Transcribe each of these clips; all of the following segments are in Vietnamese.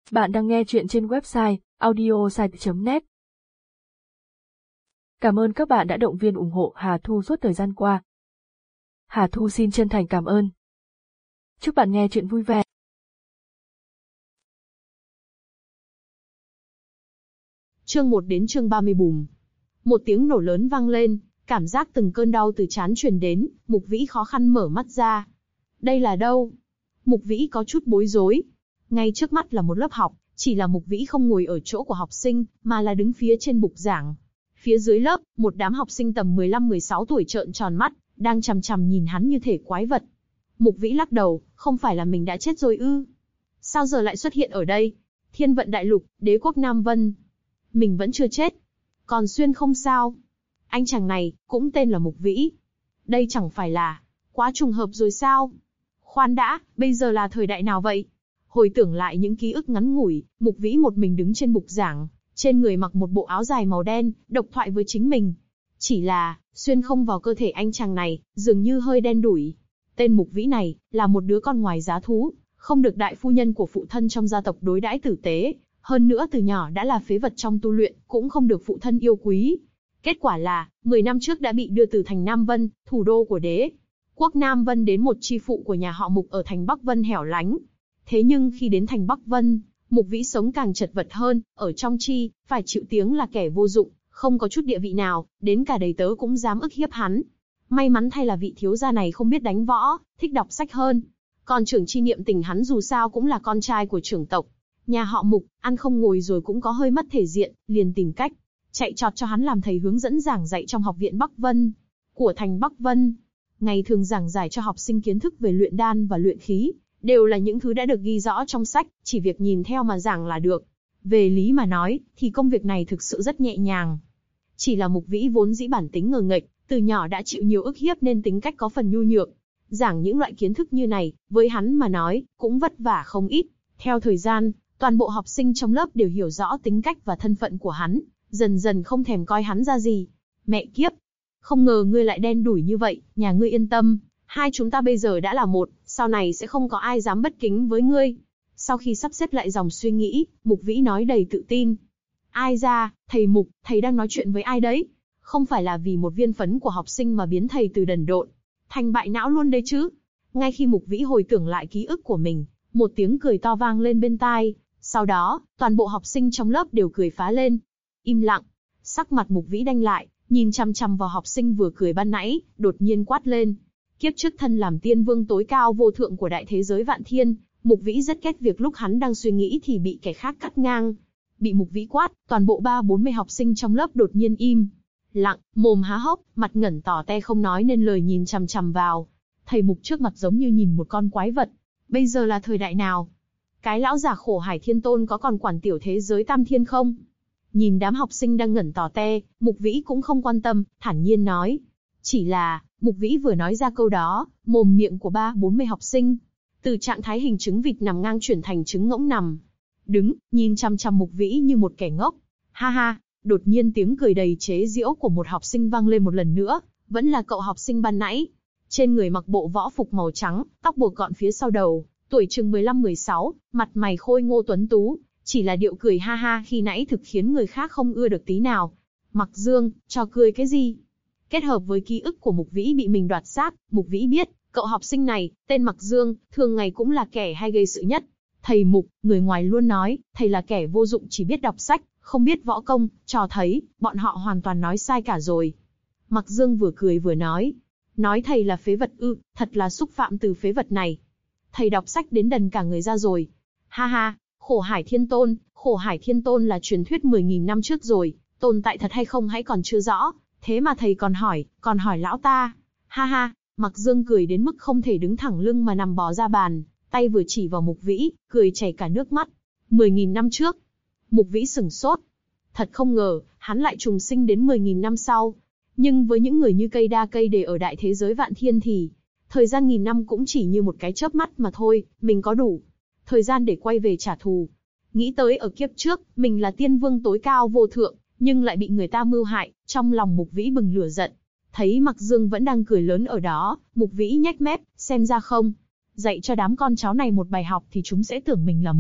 Bạn đang nghe chuyện trên website audiosite.net. Cảm ơn các bạn đã động viên ủng hộ Hà Thu suốt thời gian qua. Hà Thu xin chân thành cảm ơn. Chúc bạn nghe chuyện vui vẻ. Chương 1 đến chương 30 bùm. Một tiếng nổ lớn vang lên, cảm giác từng cơn đau từ trán truyền đến, Mục Vĩ khó khăn mở mắt ra. Đây là đâu? Mục Vĩ có chút bối rối. Ngay trước mắt là một lớp học, chỉ là Mục Vĩ không ngồi ở chỗ của học sinh, mà là đứng phía trên bục giảng. Phía dưới lớp, một đám học sinh tầm 15-16 tuổi trợn tròn mắt, đang chằm chằm nhìn hắn như thể quái vật. Mục Vĩ lắc đầu, không phải là mình đã chết rồi ư? Sao giờ lại xuất hiện ở đây? Thiên Vận Đại Lục, Đế quốc Nam Vân. Mình vẫn chưa chết. Còn Xuyên không sao. Anh chàng này, cũng tên là Mục Vĩ. Đây chẳng phải là quá trùng hợp rồi sao? Khoan đã, bây giờ là thời đại nào vậy? Hồi tưởng lại những ký ức ngắn ngủi, Mục Vĩ một mình đứng trên bục giảng, trên người mặc một bộ áo dài màu đen, độc thoại với chính mình. Chỉ là, xuyên không vào cơ thể anh chàng này, dường như hơi đen đủi. Tên Mục Vĩ này, là một đứa con ngoài giá thú, không được đại phu nhân của phụ thân trong gia tộc đối đãi tử tế, hơn nữa từ nhỏ đã là phế vật trong tu luyện, cũng không được phụ thân yêu quý. Kết quả là, 10 năm trước đã bị đưa từ thành Nam Vân, thủ đô của đế quốc Nam Vân đến một chi phụ của nhà họ Mục ở thành Bắc Vân hẻo lánh. Thế nhưng khi đến thành Bắc Vân, Mục Vĩ sống càng chật vật hơn, ở trong chi, phải chịu tiếng là kẻ vô dụng, không có chút địa vị nào, đến cả đầy tớ cũng dám ức hiếp hắn. May mắn thay là vị thiếu gia này không biết đánh võ, thích đọc sách hơn. Còn trưởng chi Niệm Tình hắn dù sao cũng là con trai của trưởng tộc. Nhà họ Mục, ăn không ngồi rồi cũng có hơi mất thể diện, liền tìm cách chạy trọt cho hắn làm thầy hướng dẫn giảng dạy trong học viện Bắc Vân của thành Bắc Vân. Ngày thường giảng giải cho học sinh kiến thức về luyện đan và luyện khí, đều là những thứ đã được ghi rõ trong sách, chỉ việc nhìn theo mà giảng là được. Về lý mà nói, thì công việc này thực sự rất nhẹ nhàng. Chỉ là Mục Vĩ vốn dĩ bản tính ngờ nghệch, từ nhỏ đã chịu nhiều ức hiếp nên tính cách có phần nhu nhược. Giảng những loại kiến thức như này, với hắn mà nói, cũng vất vả không ít. Theo thời gian, toàn bộ học sinh trong lớp đều hiểu rõ tính cách và thân phận của hắn, dần dần không thèm coi hắn ra gì. Mẹ kiếp! Không ngờ ngươi lại đen đủi như vậy, nhà ngươi yên tâm, hai chúng ta bây giờ đã là một, sau này sẽ không có ai dám bất kính với ngươi. Sau khi sắp xếp lại dòng suy nghĩ, Mục Vĩ nói đầy tự tin. Ai ra, thầy Mục, thầy đang nói chuyện với ai đấy? Không phải là vì một viên phấn của học sinh mà biến thầy từ đần độn thành bại não luôn đấy chứ? Ngay khi Mục Vĩ hồi tưởng lại ký ức của mình, một tiếng cười to vang lên bên tai. Sau đó, toàn bộ học sinh trong lớp đều cười phá lên. Im lặng. Sắc mặt Mục Vĩ đanh lại, nhìn chằm chằm vào học sinh vừa cười ban nãy, đột nhiên quát lên. Kiếp trước thân làm tiên vương tối cao vô thượng của đại thế giới vạn thiên, Mục Vĩ rất ghét việc lúc hắn đang suy nghĩ thì bị kẻ khác cắt ngang. Bị Mục Vĩ quát, toàn bộ 30-40 học sinh trong lớp đột nhiên im lặng, mồm há hốc, mặt ngẩn tỏ te không nói nên lời nhìn chằm chằm vào. Thầy Mục trước mặt giống như nhìn một con quái vật. Bây giờ là thời đại nào? Cái lão già Khổ Hải Thiên Tôn có còn quản tiểu thế giới tam thiên không? Nhìn đám học sinh đang ngẩn tỏ te, Mục Vĩ cũng không quan tâm, thản nhiên nói. Chỉ là, Mục Vĩ vừa nói ra câu đó, mồm miệng của 30-40 học sinh, từ trạng thái hình trứng vịt nằm ngang chuyển thành trứng ngỗng nằm. Đứng, nhìn chằm chằm Mục Vĩ như một kẻ ngốc. Ha ha, đột nhiên tiếng cười đầy chế giễu của một học sinh vang lên một lần nữa, vẫn là cậu học sinh ban nãy. Trên người mặc bộ võ phục màu trắng, tóc buộc gọn phía sau đầu, tuổi chừng 15-16, mặt mày khôi ngô tuấn tú, chỉ là điệu cười ha ha khi nãy thực khiến người khác không ưa được tí nào. Mặc Dương, cho cười cái gì? Kết hợp với ký ức của Mục Vĩ bị mình đoạt xác, Mục Vĩ biết, cậu học sinh này, tên Mặc Dương, thường ngày cũng là kẻ hay gây sự nhất. Thầy Mục, người ngoài luôn nói, thầy là kẻ vô dụng chỉ biết đọc sách, không biết võ công, cho thấy, bọn họ hoàn toàn nói sai cả rồi. Mặc Dương vừa cười vừa nói thầy là phế vật ư, thật là xúc phạm từ phế vật này. Thầy đọc sách đến đần cả người ra rồi. Ha ha, Khổ Hải Thiên Tôn là truyền thuyết 10.000 năm trước rồi, tồn tại thật hay không hãy còn chưa rõ, thế mà thầy còn hỏi lão ta. Ha ha, Mặc Dương cười đến mức không thể đứng thẳng lưng mà nằm bò ra bàn, tay vừa chỉ vào Mục Vĩ, cười chảy cả nước mắt. 10.000 năm trước. Mục Vĩ sửng sốt. Thật không ngờ, hắn lại trùng sinh đến 10.000 năm sau. Nhưng với những người như cây đa cây đề ở đại thế giới vạn thiên thì, thời gian 1000 năm cũng chỉ như một cái chớp mắt mà thôi, mình có đủ thời gian để quay về trả thù. Nghĩ tới ở kiếp trước, mình là tiên vương tối cao vô thượng, nhưng lại bị người ta mưu hại, trong lòng Mục Vĩ bừng lửa giận. Thấy Mặc Dương vẫn đang cười lớn ở đó, Mục Vĩ nhếch mép, xem ra không dạy cho đám con cháu này một bài học thì chúng sẽ tưởng mình là Mục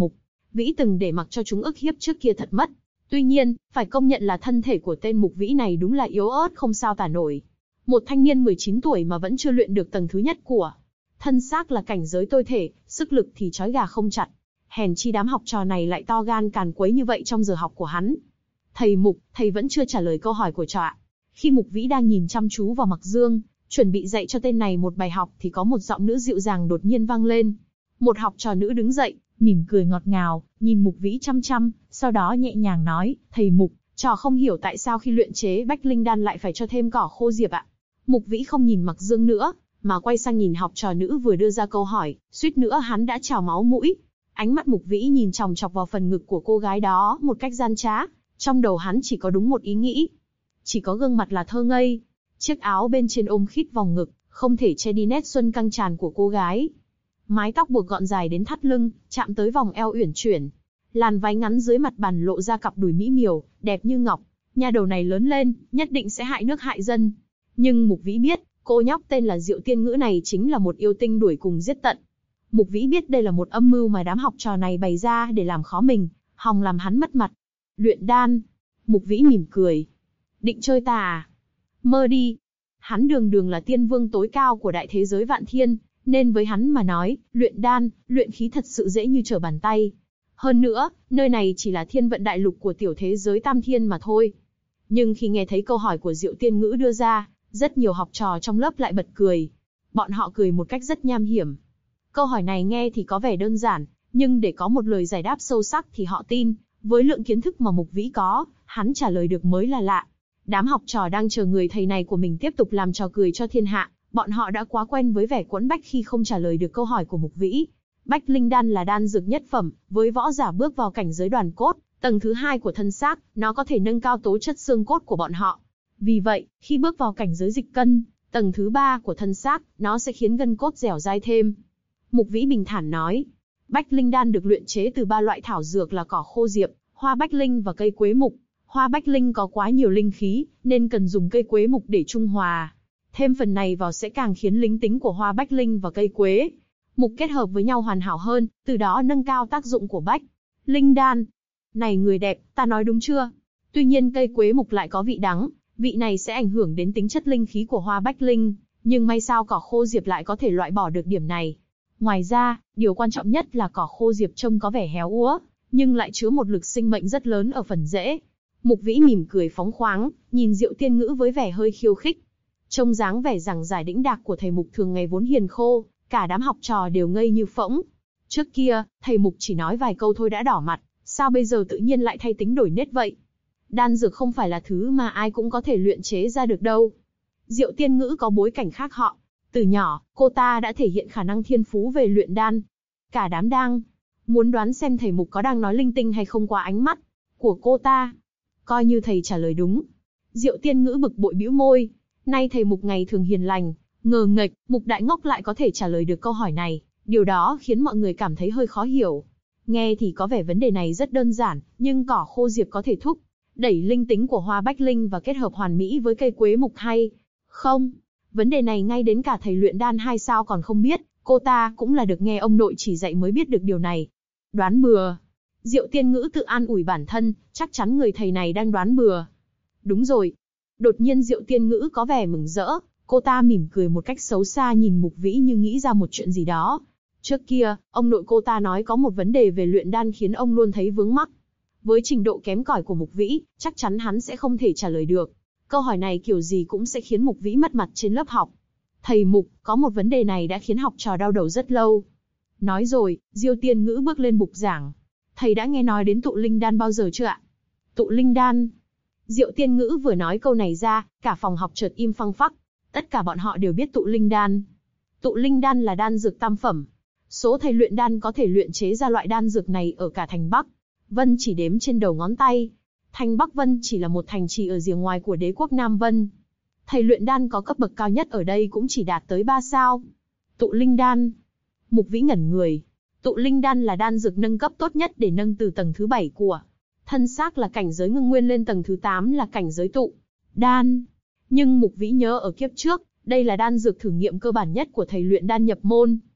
Vĩ từng để mặc cho chúng ức hiếp trước kia thật mất. Tuy nhiên, phải công nhận là thân thể của tên Mục Vĩ này đúng là yếu ớt không sao tả nổi. Một thanh niên 19 tuổi mà vẫn chưa luyện được tầng thứ nhất của thân xác là cảnh giới tôi thể, sức lực thì trói gà không chặt. Hèn chi đám học trò này lại to gan càn quấy như vậy trong giờ học của hắn. Thầy Mục, thầy vẫn chưa trả lời câu hỏi của trò ạ. Khi Mục Vĩ đang nhìn chăm chú vào Mặc Dương, chuẩn bị dạy cho tên này một bài học thì có một giọng nữ dịu dàng đột nhiên vang lên. Một học trò nữ đứng dậy, mỉm cười ngọt ngào, nhìn Mục Vĩ chăm chăm, sau đó nhẹ nhàng nói, thầy Mục, trò không hiểu tại sao khi luyện chế Bách Linh Đan lại phải cho thêm cỏ khô diệp ạ. Mục Vĩ không nhìn Mặc Dương nữa, mà quay sang nhìn học trò nữ vừa đưa ra câu hỏi, suýt nữa hắn đã trào máu mũi. Ánh mắt Mục Vĩ nhìn chòng chọc vào phần ngực của cô gái đó một cách gian trá, trong đầu hắn chỉ có đúng một ý nghĩ. Chỉ có gương mặt là thơ ngây, chiếc áo bên trên ôm khít vòng ngực, không thể che đi nét xuân căng tràn của cô gái. Mái tóc buộc gọn dài đến thắt lưng, chạm tới vòng eo uyển chuyển. Làn váy ngắn dưới mặt bàn lộ ra cặp đùi mỹ miều, đẹp như ngọc. Nha đầu này lớn lên, nhất định sẽ hại nước hại dân. Nhưng Mục Vĩ biết, cô nhóc tên là Diệu Tiên Ngữ này chính là một yêu tinh đuổi cùng giết tận. Mục Vĩ biết đây là một âm mưu mà đám học trò này bày ra để làm khó mình, hòng làm hắn mất mặt. Luyện đan. Mục Vĩ mỉm cười. Định chơi ta à? Mơ đi. Hắn đường đường là tiên vương tối cao của đại thế giới vạn thiên, nên với hắn mà nói, luyện đan, luyện khí thật sự dễ như trở bàn tay. Hơn nữa, nơi này chỉ là thiên vận đại lục của tiểu thế giới tam thiên mà thôi. Nhưng khi nghe thấy câu hỏi của Diệu Tiên Ngữ đưa ra, rất nhiều học trò trong lớp lại bật cười. Bọn họ cười một cách rất nham hiểm. Câu hỏi này nghe thì có vẻ đơn giản, nhưng để có một lời giải đáp sâu sắc thì họ tin, với lượng kiến thức mà Mục Vĩ có, hắn trả lời được mới là lạ. Đám học trò đang chờ người thầy này của mình tiếp tục làm trò cười cho thiên hạ, bọn họ đã quá quen với vẻ quẫn bách khi không trả lời được câu hỏi của Mục Vĩ. Bách Linh Đan là đan dược nhất phẩm, với võ giả bước vào cảnh giới đoàn cốt, tầng thứ 2 của thân xác, nó có thể nâng cao tố chất xương cốt của bọn họ. Vì vậy, khi bước vào cảnh giới dịch cân, tầng thứ 3 của thân xác, nó sẽ khiến gân cốt dẻo dai thêm. Mục Vĩ bình thản nói, Bách Linh Đan được luyện chế từ 3 loại thảo dược là cỏ khô diệp, hoa bách linh và cây quế mục. Hoa bách linh có quá nhiều linh khí, nên cần dùng cây quế mục để trung hòa. Thêm phần này vào sẽ càng khiến linh tính của hoa bách linh và cây quế mục kết hợp với nhau hoàn hảo hơn, từ đó nâng cao tác dụng của Bách Linh Đan. Này người đẹp, ta nói đúng chưa? Tuy nhiên cây quế mục lại có vị đắng, vị này sẽ ảnh hưởng đến tính chất linh khí của hoa bách linh, nhưng may sao cỏ khô diệp lại có thể loại bỏ được điểm này. Ngoài ra, điều quan trọng nhất là cỏ khô diệp trông có vẻ héo úa, nhưng lại chứa một lực sinh mệnh rất lớn ở phần rễ. Mục Vĩ mỉm cười phóng khoáng, nhìn Diệu Tiên Ngữ với vẻ hơi khiêu khích. Trông dáng vẻ giảng giải đĩnh đạc của thầy Mục thường ngày vốn hiền khô, cả đám học trò đều ngây như phỗng. Trước kia, thầy Mục chỉ nói vài câu thôi đã đỏ mặt, sao bây giờ tự nhiên lại thay tính đổi nết vậy? Đan dược không phải là thứ mà ai cũng có thể luyện chế ra được đâu. Diệu Tiên Ngữ có bối cảnh khác họ. Từ nhỏ, cô ta đã thể hiện khả năng thiên phú về luyện đan. Cả đám đang muốn đoán xem thầy Mục có đang nói linh tinh hay không qua ánh mắt của cô ta. Coi như thầy trả lời đúng. Diệu Tiên Ngữ bực bội bĩu môi. Nay thầy Mục ngày thường hiền lành, ngờ nghệch, Mục đại ngốc lại có thể trả lời được câu hỏi này. Điều đó khiến mọi người cảm thấy hơi khó hiểu. Nghe thì có vẻ vấn đề này rất đơn giản, nhưng cỏ khô diệp có thể thúc đẩy linh tính của hoa bách linh và kết hợp hoàn mỹ với cây quế mục hay không? Vấn đề này ngay đến cả thầy luyện đan 2 sao còn không biết, cô ta cũng là được nghe ông nội chỉ dạy mới biết được điều này. Đoán bừa. Diệu Tiên Ngữ tự an ủi bản thân, chắc chắn người thầy này đang đoán bừa. Đúng rồi. Đột nhiên Diệu Tiên Ngữ có vẻ mừng rỡ, cô ta mỉm cười một cách xấu xa nhìn Mục Vĩ như nghĩ ra một chuyện gì đó. Trước kia, ông nội cô ta nói có một vấn đề về luyện đan khiến ông luôn thấy vướng mắc. Với trình độ kém cỏi của Mục Vĩ, chắc chắn hắn sẽ không thể trả lời được. Câu hỏi này kiểu gì cũng sẽ khiến Mục Vĩ mất mặt trên lớp học. Thầy Mục, có một vấn đề này đã khiến học trò đau đầu rất lâu. Nói rồi, Diêu Tiên Ngữ bước lên bục giảng. Thầy đã nghe nói đến tụ linh đan bao giờ chưa ạ? Tụ linh đan. Diệu Tiên Ngữ vừa nói câu này ra, cả phòng học chợt im phăng phắc. Tất cả bọn họ đều biết tụ linh đan. Tụ linh đan là đan dược tam phẩm. Số thầy luyện đan có thể luyện chế ra loại đan dược này ở cả thành Bắc Vân chỉ đếm trên đầu ngón tay. Thành Bắc Vân chỉ là một thành trì ở rìa ngoài của đế quốc Nam Vân. Thầy luyện đan có cấp bậc cao nhất ở đây cũng chỉ đạt tới 3 sao. Tụ linh đan. Mục Vĩ ngẩn người. Tụ linh đan là đan dược nâng cấp tốt nhất để nâng từ tầng thứ 7 của thân xác là cảnh giới ngưng nguyên lên tầng thứ 8 là cảnh giới tụ đan. Nhưng Mục Vĩ nhớ ở kiếp trước, đây là đan dược thử nghiệm cơ bản nhất của thầy luyện đan nhập môn.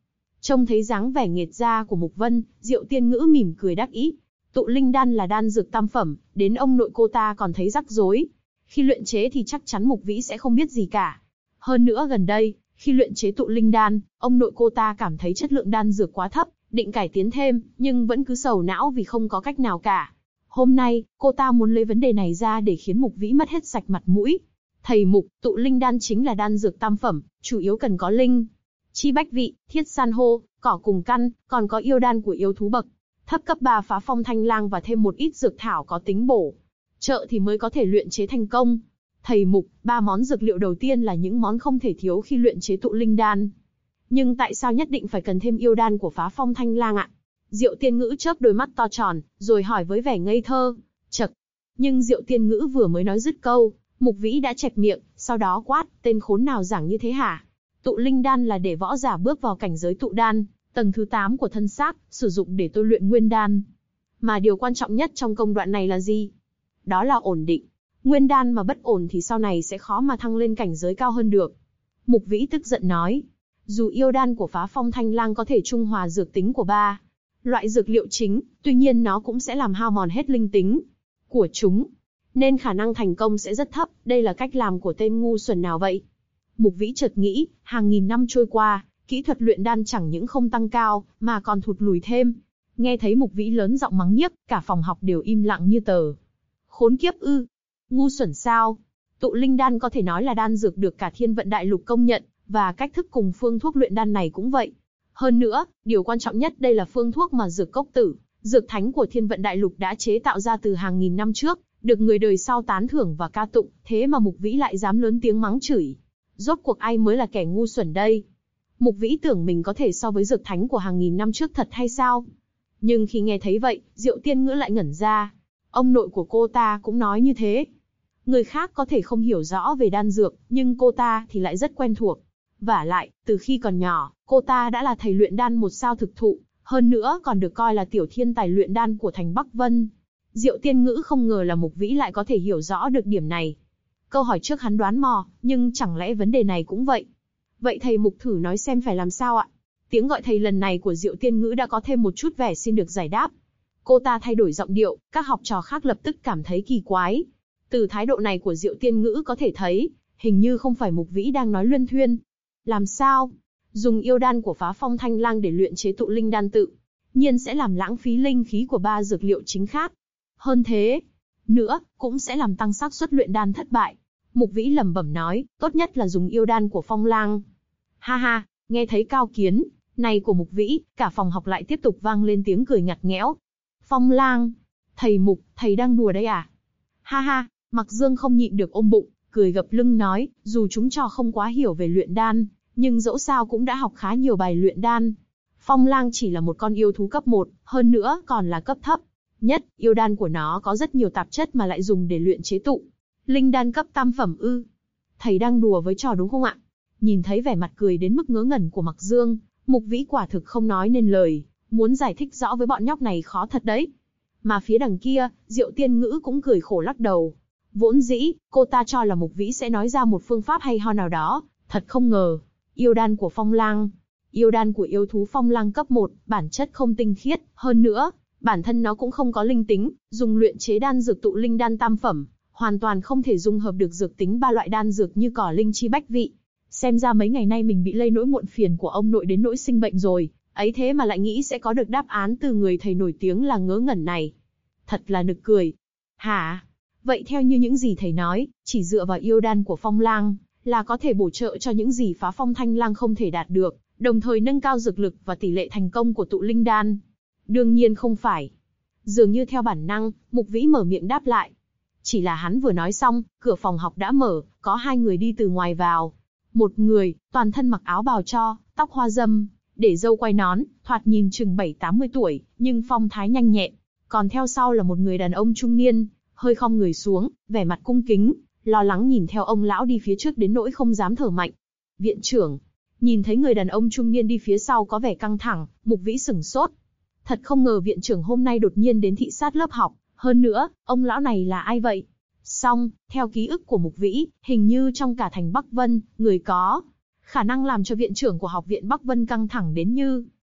Trông thấy dáng vẻ nghệt ra của Mục Vân, Diệu Tiên Ngữ mỉm cười đắc ý. Tụ linh đan là đan dược tam phẩm, đến ông nội cô ta còn thấy rắc rối. Khi luyện chế thì chắc chắn Mục Vĩ sẽ không biết gì cả. Hơn nữa gần đây, khi luyện chế tụ linh đan, ông nội cô ta cảm thấy chất lượng đan dược quá thấp, định cải tiến thêm, nhưng vẫn cứ sầu não vì không có cách nào cả. Hôm nay, cô ta muốn lấy vấn đề này ra để khiến Mục Vĩ mất hết sạch mặt mũi. Thầy Mục, tụ linh đan chính là đan dược tam phẩm, chủ yếu cần có linh chi bách vị, thiết san hô, cỏ cùng căn, còn có yêu đan của yêu thú bậc thấp cấp 3 phá phong thanh lang và thêm một ít dược thảo có tính bổ trợ thì mới có thể luyện chế thành công. Thầy Mục, 3 món dược liệu đầu tiên là những món không thể thiếu khi luyện chế tụ linh đan. Nhưng tại sao nhất định phải cần thêm yêu đan của phá phong thanh lang ạ? Diệu Tiên Ngữ chớp đôi mắt to tròn, rồi hỏi với vẻ ngây thơ. Chậc. Nhưng Diệu Tiên Ngữ vừa mới nói dứt câu, Mục Vĩ đã chẹp miệng, sau đó quát, tên khốn nào giảng như thế hả? Tụ linh đan là để võ giả bước vào cảnh giới tụ đan, tầng thứ 8 của thân xác, sử dụng để tôi luyện nguyên đan. Mà điều quan trọng nhất trong công đoạn này là gì? Đó là ổn định. Nguyên đan mà bất ổn thì sau này sẽ khó mà thăng lên cảnh giới cao hơn được. Mục Vĩ tức giận nói. Dù yêu đan của phá phong thanh lang có thể trung hòa dược tính của 3 loại dược liệu chính, tuy nhiên nó cũng sẽ làm hao mòn hết linh tính của chúng. Nên khả năng thành công sẽ rất thấp, đây là cách làm của tên ngu xuẩn nào vậy? Mục Vĩ chợt nghĩ, hàng nghìn năm trôi qua, kỹ thuật luyện đan chẳng những không tăng cao, mà còn thụt lùi thêm. Nghe thấy Mục Vĩ lớn giọng mắng nhiếc, cả phòng học đều im lặng như tờ. Khốn kiếp ư? Ngu xuẩn sao? Tụ linh đan có thể nói là đan dược được cả Thiên Vận Đại Lục công nhận, và cách thức cùng phương thuốc luyện đan này cũng vậy. Hơn nữa, điều quan trọng nhất đây là phương thuốc mà Dược Cốc Tử, dược thánh của Thiên Vận Đại Lục đã chế tạo ra từ hàng nghìn năm trước, được người đời sau tán thưởng và ca tụng, thế mà Mục Vĩ lại dám lớn tiếng mắng chửi. Rốt cuộc ai mới là kẻ ngu xuẩn đây? Mục Vĩ tưởng mình có thể so với dược thánh của hàng nghìn năm trước thật hay sao? Nhưng khi nghe thấy vậy, Diệu Tiên Ngữ lại ngẩn ra. Ông nội của cô ta cũng nói như thế. Người khác có thể không hiểu rõ về đan dược, nhưng cô ta thì lại rất quen thuộc. Vả lại, từ khi còn nhỏ, cô ta đã là thầy luyện đan 1 sao thực thụ, hơn nữa còn được coi là tiểu thiên tài luyện đan của thành Bắc Vân. Diệu Tiên Ngữ không ngờ là Mục Vĩ lại có thể hiểu rõ được điểm này. Câu hỏi trước hắn đoán mò, nhưng chẳng lẽ vấn đề này cũng vậy? Vậy thầy Mục thử nói xem phải làm sao ạ? Tiếng gọi thầy lần này của Diệu Tiên Ngữ đã có thêm một chút vẻ xin được giải đáp. Cô ta thay đổi giọng điệu, các học trò khác lập tức cảm thấy kỳ quái. Từ thái độ này của Diệu Tiên Ngữ có thể thấy, hình như không phải Mục Vĩ đang nói luyên thuyên. Làm sao? Dùng yêu đan của phá phong thanh lang để luyện chế tụ linh đan tự nhiên sẽ làm lãng phí linh khí của 3 dược liệu chính khác. Hơn thế nữa, cũng sẽ làm tăng xác suất luyện đan thất bại. Mục Vĩ lẩm bẩm nói, tốt nhất là dùng yêu đan của Phong Lang. Ha ha, nghe thấy cao kiến này của Mục Vĩ, cả phòng học lại tiếp tục vang lên tiếng cười ngặt nghẽo. Phong Lang, thầy Mục, thầy đang đùa đấy à? Ha ha, Mặc Dương không nhịn được ôm bụng, cười gập lưng nói, dù chúng trò không quá hiểu về luyện đan, nhưng dẫu sao cũng đã học khá nhiều bài luyện đan. Phong Lang chỉ là một con yêu thú cấp 1, hơn nữa còn là cấp thấp nhất, yêu đan của nó có rất nhiều tạp chất mà lại dùng để luyện chế tụ linh đan cấp tam phẩm ư? Thầy đang đùa với trò đúng không ạ? Nhìn thấy vẻ mặt cười đến mức ngớ ngẩn của Mặc Dương, Mục Vĩ quả thực không nói nên lời, muốn giải thích rõ với bọn nhóc này khó thật đấy. Mà phía đằng kia, Diệu Tiên Ngữ cũng cười khổ lắc đầu. Vốn dĩ, cô ta cho là Mục Vĩ sẽ nói ra một phương pháp hay ho nào đó, thật không ngờ. Yêu đan của Phong Lang, yêu đan của yêu thú Phong Lang cấp 1, bản chất không tinh khiết, hơn nữa, bản thân nó cũng không có linh tính, dùng luyện chế đan dược tụ linh đan tam phẩm, hoàn toàn không thể dung hợp được dược tính 3 loại đan dược như cỏ linh chi bách vị. Xem ra mấy ngày nay mình bị lây nỗi muộn phiền của ông nội đến nỗi sinh bệnh rồi, ấy thế mà lại nghĩ sẽ có được đáp án từ người thầy nổi tiếng là ngớ ngẩn này. Thật là nực cười. Hả? Vậy theo như những gì thầy nói, chỉ dựa vào yêu đan của Phong Lang là có thể bổ trợ cho những gì phá phong thanh lang không thể đạt được, đồng thời nâng cao dược lực và tỷ lệ thành công của tụ linh đan? Đương nhiên không phải. Dường như theo bản năng, Mục Vĩ mở miệng đáp lại. Chỉ là hắn vừa nói xong, cửa phòng học đã mở, có 2 người đi từ ngoài vào. Một người, toàn thân mặc áo bào cho, tóc hoa râm, để râu quai nón, thoạt nhìn chừng 7-80 tuổi, nhưng phong thái nhanh nhẹn. Còn theo sau là một người đàn ông trung niên, hơi khom người xuống, vẻ mặt cung kính, lo lắng nhìn theo ông lão đi phía trước đến nỗi không dám thở mạnh. Viện trưởng, nhìn thấy người đàn ông trung niên đi phía sau có vẻ căng thẳng, Mục Vĩ sửng sốt. Thật không ngờ viện trưởng hôm nay đột nhiên đến thị sát lớp học, hơn nữa, ông lão này là ai vậy? Song, theo ký ức của Mục Vĩ, hình như trong cả thành Bắc Vân, người có khả năng làm cho viện trưởng của học viện Bắc Vân căng thẳng đến như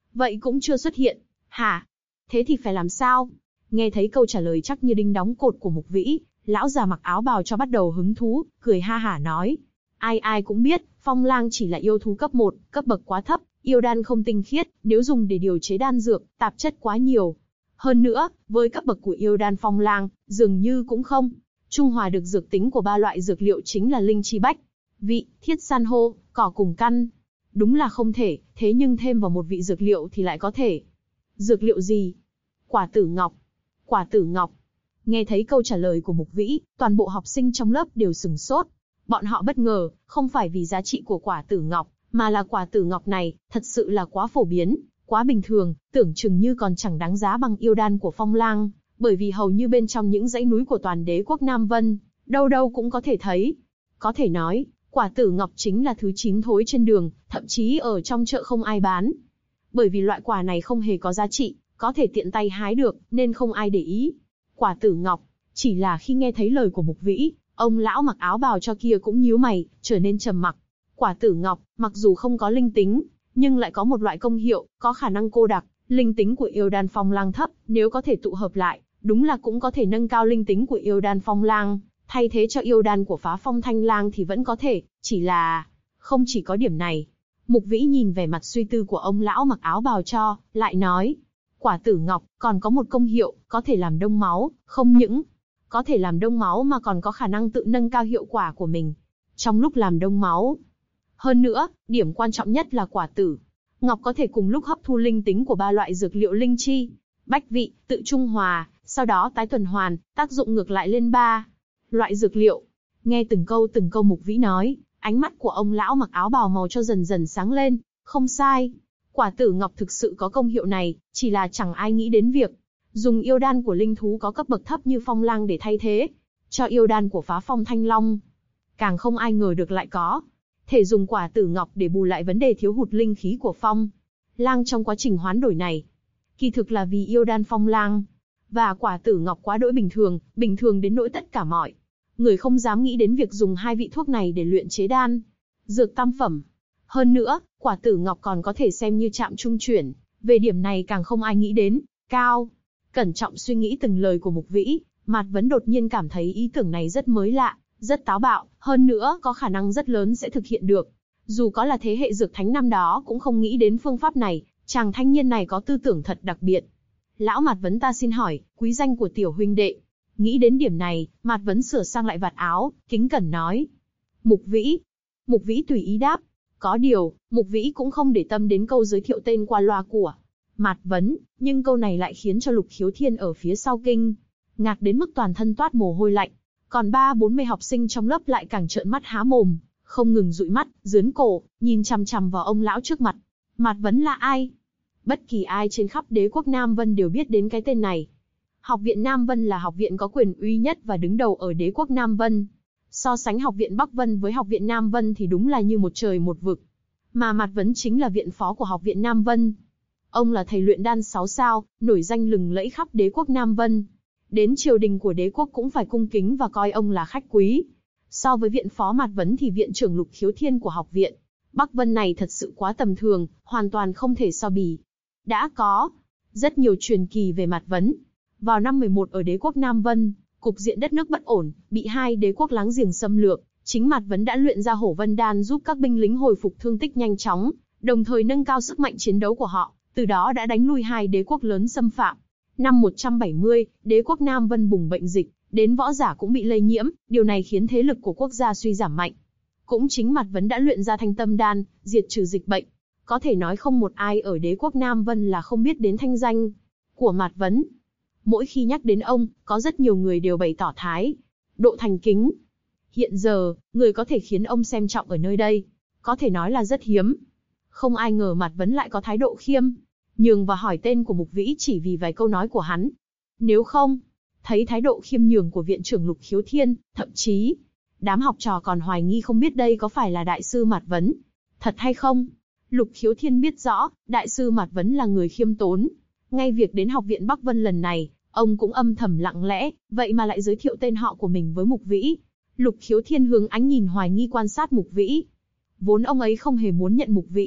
vậy cũng chưa xuất hiện. Hả? Thế thì phải làm sao? Nghe thấy câu trả lời chắc như đinh đóng cột của Mục Vĩ, lão già mặc áo bào cho bắt đầu hứng thú, cười ha hả nói. Ai ai cũng biết, phong lang chỉ là yêu thú cấp 1, cấp bậc quá thấp, yêu đan không tinh khiết, nếu dùng để điều chế đan dược, tạp chất quá nhiều. Hơn nữa, với cấp bậc của yêu đan phong lang, dường như cũng không trung hòa được dược tính của 3 loại dược liệu chính là linh chi bách, vị, thiết san hô, cỏ cùng căn. Đúng là không thể, thế nhưng thêm vào một vị dược liệu thì lại có thể. Dược liệu gì? Quả tử ngọc. Quả tử ngọc. Nghe thấy câu trả lời của Mục Vĩ, toàn bộ học sinh trong lớp đều sửng sốt. Bọn họ bất ngờ, không phải vì giá trị của quả tử ngọc, mà là quả tử ngọc này, thật sự là quá phổ biến, quá bình thường, tưởng chừng như còn chẳng đáng giá bằng yêu đan của phong lang, bởi vì hầu như bên trong những dãy núi của toàn đế quốc Nam Vân, đâu đâu cũng có thể thấy. Có thể nói, quả tử ngọc chính là thứ chín thối trên đường, thậm chí ở trong chợ không ai bán. Bởi vì loại quả này không hề có giá trị, có thể tiện tay hái được, nên không ai để ý. Quả tử ngọc, chỉ là khi nghe thấy lời của Mục Vĩ, ông lão mặc áo bào cho kia cũng nhíu mày, trở nên trầm mặc. Quả tử ngọc, mặc dù không có linh tính, nhưng lại có một loại công hiệu, có khả năng cô đặc, linh tính của yêu đan phong lang thấp, nếu có thể tụ hợp lại, đúng là cũng có thể nâng cao linh tính của yêu đan phong lang, thay thế cho yêu đan của phá phong thanh lang thì vẫn có thể, chỉ là... Không chỉ có điểm này. Mục Vĩ nhìn vẻ mặt suy tư của ông lão mặc áo bào cho, lại nói, quả tử ngọc còn có một công hiệu, có thể làm đông máu, không những có thể làm đông máu mà còn có khả năng tự nâng cao hiệu quả của mình trong lúc làm đông máu. Hơn nữa, điểm quan trọng nhất là quả tử ngọc có thể cùng lúc hấp thu linh tính của 3 loại dược liệu linh chi, bách vị, tự trung hòa, sau đó tái tuần hoàn, tác dụng ngược lại lên 3 loại dược liệu. Nghe từng câu Mục Vĩ nói, ánh mắt của ông lão mặc áo bào màu cho dần dần sáng lên. Không sai, quả tử ngọc thực sự có công hiệu này, chỉ là chẳng ai nghĩ đến việc dùng yêu đan của linh thú có cấp bậc thấp như phong lang để thay thế cho yêu đan của phá phong thanh long. Càng không ai ngờ được lại có thể dùng quả tử ngọc để bù lại vấn đề thiếu hụt linh khí của phong lang trong quá trình hoán đổi này. Kỳ thực là vì yêu đan phong lang và quả tử ngọc quá đỗi bình thường đến nỗi tất cả mọi người không dám nghĩ đến việc dùng 2 vị thuốc này để luyện chế đan dược tam phẩm. Hơn nữa, quả tử ngọc còn có thể xem như chạm trung chuyển, về điểm này càng không ai nghĩ đến. Cao cẩn trọng suy nghĩ từng lời của Mục Vĩ, Mạt Vấn đột nhiên cảm thấy ý tưởng này rất mới lạ, rất táo bạo, hơn nữa có khả năng rất lớn sẽ thực hiện được. Dù có là thế hệ dược thánh năm đó cũng không nghĩ đến phương pháp này, chàng thanh niên này có tư tưởng thật đặc biệt. Lão Mạt Vấn, ta xin hỏi, quý danh của tiểu huynh đệ. Nghĩ đến điểm này, Mạt Vấn sửa sang lại vạt áo, kính cẩn nói. Mục Vĩ. Mục Vĩ tùy ý đáp. Có điều, Mục Vĩ cũng không để tâm đến câu giới thiệu tên qua loa của Mạt Vấn, nhưng câu này lại khiến cho Lục Khiếu Thiên ở phía sau kinh ngạc đến mức toàn thân toát mồ hôi lạnh. Còn 30-40 học sinh trong lớp lại càng trợn mắt há mồm, không ngừng dụi mắt, dướn cổ, nhìn chằm chằm vào ông lão trước mặt. Mạt Vấn là ai? Bất kỳ ai trên khắp đế quốc Nam Vân đều biết đến cái tên này. Học viện Nam Vân là học viện có quyền uy nhất và đứng đầu ở đế quốc Nam Vân. So sánh học viện Bắc Vân với học viện Nam Vân thì đúng là như một trời một vực. Mà Mạt Vấn chính là viện phó của học viện Nam Vân. Ông là thầy luyện đan 6 sao, nổi danh lừng lẫy khắp đế quốc Nam Vân. Đến triều đình của đế quốc cũng phải cung kính và coi ông là khách quý. So với viện phó Mạt Vấn thì viện trưởng Lục Khiếu Thiên của học viện Bắc Vân này thật sự quá tầm thường, hoàn toàn không thể so bì. Đã có rất nhiều truyền kỳ về Mạt Vấn. Vào năm 11 ở đế quốc Nam Vân, cục diện đất nước bất ổn, bị 2 đế quốc láng giềng xâm lược, chính Mạt Vấn đã luyện ra Hổ Vân Đan giúp các binh lính hồi phục thương tích nhanh chóng, đồng thời nâng cao sức mạnh chiến đấu của họ, từ đó đã đánh lui 2 đế quốc lớn xâm phạm. Năm 170, đế quốc Nam Vân bùng bệnh dịch, đến võ giả cũng bị lây nhiễm, điều này khiến thế lực của quốc gia suy giảm mạnh. Cũng chính Mạt Vấn đã luyện ra Thanh Tâm Đan, diệt trừ dịch bệnh. Có thể nói không một ai ở đế quốc Nam Vân là không biết đến thanh danh của Mạt Vấn. Mỗi khi nhắc đến ông, có rất nhiều người đều bày tỏ thái độ thành kính. Hiện giờ, người có thể khiến ông xem trọng ở nơi đây, có thể nói là rất hiếm. Không ai ngờ Mạt Vấn lại có thái độ khiêm nhường và hỏi tên của Mục Vĩ chỉ vì vài câu nói của hắn. Nếu không, thấy thái độ khiêm nhường của viện trưởng Lục Khiếu Thiên, thậm chí đám học trò còn hoài nghi không biết đây có phải là đại sư Mạt Vấn thật hay không. Lục Khiếu Thiên biết rõ, đại sư Mạt Vấn là người khiêm tốn. Ngay việc đến học viện Bắc Vân lần này, ông cũng âm thầm lặng lẽ, vậy mà lại giới thiệu tên họ của mình với Mục Vĩ. Lục Khiếu Thiên hướng ánh nhìn hoài nghi quan sát Mục Vĩ. Vốn ông ấy không hề muốn nhận Mục Vĩ,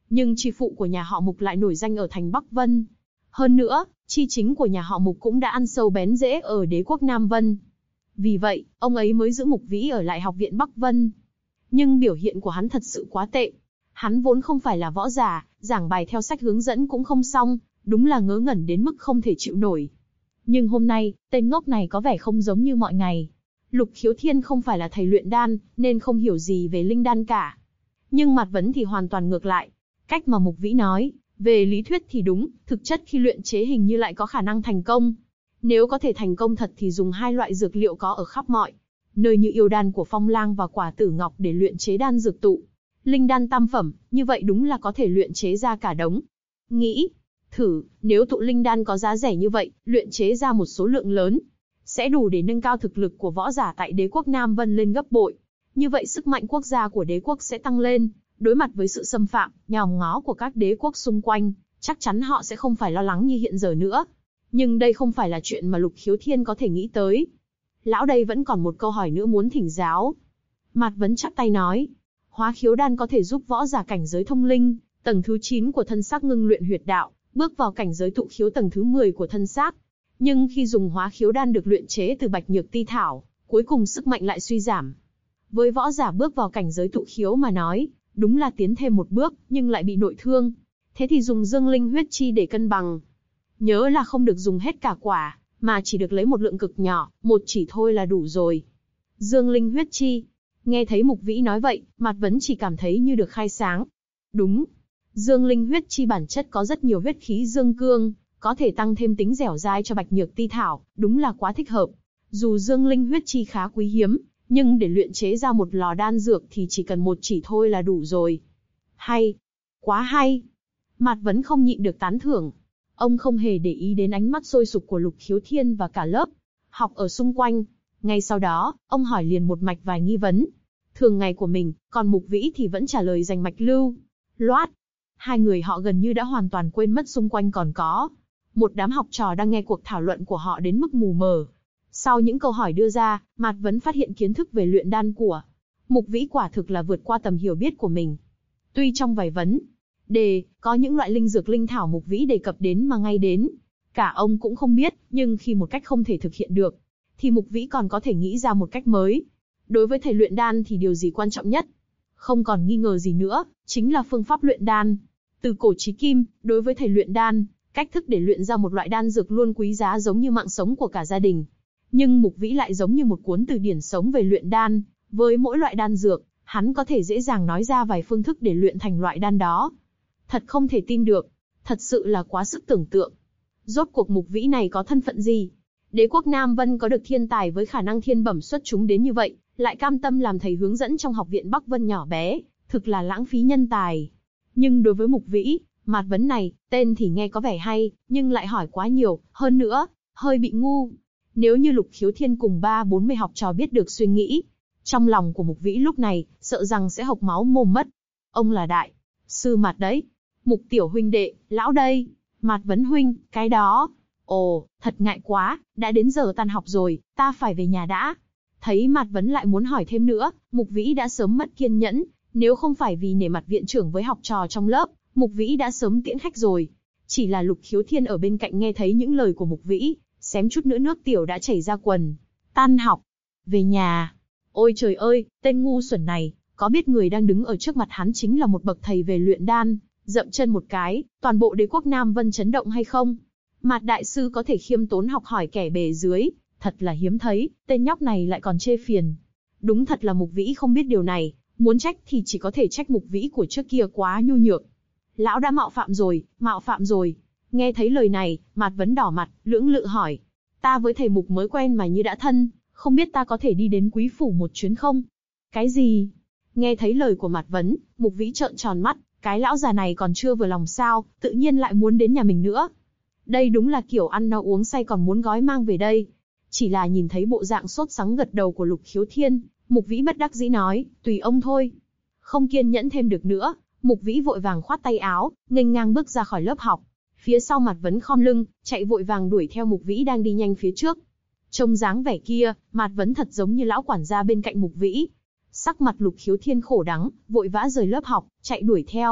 Nhưng chi phụ của nhà họ Mục lại nổi danh ở thành Bắc Vân. Hơn nữa, chi chính của nhà họ Mục cũng đã ăn sâu bén rễ ở đế quốc Nam Vân. Vì vậy, ông ấy mới giữ Mục Vĩ ở lại học viện Bắc Vân. Nhưng biểu hiện của hắn thật sự quá tệ. Hắn vốn không phải là võ giả, giảng bài theo sách hướng dẫn cũng không xong, đúng là ngớ ngẩn đến mức không thể chịu nổi. Nhưng hôm nay, tên ngốc này có vẻ không giống như mọi ngày. Lục Khiếu Thiên không phải là thầy luyện đan, nên không hiểu gì về linh đan cả. Nhưng Mạt Vấn thì hoàn toàn ngược lại. Cách mà Mục Vĩ nói, về lý thuyết thì đúng, thực chất khi luyện chế hình như lại có khả năng thành công. Nếu có thể thành công thật thì dùng hai loại dược liệu có ở khắp mọi nơi như yêu đan của Phong Lang và quả tử ngọc để luyện chế đan dược tụ. Linh đan tam phẩm, như vậy đúng là có thể luyện chế ra cả đống. Nghĩ, thử, nếu tụ linh đan có giá rẻ như vậy, luyện chế ra một số lượng lớn, sẽ đủ để nâng cao thực lực của võ giả tại đế quốc Nam Vân lên gấp bội. Như vậy sức mạnh quốc gia của đế quốc sẽ tăng lên, đối mặt với sự xâm phạm, nhòm ngó của các đế quốc xung quanh, chắc chắn họ sẽ không phải lo lắng như hiện giờ nữa. Nhưng đây không phải là chuyện mà Lục Khiếu Thiên có thể nghĩ tới. Lão đây vẫn còn một câu hỏi nữa muốn thỉnh giáo. Mạt Vấn chắp tay nói, hóa khiếu đan có thể giúp võ giả cảnh giới thông linh, tầng thứ 9 của thân xác ngưng luyện huyệt đạo, bước vào cảnh giới tụ khiếu tầng thứ 10 của thân xác. Nhưng khi dùng hóa khiếu đan được luyện chế từ bạch nhược ti thảo, cuối cùng sức mạnh lại suy giảm. Với võ giả bước vào cảnh giới tụ khiếu mà nói, đúng là tiến thêm một bước, nhưng lại bị nội thương. Thế thì dùng dương linh huyết chi để cân bằng. Nhớ là không được dùng hết cả quả, mà chỉ được lấy một lượng cực nhỏ, một chỉ thôi là đủ rồi. Dương linh huyết chi. Nghe thấy Mục Vĩ nói vậy, Mạt Vấn chỉ cảm thấy như được khai sáng. Đúng. Dương linh huyết chi bản chất có rất nhiều huyết khí dương cương, có thể tăng thêm tính dẻo dai cho bạch nhược ti thảo, đúng là quá thích hợp. Dù dương linh huyết chi khá quý hiếm, nhưng để luyện chế ra một lò đan dược thì chỉ cần một chỉ thôi là đủ rồi. Hay. Quá hay. Mạt Vấn không nhịn được tán thưởng. Ông không hề để ý đến ánh mắt sôi sục của Lục Khiếu Thiên và cả lớp học ở xung quanh. Ngay sau đó, ông hỏi liền một mạch vài nghi vấn. Thường ngày của mình, còn Mục Vĩ thì vẫn trả lời rành mạch lưu loát. Hai người họ gần như đã hoàn toàn quên mất xung quanh còn có một đám học trò đang nghe cuộc thảo luận của họ đến mức mù mờ. Sau những câu hỏi đưa ra, Mạt Vấn phát hiện kiến thức về luyện đan của Mục Vĩ quả thực là vượt qua tầm hiểu biết của mình. Tuy trong vài vấn đề, có những loại linh dược linh thảo Mục Vĩ đề cập đến mà ngay đến cả ông cũng không biết, nhưng khi một cách không thể thực hiện được, thì Mục Vĩ còn có thể nghĩ ra một cách mới. Đối với thầy luyện đan thì điều gì quan trọng nhất? Không còn nghi ngờ gì nữa, chính là phương pháp luyện đan. Từ cổ chí kim, đối với thầy luyện đan, cách thức để luyện ra một loại đan dược luôn quý giá giống như mạng sống của cả gia đình. Nhưng Mục Vĩ lại giống như một cuốn từ điển sống về luyện đan, với mỗi loại đan dược, hắn có thể dễ dàng nói ra vài phương thức để luyện thành loại đan đó. Thật không thể tin được, thật sự là quá sức tưởng tượng. Rốt cuộc Mục Vĩ này có thân phận gì? Đế quốc Nam Vân có được thiên tài với khả năng thiên bẩm xuất chúng đến như vậy, lại cam tâm làm thầy hướng dẫn trong học viện Bắc Vân nhỏ bé, thực là lãng phí nhân tài. Nhưng đối với Mục Vĩ, Mạt Vấn này, tên thì nghe có vẻ hay, nhưng lại hỏi quá nhiều, hơn nữa, hơi bị ngu. Nếu như Lục Khiếu Thiên cùng 30-40 học trò biết được suy nghĩ, trong lòng của Mục Vĩ lúc này, sợ rằng sẽ hộc máu mồm mất. Ông là đại sư Mạt đấy. Mục tiểu huynh đệ, lão đây. Mạt Vấn huynh, cái đó. Ồ, thật ngại quá, đã đến giờ tan học rồi, ta phải về nhà đã. Thấy Mạt Vấn lại muốn hỏi thêm nữa, Mục Vĩ đã sớm mất kiên nhẫn, nếu không phải vì nể mặt viện trưởng với học trò trong lớp, Mục Vĩ đã sớm tiễn khách rồi. Chỉ là Lục Khiếu Thiên ở bên cạnh nghe thấy những lời của Mục Vĩ, xém chút nữa nước tiểu đã chảy ra quần. Tan học, về nhà. Ôi trời ơi, tên ngu xuẩn này, có biết người đang đứng ở trước mặt hắn chính là một bậc thầy về luyện đan, dậm chân một cái, toàn bộ đế quốc Nam Vân chấn động hay không? Mạt đại sư có thể khiêm tốn học hỏi kẻ bề dưới, thật là hiếm thấy, tên nhóc này lại còn chê phiền. Đúng thật là Mục Vĩ không biết điều này, muốn trách thì chỉ có thể trách Mục Vĩ của trước kia quá nhu nhược. Lão đã mạo phạm rồi, mạo phạm rồi. Nghe thấy lời này, Mạt Vấn đỏ mặt, lưỡng lự hỏi. Ta với thầy Mục mới quen mà như đã thân, không biết ta có thể đi đến quý phủ một chuyến không? Cái gì? Nghe thấy lời của Mạt Vấn, Mục Vĩ trợn tròn mắt, cái lão già này còn chưa vừa lòng sao, tự nhiên lại muốn đến nhà mình nữa. Đây đúng là kiểu ăn no uống say còn muốn gói mang về đây. Chỉ là nhìn thấy bộ dạng sốt sắng gật đầu của Lục Khiếu Thiên, Mục Vĩ bất đắc dĩ nói, tùy ông thôi. Không kiên nhẫn thêm được nữa, Mục Vĩ vội vàng khoát tay áo, nghênh ngang bước ra khỏi lớp học. Phía sau Mạt Vấn khom lưng, chạy vội vàng đuổi theo Mục Vĩ đang đi nhanh phía trước. Trông dáng vẻ kia, Mạt Vấn thật giống như lão quản gia bên cạnh Mục Vĩ. Sắc mặt Lục Khiếu Thiên khổ đắng, vội vã rời lớp học, chạy đuổi theo.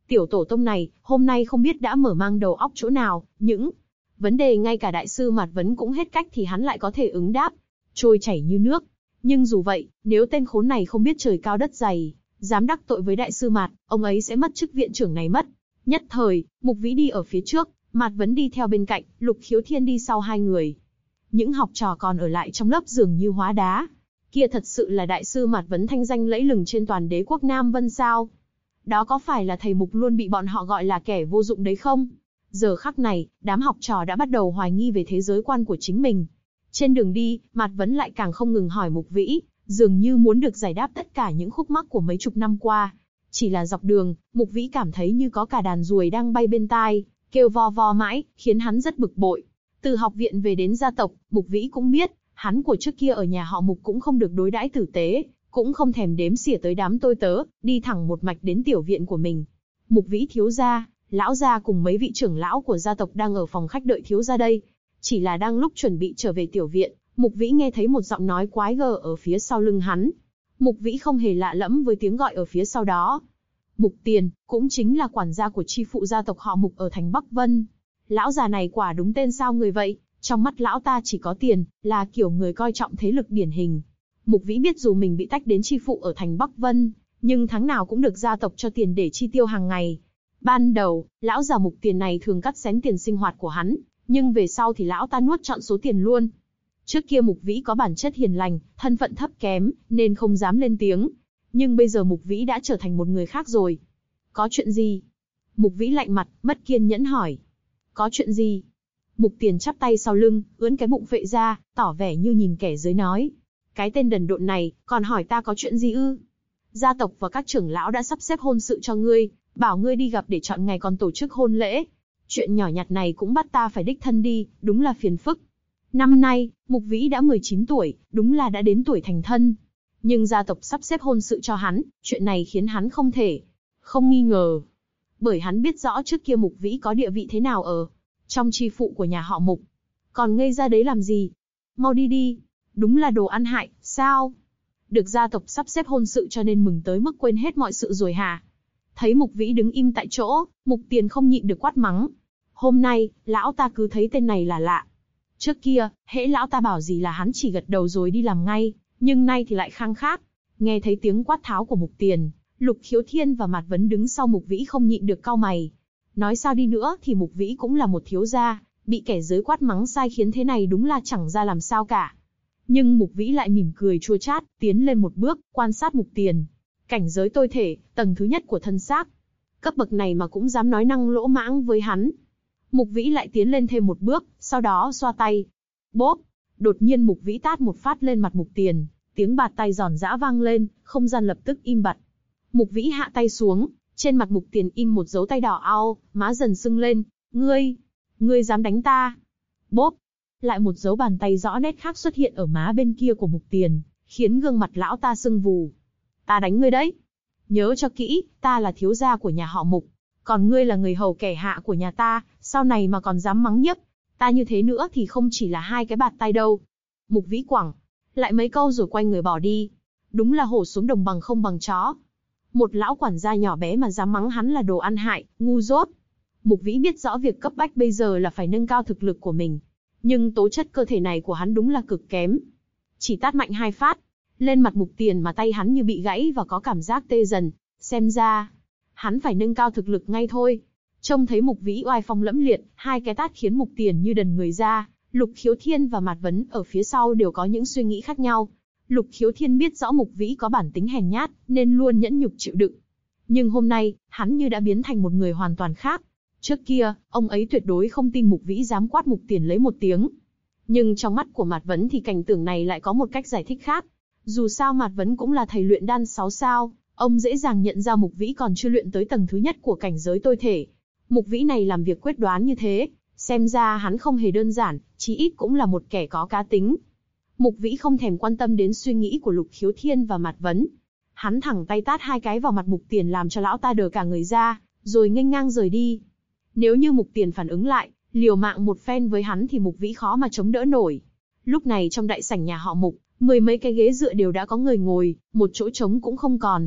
Tiểu tổ tông này, hôm nay không biết đã mở mang đầu óc chỗ nào, những vấn đề ngay cả đại sư Mạt Vấn cũng hết cách thì hắn lại có thể ứng đáp, trôi chảy như nước. Nhưng dù vậy, nếu tên khốn này không biết trời cao đất dày, dám đắc tội với đại sư Mạt, ông ấy sẽ mất chức viện trưởng này mất. Nhất thời, Mục Vĩ đi ở phía trước, Mạt Vấn đi theo bên cạnh, Lục Khiếu Thiên đi sau hai người. Những học trò còn ở lại trong lớp dường như hóa đá. Kia thật sự là đại sư Mạt Vấn thanh danh lẫy lừng trên toàn đế quốc Nam Vân sao? Đó có phải là thầy Mục luôn bị bọn họ gọi là kẻ vô dụng đấy không? Giờ khắc này, đám học trò đã bắt đầu hoài nghi về thế giới quan của chính mình. Trên đường đi, Mạt Vấn lại càng không ngừng hỏi Mục Vĩ, dường như muốn được giải đáp tất cả những khúc mắc của mấy chục năm qua. Chỉ là dọc đường, Mục Vĩ cảm thấy như có cả đàn ruồi đang bay bên tai, kêu vo vo mãi, khiến hắn rất bực bội. Từ học viện về đến gia tộc, Mục Vĩ cũng biết, hắn của trước kia ở nhà họ Mục cũng không được đối đãi tử tế, cũng không thèm đếm xỉa tới đám tôi tớ, đi thẳng một mạch đến tiểu viện của mình. Mục Vĩ thiếu gia, lão gia cùng mấy vị trưởng lão của gia tộc đang ở phòng khách đợi thiếu gia đây. Chỉ là đang lúc chuẩn bị trở về tiểu viện, Mục Vĩ nghe thấy một giọng nói quái gở ở phía sau lưng hắn. Mục Vĩ không hề lạ lẫm với tiếng gọi ở phía sau đó. Mục Tiền, cũng chính là quản gia của chi phụ gia tộc họ Mục ở thành Bắc Vân. Lão già này quả đúng tên sao người vậy, trong mắt lão ta chỉ có tiền, là kiểu người coi trọng thế lực điển hình. Mục Vĩ biết dù mình bị tách đến chi phụ ở thành Bắc Vân, nhưng tháng nào cũng được gia tộc cho tiền để chi tiêu hàng ngày. Ban đầu, lão già Mục Tiền này thường cắt xén tiền sinh hoạt của hắn, nhưng về sau thì lão ta nuốt trọn số tiền luôn. Trước kia Mục Vĩ có bản chất hiền lành, thân phận thấp kém, nên không dám lên tiếng. Nhưng bây giờ Mục Vĩ đã trở thành một người khác rồi. Có chuyện gì? Mục Vĩ lạnh mặt, mất kiên nhẫn hỏi. Có chuyện gì? Mục Tiền chắp tay sau lưng, ưỡn cái bụng phệ ra, tỏ vẻ như nhìn kẻ dưới nói. Cái tên đần độn này, còn hỏi ta có chuyện gì ư? Gia tộc và các trưởng lão đã sắp xếp hôn sự cho ngươi, bảo ngươi đi gặp để chọn ngày còn tổ chức hôn lễ. Chuyện nhỏ nhặt này cũng bắt ta phải đích thân đi, đúng là phiền phức. Năm nay, Mục Vĩ đã 19 tuổi, đúng là đã đến tuổi thành thân. Nhưng gia tộc sắp xếp hôn sự cho hắn, chuyện này khiến hắn không thể không nghi ngờ. Bởi hắn biết rõ trước kia Mục Vĩ có địa vị thế nào ở trong chi phụ của nhà họ Mục. Còn ngây ra đấy làm gì? Mau đi đi, đúng là đồ ăn hại, sao? Được gia tộc sắp xếp hôn sự cho nên mừng tới mức quên hết mọi sự rồi hả? Thấy Mục Vĩ đứng im tại chỗ, Mục Tiền không nhịn được quát mắng. Hôm nay, lão ta cứ thấy tên này là lạ. Trước kia, hễ lão ta bảo gì là hắn chỉ gật đầu rồi đi làm ngay, nhưng nay thì lại khăng khác. Nghe thấy tiếng quát tháo của Mục Tiền, Lục Khiếu Thiên và Mạt Vấn đứng sau Mục Vĩ không nhịn được cau mày. Nói sao đi nữa thì Mục Vĩ cũng là một thiếu gia, bị kẻ dưới quát mắng sai khiến thế này đúng là chẳng ra làm sao cả. Nhưng Mục Vĩ lại mỉm cười chua chát, tiến lên một bước, quan sát Mục Tiền. Cảnh giới tôi thể, tầng thứ nhất của thân xác. Cấp bậc này mà cũng dám nói năng lỗ mãng với hắn. Mục Vĩ lại tiến lên thêm một bước, sau đó xoa tay. Bốp! Đột nhiên Mục Vĩ tát một phát lên mặt Mục Tiền, tiếng bạt tay giòn giã vang lên, không gian lập tức im bặt. Mục Vĩ hạ tay xuống, trên mặt Mục Tiền in một dấu tay đỏ ao, má dần sưng lên. Ngươi dám đánh ta? Bốp! Lại một dấu bàn tay rõ nét khác xuất hiện ở má bên kia của Mục Tiền, khiến gương mặt lão ta sưng vù. Ta đánh ngươi đấy. Nhớ cho kỹ, ta là thiếu gia của nhà họ Mục. Còn ngươi là người hầu kẻ hạ của nhà ta, sau này mà còn dám mắng nhiếc ta như thế nữa thì không chỉ là hai cái bạt tay đâu. Mục Vĩ quẳng lại mấy câu rồi quay người bỏ đi. Đúng là hổ xuống đồng bằng không bằng chó. Một lão quản gia nhỏ bé mà dám mắng hắn là đồ ăn hại, ngu dốt. Mục Vĩ biết rõ việc cấp bách bây giờ là phải nâng cao thực lực của mình. Nhưng tố chất cơ thể này của hắn đúng là cực kém. Chỉ tát mạnh hai phát lên mặt Mục Tiền mà tay hắn như bị gãy và có cảm giác tê dần. Xem ra, hắn phải nâng cao thực lực ngay thôi. Trông thấy Mục Vĩ oai phong lẫm liệt, hai cái tát khiến Mục Tiền như đần người ra. Lục Khiếu Thiên và Mạt Vấn ở phía sau đều có những suy nghĩ khác nhau. Lục Khiếu Thiên biết rõ Mục Vĩ có bản tính hèn nhát, nên luôn nhẫn nhục chịu đựng. Nhưng hôm nay, hắn như đã biến thành một người hoàn toàn khác. Trước kia, ông ấy tuyệt đối không tin Mục Vĩ dám quát Mục Tiền lấy một tiếng. Nhưng trong mắt của Mạt Vấn thì cảnh tượng này lại có một cách giải thích khác. Dù sao Mạt Vấn cũng là thầy luyện đan 6 sao, ông dễ dàng nhận ra Mục Vĩ còn chưa luyện tới tầng thứ nhất của cảnh giới tôi thể. Mục Vĩ này làm việc quyết đoán như thế, xem ra hắn không hề đơn giản, chí ít cũng là một kẻ có cá tính. Mục Vĩ không thèm quan tâm đến suy nghĩ của Lục Khiếu Thiên và Mạt Vấn. Hắn thẳng tay tát hai cái vào mặt Mục Tiền làm cho lão ta đờ cả người ra, rồi nghênh ngang rời đi. Nếu như Mục Tiền phản ứng lại, liều mạng một phen với hắn thì Mục Vĩ khó mà chống đỡ nổi. Lúc này trong đại sảnh nhà họ Mục, 10 mấy cái ghế dựa đều đã có người ngồi, một chỗ trống cũng không còn.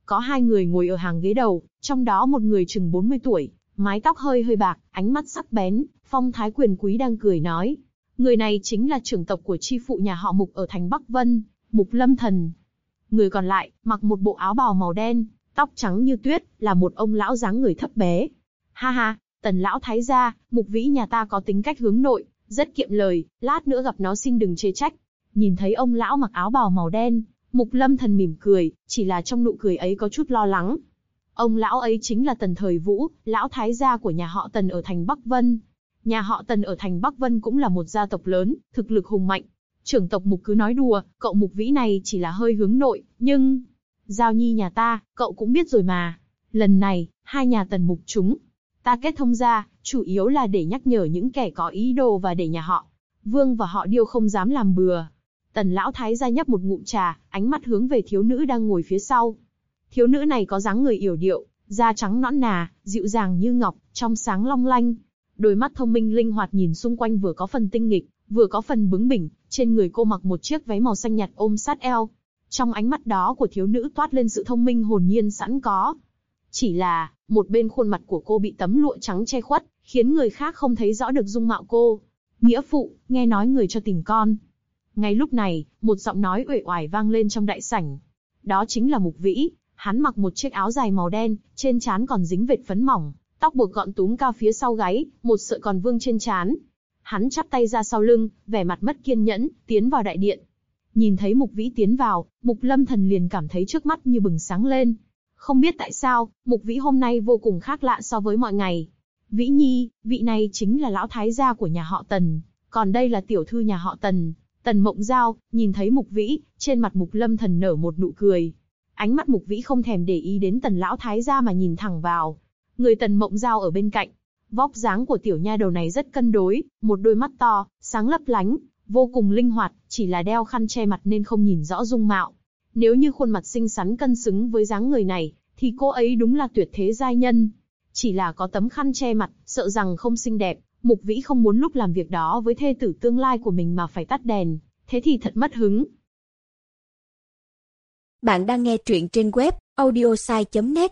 có hai người ngồi ở hàng ghế đầu, trong đó một người chừng 40 tuổi, mái tóc hơi hơi bạc, ánh mắt sắc bén, phong thái quyền quý đang cười nói. Người này chính là trưởng tộc của chi phụ nhà họ Mục ở thành Bắc Vân, Mục Lâm Thần. Người còn lại, mặc một bộ áo bào màu đen, tóc trắng như tuyết, là một ông lão dáng người thấp bé. Ha ha, Tần lão thái gia, Mục Vĩ nhà ta có tính cách hướng nội, rất kiệm lời, lát nữa gặp nó xin đừng chê trách. Nhìn thấy ông lão mặc áo bào màu đen, Mục Lâm Thần mỉm cười, chỉ là trong nụ cười ấy có chút lo lắng. Ông lão ấy chính là Tần Thời Vũ, lão thái gia của nhà họ Tần ở thành Bắc Vân. Nhà họ Tần ở thành Bắc Vân cũng là một gia tộc lớn, thực lực hùng mạnh. Trưởng tộc Mục cứ nói đùa, cậu Mục Vĩ này chỉ là hơi hướng nội, nhưng... Giao Nhi nhà ta, cậu cũng biết rồi mà. Lần này, hai nhà Tần Mục chúng ta kết thông ra, chủ yếu là để nhắc nhở những kẻ có ý đồ và để nhà họ Vương và họ Điêu không dám làm bừa. Tần lão thái gia nhấp một ngụm trà, ánh mắt hướng về thiếu nữ đang ngồi phía sau. Thiếu nữ này có dáng người yểu điệu, da trắng nõn nà, dịu dàng như ngọc, trong sáng long lanh. Đôi mắt thông minh linh hoạt nhìn xung quanh vừa có phần tinh nghịch, vừa có phần bướng bỉnh, trên người cô mặc một chiếc váy màu xanh nhạt ôm sát eo. Trong ánh mắt đó của thiếu nữ toát lên sự thông minh hồn nhiên sẵn có. Chỉ là, một bên khuôn mặt của cô bị tấm lụa trắng che khuất, khiến người khác không thấy rõ được dung mạo cô. Nghĩa phụ, nghe nói người cho tìm con. Ngay lúc này, một giọng nói uể oải vang lên trong đại sảnh. Đó chính là Mục Vĩ, hắn mặc một chiếc áo dài màu đen, trên trán còn dính vệt phấn mỏng, tóc buộc gọn túm cao phía sau gáy, một sợi còn vương trên trán. Hắn chắp tay ra sau lưng, vẻ mặt mất kiên nhẫn, tiến vào đại điện. Nhìn thấy Mục Vĩ tiến vào, Mục Lâm Thần liền cảm thấy trước mắt như bừng sáng lên. Không biết tại sao, Mục Vĩ hôm nay vô cùng khác lạ so với mọi ngày. Vĩ Nhi, vị này chính là lão thái gia của nhà họ Tần, còn đây là tiểu thư nhà họ Tần, Tần Mộng Giao. Nhìn thấy Mục Vĩ, trên mặt Mục Lâm Thần nở một nụ cười. Ánh mắt Mục Vĩ không thèm để ý đến Tần lão thái gia mà nhìn thẳng vào người Tần Mộng Giao ở bên cạnh. Vóc dáng của tiểu nha đầu này rất cân đối, một đôi mắt to, sáng lấp lánh, vô cùng linh hoạt, chỉ là đeo khăn che mặt nên không nhìn rõ dung mạo. Nếu như khuôn mặt xinh xắn cân xứng với dáng người này, thì cô ấy đúng là tuyệt thế giai nhân. Chỉ là có tấm khăn che mặt, sợ rằng không xinh đẹp, Mục Vĩ không muốn lúc làm việc đó với thê tử tương lai của mình mà phải tắt đèn, thế thì thật mất hứng. Bạn đang nghe truyện trên web audiosai.net.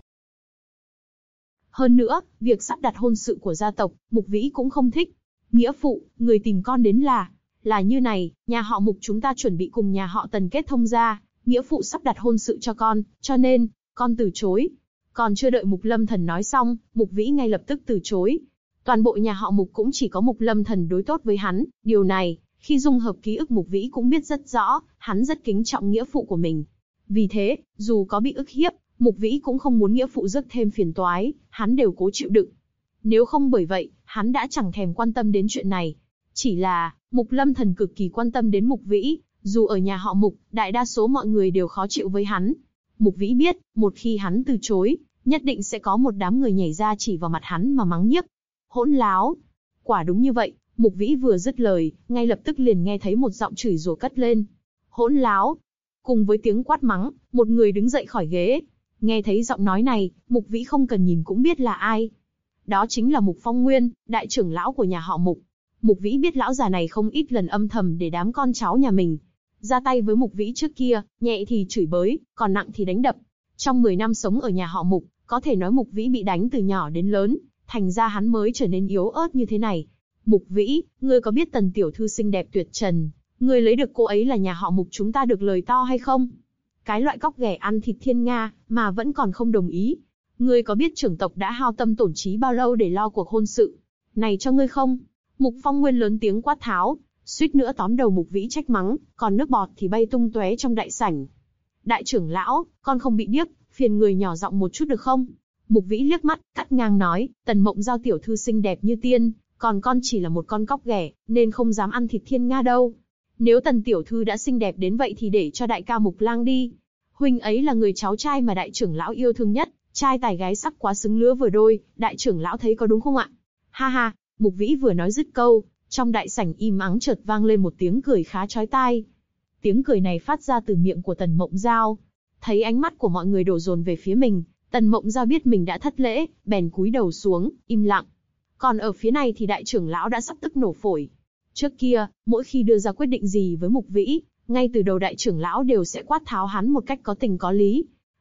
Hơn nữa, việc sắp đặt hôn sự của gia tộc, Mục Vĩ cũng không thích. Nghĩa phụ, người tìm con đến là như này, nhà họ Mục chúng ta chuẩn bị cùng nhà họ Tần kết thông gia, nghĩa phụ sắp đặt hôn sự cho con, cho nên, con từ chối. Còn chưa đợi Mục Lâm Thần nói xong, Mục Vĩ ngay lập tức từ chối. Toàn bộ nhà họ Mục cũng chỉ có Mục Lâm Thần đối tốt với hắn, điều này, khi dung hợp ký ức Mục Vĩ cũng biết rất rõ, hắn rất kính trọng nghĩa phụ của mình. Vì thế, dù có bị ức hiếp, Mục Vĩ cũng không muốn nghĩa phụ rước thêm phiền toái, hắn đều cố chịu đựng. Nếu không bởi vậy, hắn đã chẳng thèm quan tâm đến chuyện này. Chỉ là, Mục Lâm Thần cực kỳ quan tâm đến Mục Vĩ, dù ở nhà họ Mục, đại đa số mọi người đều khó chịu với hắn. Mục Vĩ biết, một khi hắn từ chối, nhất định sẽ có một đám người nhảy ra chỉ vào mặt hắn mà mắng nhiếc. Hỗn láo! Quả đúng như vậy, Mục Vĩ vừa dứt lời, ngay lập tức liền nghe thấy một giọng chửi rủa cất lên. Hỗn láo! Cùng với tiếng quát mắng, một người đứng dậy khỏi ghế. Nghe thấy giọng nói này, Mục Vĩ không cần nhìn cũng biết là ai. Đó chính là Mục Phong Nguyên, đại trưởng lão của nhà họ Mục. Mục Vĩ biết lão già này không ít lần âm thầm để đám con cháu nhà mình ra tay với Mục Vĩ trước kia, nhẹ thì chửi bới, còn nặng thì đánh đập. Trong 10 năm sống ở nhà họ Mục, có thể nói Mục Vĩ bị đánh từ nhỏ đến lớn, thành ra hắn mới trở nên yếu ớt như thế này. Mục Vĩ, ngươi có biết Tần tiểu thư xinh đẹp tuyệt trần, ngươi lấy được cô ấy là nhà họ Mục chúng ta được lời to hay không? Cái loại cóc ghẻ ăn thịt thiên nga, mà vẫn còn không đồng ý. Ngươi có biết trưởng tộc đã hao tâm tổn trí bao lâu để lo cuộc hôn sự này cho ngươi không? Mục Phong Nguyên lớn tiếng quát tháo, suýt nữa tóm đầu Mục Vĩ trách mắng, còn nước bọt thì bay tung tóe trong đại sảnh. Đại trưởng lão, con không bị điếc, phiền người nhỏ giọng một chút được không? Mục Vĩ liếc mắt, cắt ngang nói, Tần Mộng Giao tiểu thư xinh đẹp như tiên, còn con chỉ là một con cóc ghẻ, nên không dám ăn thịt thiên nga đâu. Nếu Tần tiểu thư đã xinh đẹp đến vậy thì để cho đại ca Mục Lang đi. Huynh ấy là người cháu trai mà đại trưởng lão yêu thương nhất, trai tài gái sắc quá xứng lứa vừa đôi, đại trưởng lão thấy có đúng không ạ? Ha ha, Mục Vĩ vừa nói dứt câu, trong đại sảnh im ắng chợt vang lên một tiếng cười khá chói tai. Tiếng cười này phát ra từ miệng của Tần Mộng Giao. Thấy ánh mắt của mọi người đổ dồn về phía mình, Tần Mộng Giao biết mình đã thất lễ, bèn cúi đầu xuống, im lặng. Còn ở phía này thì đại trưởng lão đã sắp tức nổ phổi. Trước kia, mỗi khi đưa ra quyết định gì với Mục Vĩ, ngay từ đầu đại trưởng lão đều sẽ quát tháo hắn một cách có tình có lý.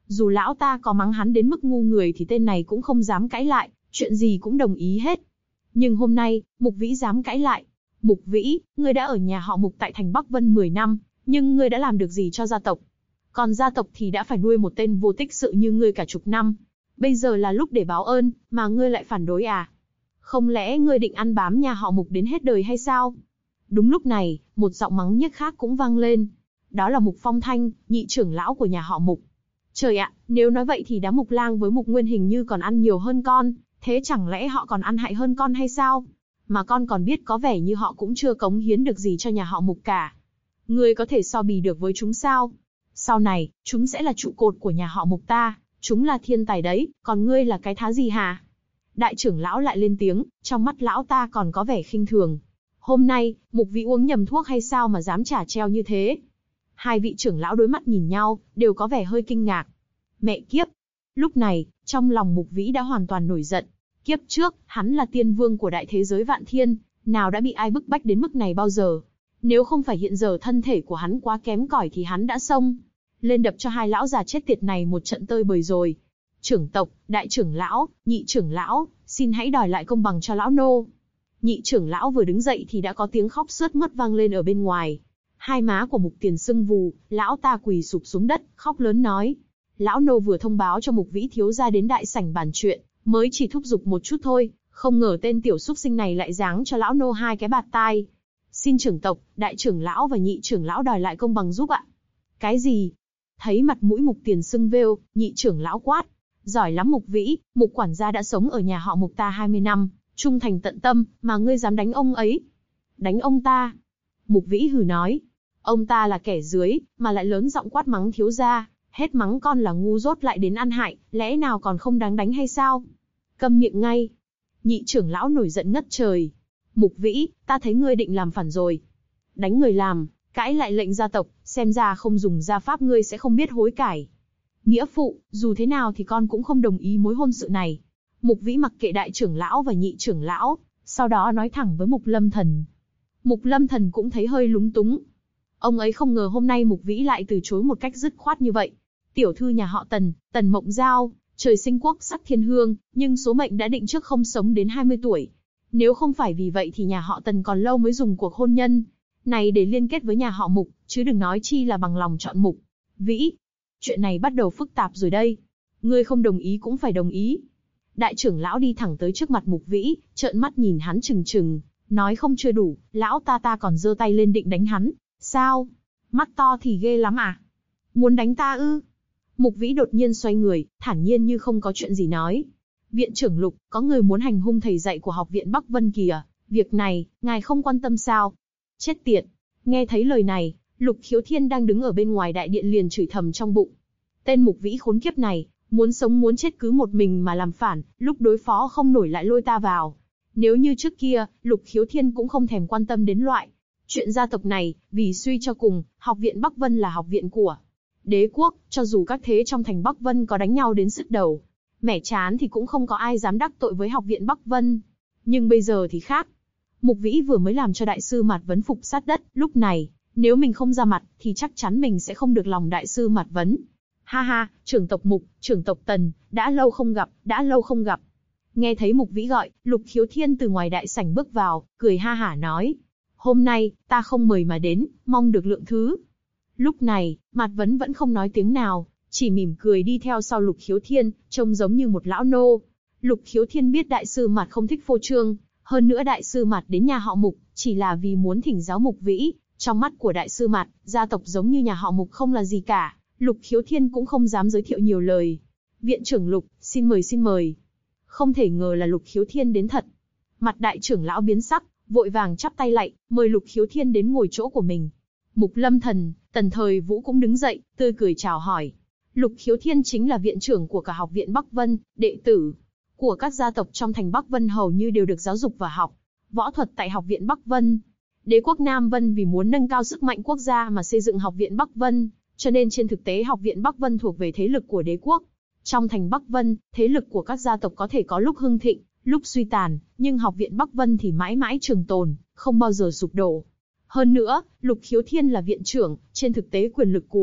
Dù lão ta có mắng hắn đến mức ngu người thì tên này cũng không dám cãi lại, chuyện gì cũng đồng ý hết. Nhưng hôm nay, Mục Vĩ dám cãi lại. Mục Vĩ, ngươi đã ở nhà họ Mục tại thành Bắc Vân 10 năm, nhưng ngươi đã làm được gì cho gia tộc? Còn gia tộc thì đã phải nuôi một tên vô tích sự như ngươi cả chục năm. Bây giờ là lúc để báo ơn, mà ngươi lại phản đối à? Không lẽ ngươi định ăn bám nhà họ Mục đến hết đời hay sao? Đúng lúc này, một giọng mắng nhiếc khác cũng vang lên. Đó là Mục Phong Thanh, nhị trưởng lão của nhà họ Mục. Trời ạ, nếu nói vậy thì đám Mục Lang với Mục Nguyên hình như còn ăn nhiều hơn con, thế chẳng lẽ họ còn ăn hại hơn con hay sao? Mà con còn biết có vẻ như họ cũng chưa cống hiến được gì cho nhà họ Mục cả. Ngươi có thể so bì được với chúng sao? Sau này, chúng sẽ là trụ cột của nhà họ Mục ta, chúng là thiên tài đấy, còn ngươi là cái thá gì hả? Đại trưởng lão lại lên tiếng, trong mắt lão ta còn có vẻ khinh thường. Hôm nay, Mục Vĩ uống nhầm thuốc hay sao mà dám trả treo như thế? Hai vị trưởng lão đối mắt nhìn nhau, đều có vẻ hơi kinh ngạc. Mẹ kiếp! Lúc này, trong lòng Mục Vĩ đã hoàn toàn nổi giận. Kiếp trước, hắn là tiên vương của đại thế giới vạn thiên, nào đã bị ai bức bách đến mức này bao giờ? Nếu không phải hiện giờ thân thể của hắn quá kém cỏi thì hắn đã xông lên đập cho hai lão già chết tiệt này một trận tơi bời rồi. Trưởng tộc, đại trưởng lão, nhị trưởng lão, xin hãy đòi lại công bằng cho lão nô. Nhị trưởng lão vừa đứng dậy thì đã có tiếng khóc sướt mướt vang lên ở bên ngoài. Hai má của Mục Tiền sưng vù, lão ta quỳ sụp xuống đất, khóc lớn nói. Lão nô vừa thông báo cho Mục Vĩ thiếu gia đến đại sảnh bàn chuyện, mới chỉ thúc giục một chút thôi, không ngờ tên tiểu súc sinh này lại giáng cho lão nô hai cái bạt tai. Xin trưởng tộc, đại trưởng lão và nhị trưởng lão đòi lại công bằng giúp ạ. Cái gì? Thấy mặt mũi Mục Tiền sưng vêu, nhị trưởng lão quát. Giỏi lắm Mục Vĩ, Mục quản gia đã sống ở nhà họ Mục ta 20 năm, trung thành tận tâm, mà ngươi dám đánh ông ấy? Đánh ông ta? Mục Vĩ hừ nói. Ông ta là kẻ dưới, mà lại lớn giọng quát mắng thiếu gia, hết mắng con là ngu dốt lại đến ăn hại, lẽ nào còn không đáng đánh hay sao? Câm miệng ngay. Nhị trưởng lão nổi giận ngất trời. Mục Vĩ, ta thấy ngươi định làm phản rồi. Đánh người làm, cãi lại lệnh gia tộc, xem ra không dùng gia pháp ngươi sẽ không biết hối cải. Nghĩa phụ, dù thế nào thì con cũng không đồng ý mối hôn sự này. Mục Vĩ mặc kệ đại trưởng lão và nhị trưởng lão, sau đó nói thẳng với Mục Lâm Thần. Mục Lâm Thần cũng thấy hơi lúng túng. Ông ấy không ngờ hôm nay Mục Vĩ lại từ chối một cách dứt khoát như vậy. Tiểu thư nhà họ Tần, Tần Mộng Giao, trời sinh quốc sắc thiên hương, nhưng số mệnh đã định trước không sống đến 20 tuổi. Nếu không phải vì vậy thì nhà họ Tần còn lâu mới dùng cuộc hôn nhân này để liên kết với nhà họ Mục, chứ đừng nói chi là bằng lòng chọn Mục Vĩ. Chuyện này bắt đầu phức tạp rồi đây. Ngươi không đồng ý cũng phải đồng ý. Đại trưởng lão đi thẳng tới trước mặt Mục Vĩ, trợn mắt nhìn hắn trừng trừng, nói không chưa đủ, lão ta còn giơ tay lên định đánh hắn. Sao? Mắt to thì ghê lắm à? Muốn đánh ta ư? Mục Vĩ đột nhiên xoay người, thản nhiên như không có chuyện gì nói. Viện trưởng Lục, có người muốn hành hung thầy dạy của học viện Bắc Vân kìa, việc này, ngài không quan tâm sao? Chết tiệt! Nghe thấy lời này, Lục Khiếu Thiên đang đứng ở bên ngoài đại điện liền chửi thầm trong bụng. Tên Mục Vĩ khốn kiếp này, muốn sống muốn chết cứ một mình mà làm phản, lúc đối phó không nổi lại lôi ta vào. Nếu như trước kia, Lục Khiếu Thiên cũng không thèm quan tâm đến loại chuyện gia tộc này, vì suy cho cùng, học viện Bắc Vân là học viện của đế quốc, cho dù các thế trong thành Bắc Vân có đánh nhau đến sứt đầu, mẻ chán thì cũng không có ai dám đắc tội với học viện Bắc Vân. Nhưng bây giờ thì khác. Mục Vĩ vừa mới làm cho đại sư Mạt Vấn phục sát đất, lúc này, nếu mình không ra mặt, thì chắc chắn mình sẽ không được lòng đại sư Mạt Vấn. Ha ha, trưởng tộc Mục, trưởng tộc Tần, đã lâu không gặp, đã lâu không gặp. Nghe thấy Mục Vĩ gọi, Lục Khiếu Thiên từ ngoài đại sảnh bước vào, cười ha hả nói. Hôm nay, ta không mời mà đến, mong được lượng thứ. Lúc này, Mạt Vấn vẫn không nói tiếng nào, chỉ mỉm cười đi theo sau Lục Khiếu Thiên, trông giống như một lão nô. Lục Khiếu Thiên biết đại sư Mạt không thích phô trương, hơn nữa đại sư Mạt đến nhà họ Mục, chỉ là vì muốn thỉnh giáo Mục Vĩ. Trong mắt của đại sư Mạt, gia tộc giống như nhà họ Mục không là gì cả. Lục Khiếu Thiên cũng không dám giới thiệu nhiều lời. Viện trưởng Lục, xin mời xin mời. Không thể ngờ là Lục Khiếu Thiên đến thật. Mặt đại trưởng lão biến sắc, vội vàng chắp tay lạy, mời Lục Khiếu Thiên đến ngồi chỗ của mình. Mục Lâm Thần, Tần Thời Vũ cũng đứng dậy, tươi cười chào hỏi. Lục Khiếu Thiên chính là viện trưởng của cả học viện Bắc Vân, đệ tử của các gia tộc trong thành Bắc Vân hầu như đều được giáo dục và học võ thuật tại học viện Bắc Vân. Đế quốc Nam Vân vì muốn nâng cao sức mạnh quốc gia mà xây dựng học viện Bắc Vân, cho nên trên thực tế học viện Bắc Vân thuộc về thế lực của đế quốc. Trong thành Bắc Vân, thế lực của các gia tộc có thể có lúc hưng thịnh, lúc suy tàn, nhưng học viện Bắc Vân thì mãi mãi trường tồn, không bao giờ sụp đổ. Hơn nữa, Lục Khiếu Thiên là viện trưởng, trên thực tế quyền lực của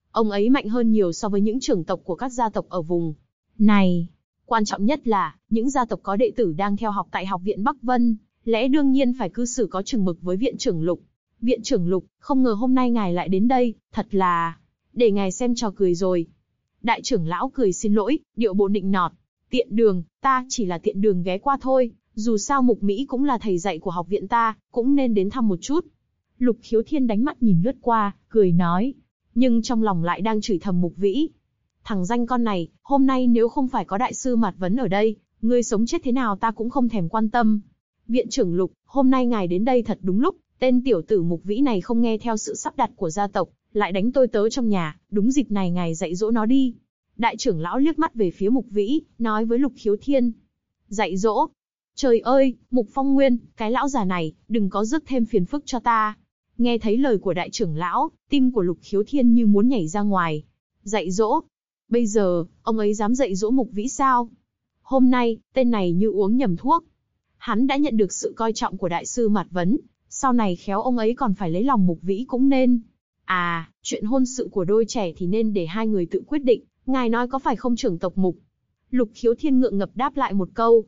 Ông ấy mạnh hơn nhiều so với những trưởng tộc của các gia tộc ở vùng này. Quan trọng nhất là, những gia tộc có đệ tử đang theo học tại Học viện Bắc Vân, lẽ đương nhiên phải cư xử có chừng mực với viện trưởng Lục. Viện trưởng Lục, không ngờ hôm nay ngài lại đến đây, thật là... để ngài xem trò cười rồi. Đại trưởng lão cười xin lỗi, điệu bộ nịnh nọt. Tiện đường, ta chỉ là tiện đường ghé qua thôi, dù sao Mục Mỹ cũng là thầy dạy của học viện ta, cũng nên đến thăm một chút. Lục Khiếu Thiên đánh mắt nhìn lướt qua, cười nói, nhưng trong lòng lại đang chửi thầm Mục Vĩ. Thằng danh con này, hôm nay nếu không phải có đại sư Mạt Vấn ở đây, ngươi sống chết thế nào ta cũng không thèm quan tâm. Viện trưởng Lục, hôm nay ngài đến đây thật đúng lúc, tên tiểu tử Mục Vĩ này không nghe theo sự sắp đặt của gia tộc, lại đánh tôi tớ trong nhà, đúng dịp này ngài dạy dỗ nó đi. Đại trưởng lão liếc mắt về phía Mục Vĩ, nói với Lục Khiếu Thiên. Dạy dỗ? Trời ơi, Mục Phong Nguyên, cái lão già này, đừng có rước thêm phiền phức cho ta. Nghe thấy lời của đại trưởng lão, tim của Lục Khiếu Thiên như muốn nhảy ra ngoài. Dạy dỗ? Bây giờ, ông ấy dám dạy dỗ Mục Vĩ sao? Hôm nay, tên này như uống nhầm thuốc. Hắn đã nhận được sự coi trọng của đại sư Mạt Vấn, sau này khéo ông ấy còn phải lấy lòng Mục Vĩ cũng nên. À, chuyện hôn sự của đôi trẻ thì nên để hai người tự quyết định, ngài nói có phải không trưởng tộc Mục? Lục Khiếu Thiên ngượng ngập đáp lại một câu.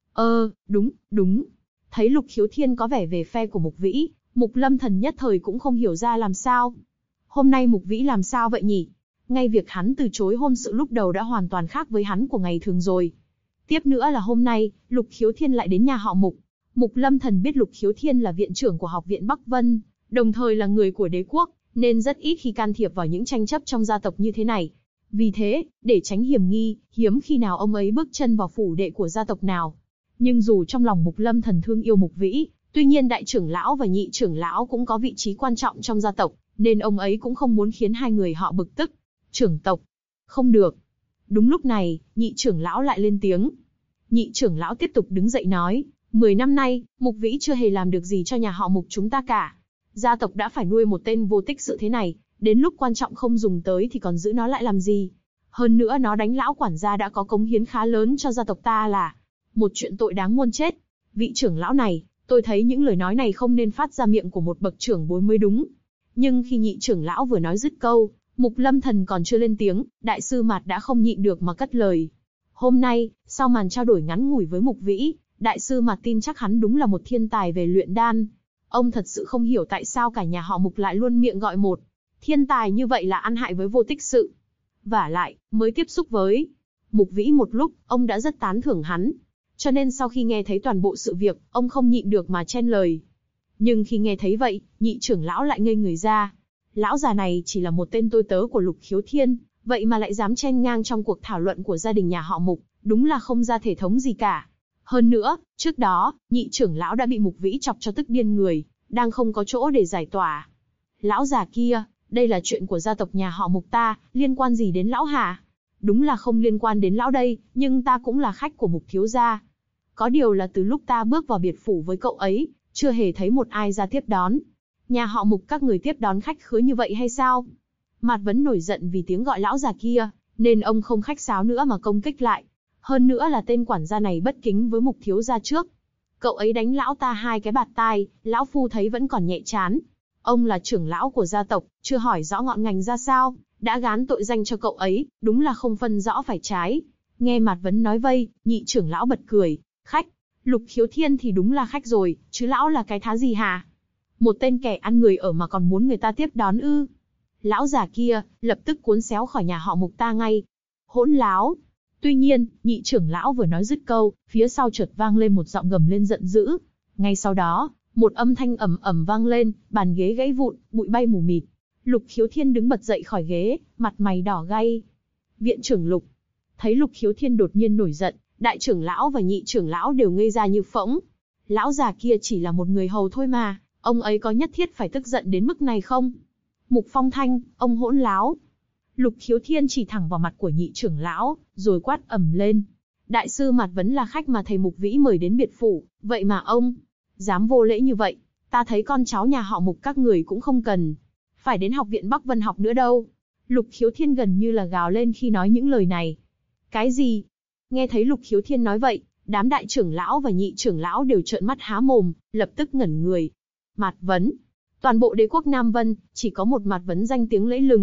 Đúng. Thấy Lục Khiếu Thiên có vẻ về phe của Mục Vĩ, Mục Lâm Thần nhất thời cũng không hiểu ra làm sao. Hôm nay Mục Vĩ làm sao vậy nhỉ? Ngay việc hắn từ chối hôn sự lúc đầu đã hoàn toàn khác với hắn của ngày thường rồi. Tiếp nữa là hôm nay, Lục Khiếu Thiên lại đến nhà họ Mục. Mục Lâm Thần biết Lục Khiếu Thiên là viện trưởng của Học viện Bắc Vân, đồng thời là người của đế quốc, nên rất ít khi can thiệp vào những tranh chấp trong gia tộc như thế này. Vì thế, để tránh hiểm nghi, hiếm khi nào ông ấy bước chân vào phủ đệ của gia tộc nào. Nhưng dù trong lòng Mục Lâm Thần thương yêu Mục Vĩ, tuy nhiên đại trưởng lão và nhị trưởng lão cũng có vị trí quan trọng trong gia tộc, nên ông ấy cũng không muốn khiến hai người họ bực tức. Trưởng tộc, không được. Đúng lúc này, nhị trưởng lão lại lên tiếng. Nhị trưởng lão tiếp tục đứng dậy nói, 10 năm nay, Mục Vĩ chưa hề làm được gì cho nhà họ Mục chúng ta cả. Gia tộc đã phải nuôi một tên vô tích sự thế này, đến lúc quan trọng không dùng tới thì còn giữ nó lại làm gì. Hơn nữa nó đánh lão quản gia đã có cống hiến khá lớn cho gia tộc ta là một chuyện tội đáng muôn chết. Vị trưởng lão này, tôi thấy những lời nói này không nên phát ra miệng của một bậc trưởng bối mới đúng. Nhưng khi nhị trưởng lão vừa nói dứt câu, Mục Lâm Thần còn chưa lên tiếng, đại sư Mạt đã không nhịn được mà cất lời. Hôm nay, sau màn trao đổi ngắn ngủi với Mục Vĩ, đại sư Mạt tin chắc hắn đúng là một thiên tài về luyện đan. Ông thật sự không hiểu tại sao cả nhà họ Mục lại luôn miệng gọi một thiên tài như vậy là ăn hại với vô tích sự. Vả lại, mới tiếp xúc với Mục Vĩ một lúc, ông đã rất tán thưởng hắn. Cho nên sau khi nghe thấy toàn bộ sự việc, ông không nhịn được mà chen lời. Nhưng khi nghe thấy vậy, nhị trưởng lão lại ngây người ra. Lão già này chỉ là một tên tôi tớ của Lục Khiếu Thiên, vậy mà lại dám chen ngang trong cuộc thảo luận của gia đình nhà họ Mục, đúng là không ra thể thống gì cả. Hơn nữa, trước đó, nhị trưởng lão đã bị Mục Vĩ chọc cho tức điên người, đang không có chỗ để giải tỏa. Lão già kia, đây là chuyện của gia tộc nhà họ Mục ta, liên quan gì đến lão hả? Đúng là không liên quan đến lão đây, nhưng ta cũng là khách của Mục thiếu gia. Có điều là từ lúc ta bước vào biệt phủ với cậu ấy, chưa hề thấy một ai ra tiếp đón. Nhà họ Mục các người tiếp đón khách khứa như vậy hay sao? Mạt Vấn nổi giận vì tiếng gọi lão già kia, nên ông không khách sáo nữa mà công kích lại. Hơn nữa là tên quản gia này bất kính với Mục thiếu gia trước. Cậu ấy đánh lão ta 2 cái bạt tai, lão phu thấy vẫn còn nhẹ chán. Ông là trưởng lão của gia tộc, chưa hỏi rõ ngọn ngành ra sao, đã gán tội danh cho cậu ấy, đúng là không phân rõ phải trái. Nghe Mạt Vấn nói vây, nhị trưởng lão bật cười, khách, Lục Khiếu Thiên thì đúng là khách rồi, chứ lão là cái thá gì hả? Một tên kẻ ăn người ở mà còn muốn người ta tiếp đón ư? Lão già kia, lập tức cuốn xéo khỏi nhà họ Mục ta ngay. Hỗn láo! Tuy nhiên, nhị trưởng lão vừa nói dứt câu, phía sau chợt vang lên một giọng gầm lên giận dữ. Ngay sau đó, một âm thanh ầm ầm vang lên, bàn ghế gãy vụn, bụi bay mù mịt. Lục Khiếu Thiên đứng bật dậy khỏi ghế, mặt mày đỏ gay. Viện trưởng Lục. Thấy Lục Khiếu Thiên đột nhiên nổi giận, đại trưởng lão và nhị trưởng lão đều ngây ra như phỗng. Lão già kia chỉ là một người hầu thôi mà, ông ấy có nhất thiết phải tức giận đến mức này không? Mục Phong Thanh, ông hỗn láo. Lục Khiếu Thiên chỉ thẳng vào mặt của nhị trưởng lão, rồi quát ầm lên. Đại sư Mạt Vấn là khách mà thầy Mục Vĩ mời đến biệt phủ, vậy mà ông dám vô lễ như vậy, ta thấy con cháu nhà họ Mục các người cũng không cần phải đến học viện Bắc Vân học nữa đâu. Lục Khiếu Thiên gần như là gào lên khi nói những lời này. Cái gì? Nghe thấy Lục Khiếu Thiên nói vậy, đám đại trưởng lão và nhị trưởng lão đều trợn mắt há mồm, lập tức ngẩn người. Mạt Vấn. Toàn bộ đế quốc Nam Vân, chỉ có một Mạt Vấn danh tiếng lẫy lừng.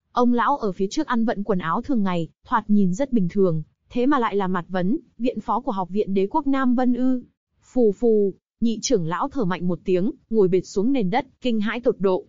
Ông lão ở phía trước ăn vận quần áo thường ngày, thoạt nhìn rất bình thường, thế mà lại là Mạt Vấn, viện phó của Học viện Đế quốc Nam Vân ư? Phù phù, nhị trưởng lão thở mạnh một tiếng, ngồi bệt xuống nền đất, kinh hãi tột độ.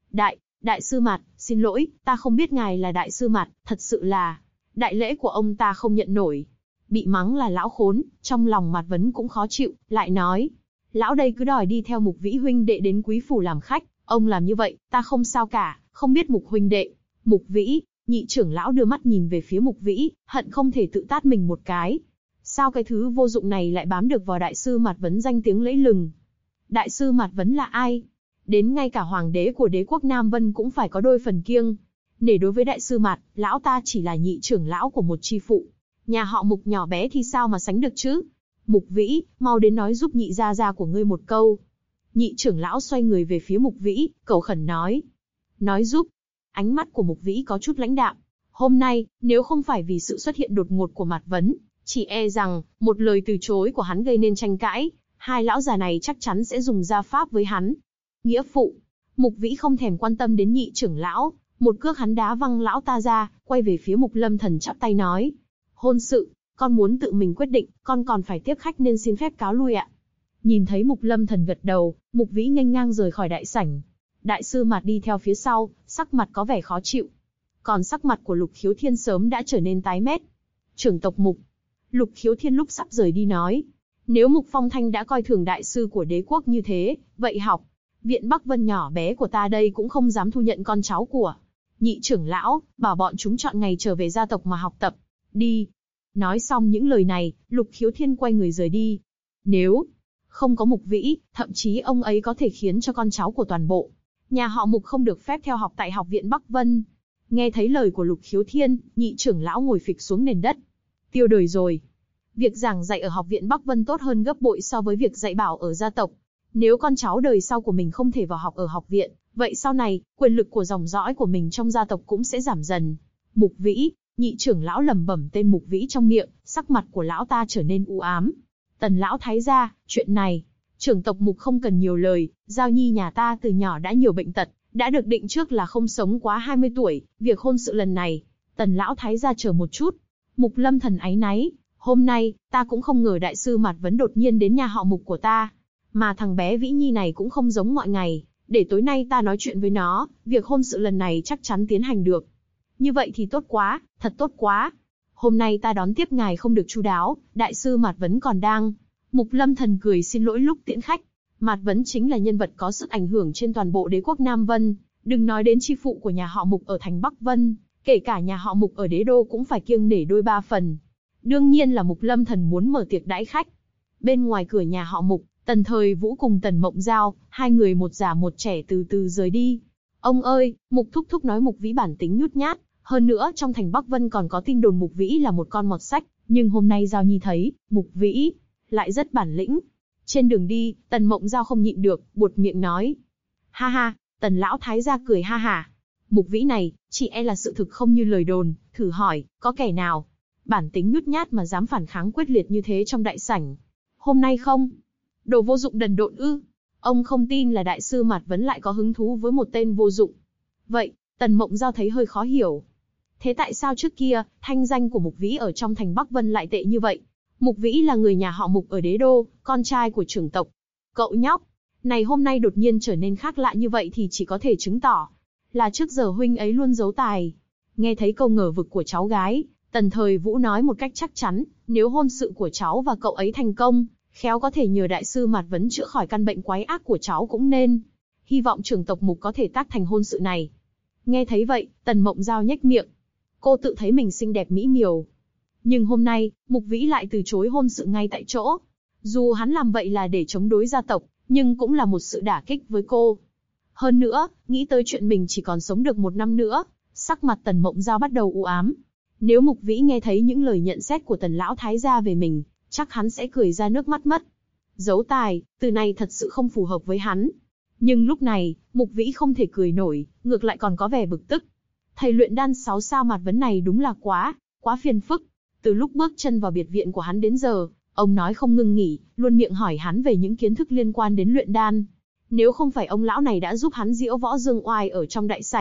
Đại sư Mạt, xin lỗi, ta không biết ngài là đại sư Mạt, thật sự là, đại lễ của ông ta không nhận nổi. Bị mắng là lão khốn, trong lòng Mạt Vấn cũng khó chịu, lại nói, lão đây cứ đòi đi theo Mục Vĩ huynh đệ đến quý phủ làm khách, ông làm như vậy, ta không sao cả, không biết Mục huynh đệ. Mục Vĩ, nhị trưởng lão đưa mắt nhìn về phía Mục Vĩ, hận không thể tự tát mình một cái. Sao cái thứ vô dụng này lại bám được vào đại sư Mạt Vấn danh tiếng lẫy lừng? Đại sư Mạt Vấn là ai? Đến ngay cả hoàng đế của đế quốc Nam Vân cũng phải có đôi phần kiêng. Để đối với đại sư Mạt, lão ta chỉ là nhị trưởng lão của một chi phụ. Nhà họ Mục nhỏ bé thì sao mà sánh được chứ? Mục Vĩ, mau đến nói giúp nhị gia gia của ngươi một câu. Nhị trưởng lão xoay người về phía Mục Vĩ, cầu khẩn nói. Nói giúp. Ánh mắt của Mục Vĩ có chút lãnh đạm. Hôm nay, nếu không phải vì sự xuất hiện đột ngột của Mạt Vấn, chỉ e rằng, một lời từ chối của hắn gây nên tranh cãi, hai lão già này chắc chắn sẽ dùng gia pháp với hắn. Nghĩa phụ. Mục Vĩ không thèm quan tâm đến nhị trưởng lão, một cước hắn đá văng lão ta ra, quay về phía Mục Lâm Thần chắp tay nói. Hôn sự, con muốn tự mình quyết định, con còn phải tiếp khách nên xin phép cáo lui ạ. Nhìn thấy Mục Lâm Thần gật đầu, Mục Vĩ nghênh ngang rời khỏi đại sảnh. Đại sư Mạt đi theo phía sau, sắc mặt có vẻ khó chịu. Còn sắc mặt của Lục Khiếu Thiên sớm đã trở nên tái mét. Trưởng tộc Mục. Lục Khiếu Thiên lúc sắp rời đi nói. Nếu Mục Phong Thanh đã coi thường đại sư của đế quốc như thế, vậy Học viện Bắc Vân nhỏ bé của ta đây cũng không dám thu nhận con cháu của nhị trưởng lão, bảo bọn chúng chọn ngày trở về gia tộc mà học tập. Đi. Nói xong những lời này, Lục Khiếu Thiên quay người rời đi. Nếu không có Mục Vĩ, thậm chí ông ấy có thể khiến cho con cháu của toàn bộ nhà họ Mục không được phép theo học tại Học viện Bắc Vân. Nghe thấy lời của Lục Khiếu Thiên, nhị trưởng lão ngồi phịch xuống nền đất. Tiêu đời rồi. Việc giảng dạy ở Học viện Bắc Vân tốt hơn gấp bội so với việc dạy bảo ở gia tộc. Nếu con cháu đời sau của mình không thể vào học ở học viện, vậy sau này, quyền lực của dòng dõi của mình trong gia tộc cũng sẽ giảm dần. Mục Vĩ, nhị trưởng lão lẩm bẩm tên Mục Vĩ trong miệng, sắc mặt của lão ta trở nên u ám. Tần lão thái gia, chuyện này, trưởng tộc Mục không cần nhiều lời, Giao Nhi nhà ta từ nhỏ đã nhiều bệnh tật, đã được định trước là không sống quá 20 tuổi, việc hôn sự lần này, Tần lão thái gia chờ một chút. Mục Lâm Thần áy náy, hôm nay, ta cũng không ngờ đại sư Mạt Vấn đột nhiên đến nhà họ Mục của ta. Mà thằng bé Vĩ Nhi này cũng không giống mọi ngày, để tối nay ta nói chuyện với nó, việc hôn sự lần này chắc chắn tiến hành được. Như vậy thì tốt quá, thật tốt quá. Hôm nay ta đón tiếp ngài không được chu đáo, đại sư Mạt Vấn còn đang. Mục Lâm Thần cười xin lỗi lúc tiễn khách. Mạt Vấn chính là nhân vật có sức ảnh hưởng trên toàn bộ đế quốc Nam Vân, đừng nói đến chi phụ của nhà họ Mục ở thành Bắc Vân, kể cả nhà họ Mục ở đế đô cũng phải kiêng nể đôi ba phần. Đương nhiên là Mục Lâm Thần muốn mở tiệc đãi khách. Bên ngoài cửa nhà họ Mục, Tần Thời Vũ cùng Tần Mộng Giao, hai người một già một trẻ từ từ rời đi. Ông ơi, Mục thúc thúc nói Mục Vĩ bản tính nhút nhát, hơn nữa trong thành Bắc Vân còn có tin đồn Mục Vĩ là một con mọt sách, nhưng hôm nay Giao Nhi thấy, Mục Vĩ lại rất bản lĩnh. Trên đường đi, Tần Mộng Giao không nhịn được, buột miệng nói. Ha ha, Tần lão thái gia cười ha hả. Mục Vĩ này, chỉ e là sự thực không như lời đồn, thử hỏi, có kẻ nào bản tính nhút nhát mà dám phản kháng quyết liệt như thế trong đại sảnh? Hôm nay không? Đồ vô dụng đần độn ư? Ông không tin là đại sư Mạt Vấn lại có hứng thú với một tên vô dụng. Vậy, Tần Mộng Giao thấy hơi khó hiểu. Thế tại sao trước kia, thanh danh của Mục Vĩ ở trong thành Bắc Vân lại tệ như vậy? Mục Vĩ là người nhà họ Mục ở đế đô, con trai của trưởng tộc. Cậu nhóc, này hôm nay đột nhiên trở nên khác lạ như vậy thì chỉ có thể chứng tỏ là trước giờ huynh ấy luôn giấu tài. Nghe thấy câu ngờ vực của cháu gái, Tần Thời Vũ nói một cách chắc chắn, nếu hôn sự của cháu và cậu ấy thành công, khéo có thể nhờ đại sư Mạt Vấn chữa khỏi căn bệnh quái ác của cháu cũng nên. Hy vọng trưởng tộc Mục có thể tác thành hôn sự này. Nghe thấy vậy, Tần Mộng Giao nhếch miệng. Cô tự thấy mình xinh đẹp mỹ miều. Nhưng hôm nay, Mục Vĩ lại từ chối hôn sự ngay tại chỗ. Dù hắn làm vậy là để chống đối gia tộc, nhưng cũng là một sự đả kích với cô. Hơn nữa, nghĩ tới chuyện mình chỉ còn sống được 1 năm nữa, sắc mặt Tần Mộng Giao bắt đầu u ám. Nếu Mục Vĩ nghe thấy những lời nhận xét của Tần lão thái gia về mình, chắc hắn sẽ cười ra nước mắt mất. Giấu tài, từ này thật sự không phù hợp với hắn. Nhưng lúc này, Mục Vĩ không thể cười nổi, ngược lại còn có vẻ bực tức. Thầy luyện đan 6 sao Mạt Vấn này đúng là quá phiền phức. Từ lúc bước chân vào biệt viện của hắn đến giờ, ông nói không ngừng nghỉ, luôn miệng hỏi hắn về những kiến thức liên quan đến luyện đan. Nếu không phải ông lão này đã giúp hắn diễu võ dương oai ở trong đại sảnh,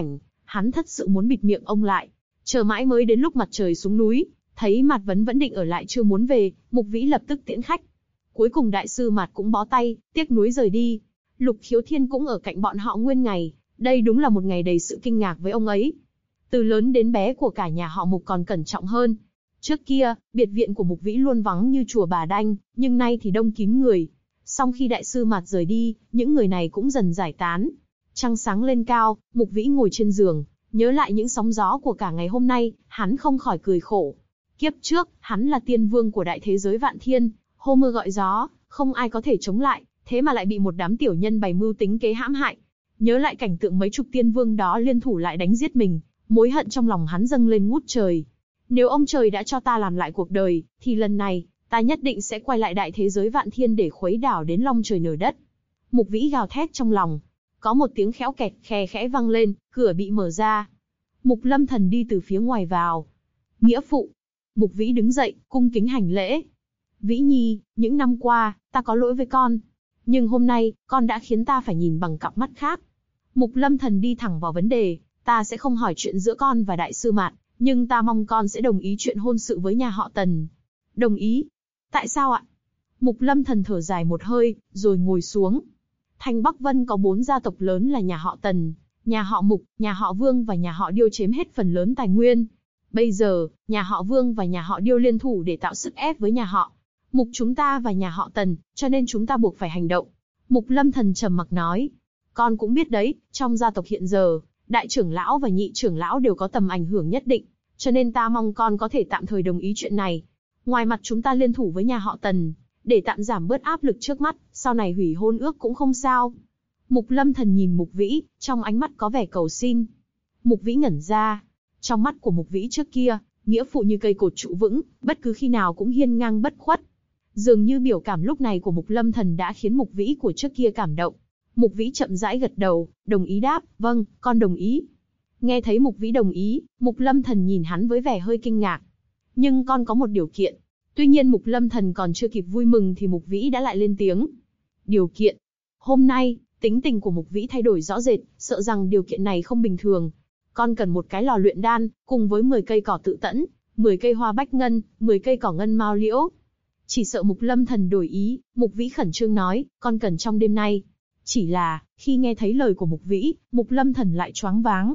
hắn thật sự muốn bịt miệng ông lại. Chờ mãi mới đến lúc mặt trời xuống núi, thấy Mạt Vấn vẫn định ở lại chưa muốn về, Mục Vĩ lập tức tiễn khách. Cuối cùng đại sư Mạt cũng bó tay, tiếc nuối rời đi. Lục Khiếu Thiên cũng ở cạnh bọn họ nguyên ngày, đây đúng là một ngày đầy sự kinh ngạc với ông ấy. Từ lớn đến bé của cả nhà họ Mục còn cẩn trọng hơn. Trước kia, biệt viện của Mục Vĩ luôn vắng như chùa Bà Đanh, nhưng nay thì đông kín người. Sau khi đại sư Mạt rời đi, những người này cũng dần giải tán. Trăng sáng lên cao, Mục Vĩ ngồi trên giường, nhớ lại những sóng gió của cả ngày hôm nay, hắn không khỏi cười khổ. Kiếp trước, hắn là tiên vương của đại thế giới vạn thiên, hô mưa gọi gió, không ai có thể chống lại, thế mà lại bị một đám tiểu nhân bày mưu tính kế hãm hại. Nhớ lại cảnh tượng mấy chục tiên vương đó liên thủ lại đánh giết mình, mối hận trong lòng hắn dâng lên ngút trời. Nếu ông trời đã cho ta làm lại cuộc đời, thì lần này, ta nhất định sẽ quay lại đại thế giới vạn thiên để khuấy đảo đến long trời nở đất. Mục Vĩ gào thét trong lòng. Có một tiếng khéo kẹt khe khẽ vang lên, cửa bị mở ra. Mục Lâm Thần đi từ phía ngoài vào. Nghĩa phụ. Mục Vĩ đứng dậy, cung kính hành lễ. Vĩ Nhi, những năm qua, ta có lỗi với con. Nhưng hôm nay, con đã khiến ta phải nhìn bằng cặp mắt khác. Mục Lâm Thần đi thẳng vào vấn đề. Ta sẽ không hỏi chuyện giữa con và đại sư Mạt, nhưng ta mong con sẽ đồng ý chuyện hôn sự với nhà họ Tần. Đồng ý? Tại sao ạ? Mục Lâm Thần thở dài một hơi, rồi ngồi xuống. Thành Bắc Vân có 4 gia tộc lớn là nhà họ Tần, nhà họ Mục, nhà họ Vương và nhà họ Điêu chiếm hết phần lớn tài nguyên. Bây giờ, nhà họ Vương và nhà họ Điêu liên thủ để tạo sức ép với nhà họ Mục chúng ta và nhà họ Tần, cho nên chúng ta buộc phải hành động. Mục Lâm Thần trầm mặc nói. Con cũng biết đấy, trong gia tộc hiện giờ, đại trưởng lão và nhị trưởng lão đều có tầm ảnh hưởng nhất định, cho nên ta mong con có thể tạm thời đồng ý chuyện này. Ngoài mặt chúng ta liên thủ với nhà họ Tần, để tạm giảm bớt áp lực trước mắt, sau này hủy hôn ước cũng không sao. Mục Lâm Thần nhìn Mục Vĩ, trong ánh mắt có vẻ cầu xin. Mục Vĩ ngẩn ra. Trong mắt của Mục Vĩ trước kia, nghĩa phụ như cây cột trụ vững, bất cứ khi nào cũng hiên ngang bất khuất. Dường như biểu cảm lúc này của Mục Lâm Thần đã khiến Mục Vĩ của trước kia cảm động. Mục Vĩ chậm rãi gật đầu, đồng ý đáp, vâng, con đồng ý. Nghe thấy Mục Vĩ đồng ý, Mục Lâm Thần nhìn hắn với vẻ hơi kinh ngạc. Nhưng con có một điều kiện. Tuy nhiên Mục Lâm Thần còn chưa kịp vui mừng thì Mục Vĩ đã lại lên tiếng. Điều kiện? Hôm nay, tính tình của Mục Vĩ thay đổi rõ rệt, sợ rằng điều kiện này không bình thường. Con cần một cái lò luyện đan, cùng với 10 cây cỏ tự tẫn, 10 cây hoa bách ngân, 10 cây cỏ ngân mao liễu. Chỉ sợ Mục Lâm Thần đổi ý, Mục Vĩ khẩn trương nói, con cần trong đêm nay. Chỉ là, khi nghe thấy lời của Mục Vĩ, Mục Lâm Thần lại choáng váng.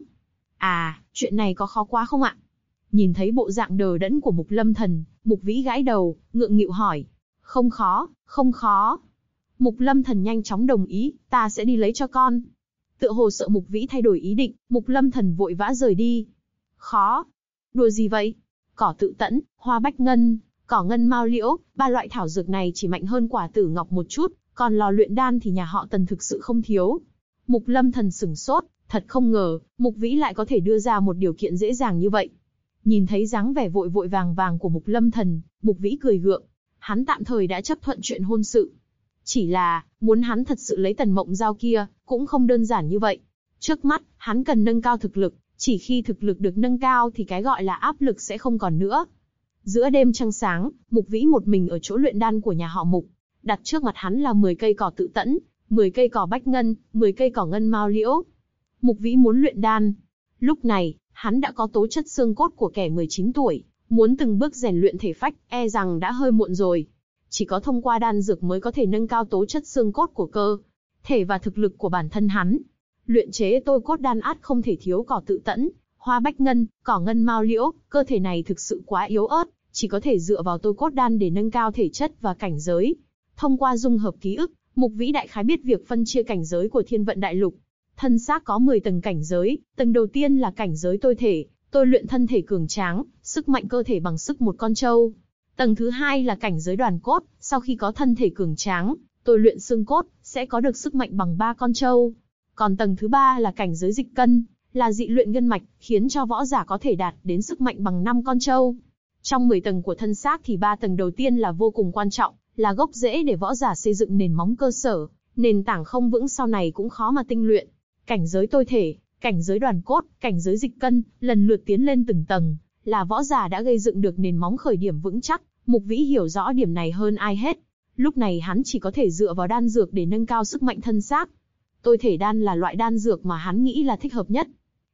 À, chuyện này có khó quá không ạ? Nhìn thấy bộ dạng đờ đẫn của Mục Lâm Thần, Mục Vĩ gãi đầu, ngượng nghịu hỏi. Không khó, không khó. Mục Lâm Thần nhanh chóng đồng ý, ta sẽ đi lấy cho con. Tựa hồ sợ Mục Vĩ thay đổi ý định, Mục Lâm Thần vội vã rời đi. Khó? Đùa gì vậy? Cỏ tự tẫn, hoa bách ngân, cỏ ngân mao liễu, 3 loại thảo dược này chỉ mạnh hơn quả tử ngọc một chút, còn lò luyện đan thì nhà họ Tần thực sự không thiếu. Mục Lâm Thần sửng sốt, thật không ngờ, Mục Vĩ lại có thể đưa ra một điều kiện dễ dàng như vậy. Nhìn thấy dáng vẻ vội vội vàng vàng của Mục Lâm Thần, Mục Vĩ cười gượng. Hắn tạm thời đã chấp thuận chuyện hôn sự. Chỉ là, muốn hắn thật sự lấy Tần Mộng Giao kia, cũng không đơn giản như vậy. Trước mắt, hắn cần nâng cao thực lực, chỉ khi thực lực được nâng cao thì cái gọi là áp lực sẽ không còn nữa. Giữa đêm trăng sáng, Mục Vĩ một mình ở chỗ luyện đan của nhà họ Mục. Đặt trước mặt hắn là 10 cây cỏ tự tẫn, 10 cây cỏ bách ngân, 10 cây cỏ ngân mao liễu. Mục Vĩ muốn luyện đan. Lúc này, hắn đã có tố chất xương cốt của kẻ 19 tuổi, muốn từng bước rèn luyện thể phách, e rằng đã hơi muộn rồi. Chỉ có thông qua đan dược mới có thể nâng cao tố chất xương cốt của cơ thể và thực lực của bản thân hắn. Luyện chế tôi cốt đan át không thể thiếu cỏ tự tẫn, hoa bách ngân, cỏ ngân mao liễu, cơ thể này thực sự quá yếu ớt, chỉ có thể dựa vào tôi cốt đan để nâng cao thể chất và cảnh giới. Thông qua dung hợp ký ức, Mục Vĩ đại khái biết việc phân chia cảnh giới của Thiên Vận Đại Lục. Thân xác có 10 tầng cảnh giới, tầng đầu tiên là cảnh giới tôi thể, tôi luyện thân thể cường tráng, sức mạnh cơ thể bằng sức một con trâu. Tầng thứ hai là cảnh giới đoàn cốt, sau khi có thân thể cường tráng, tôi luyện xương cốt, sẽ có được sức mạnh bằng 3 con trâu. Còn tầng thứ ba là cảnh giới dịch cân, là dị luyện gân mạch, khiến cho võ giả có thể đạt đến sức mạnh bằng 5 con trâu. Trong 10 tầng của thân xác thì 3 tầng đầu tiên là vô cùng quan trọng, là gốc rễ để võ giả xây dựng nền móng cơ sở, nền tảng không vững sau này cũng khó mà tinh luyện. Cảnh giới tôi thể, cảnh giới đoàn cốt, cảnh giới dịch cân, lần lượt tiến lên từng tầng, là võ giả đã gây dựng được nền móng khởi điểm vững chắc. Mục Vĩ hiểu rõ điểm này hơn ai hết. Lúc này hắn chỉ có thể dựa vào đan dược để nâng cao sức mạnh thân xác. Tôi thể đan là loại đan dược mà hắn nghĩ là thích hợp nhất.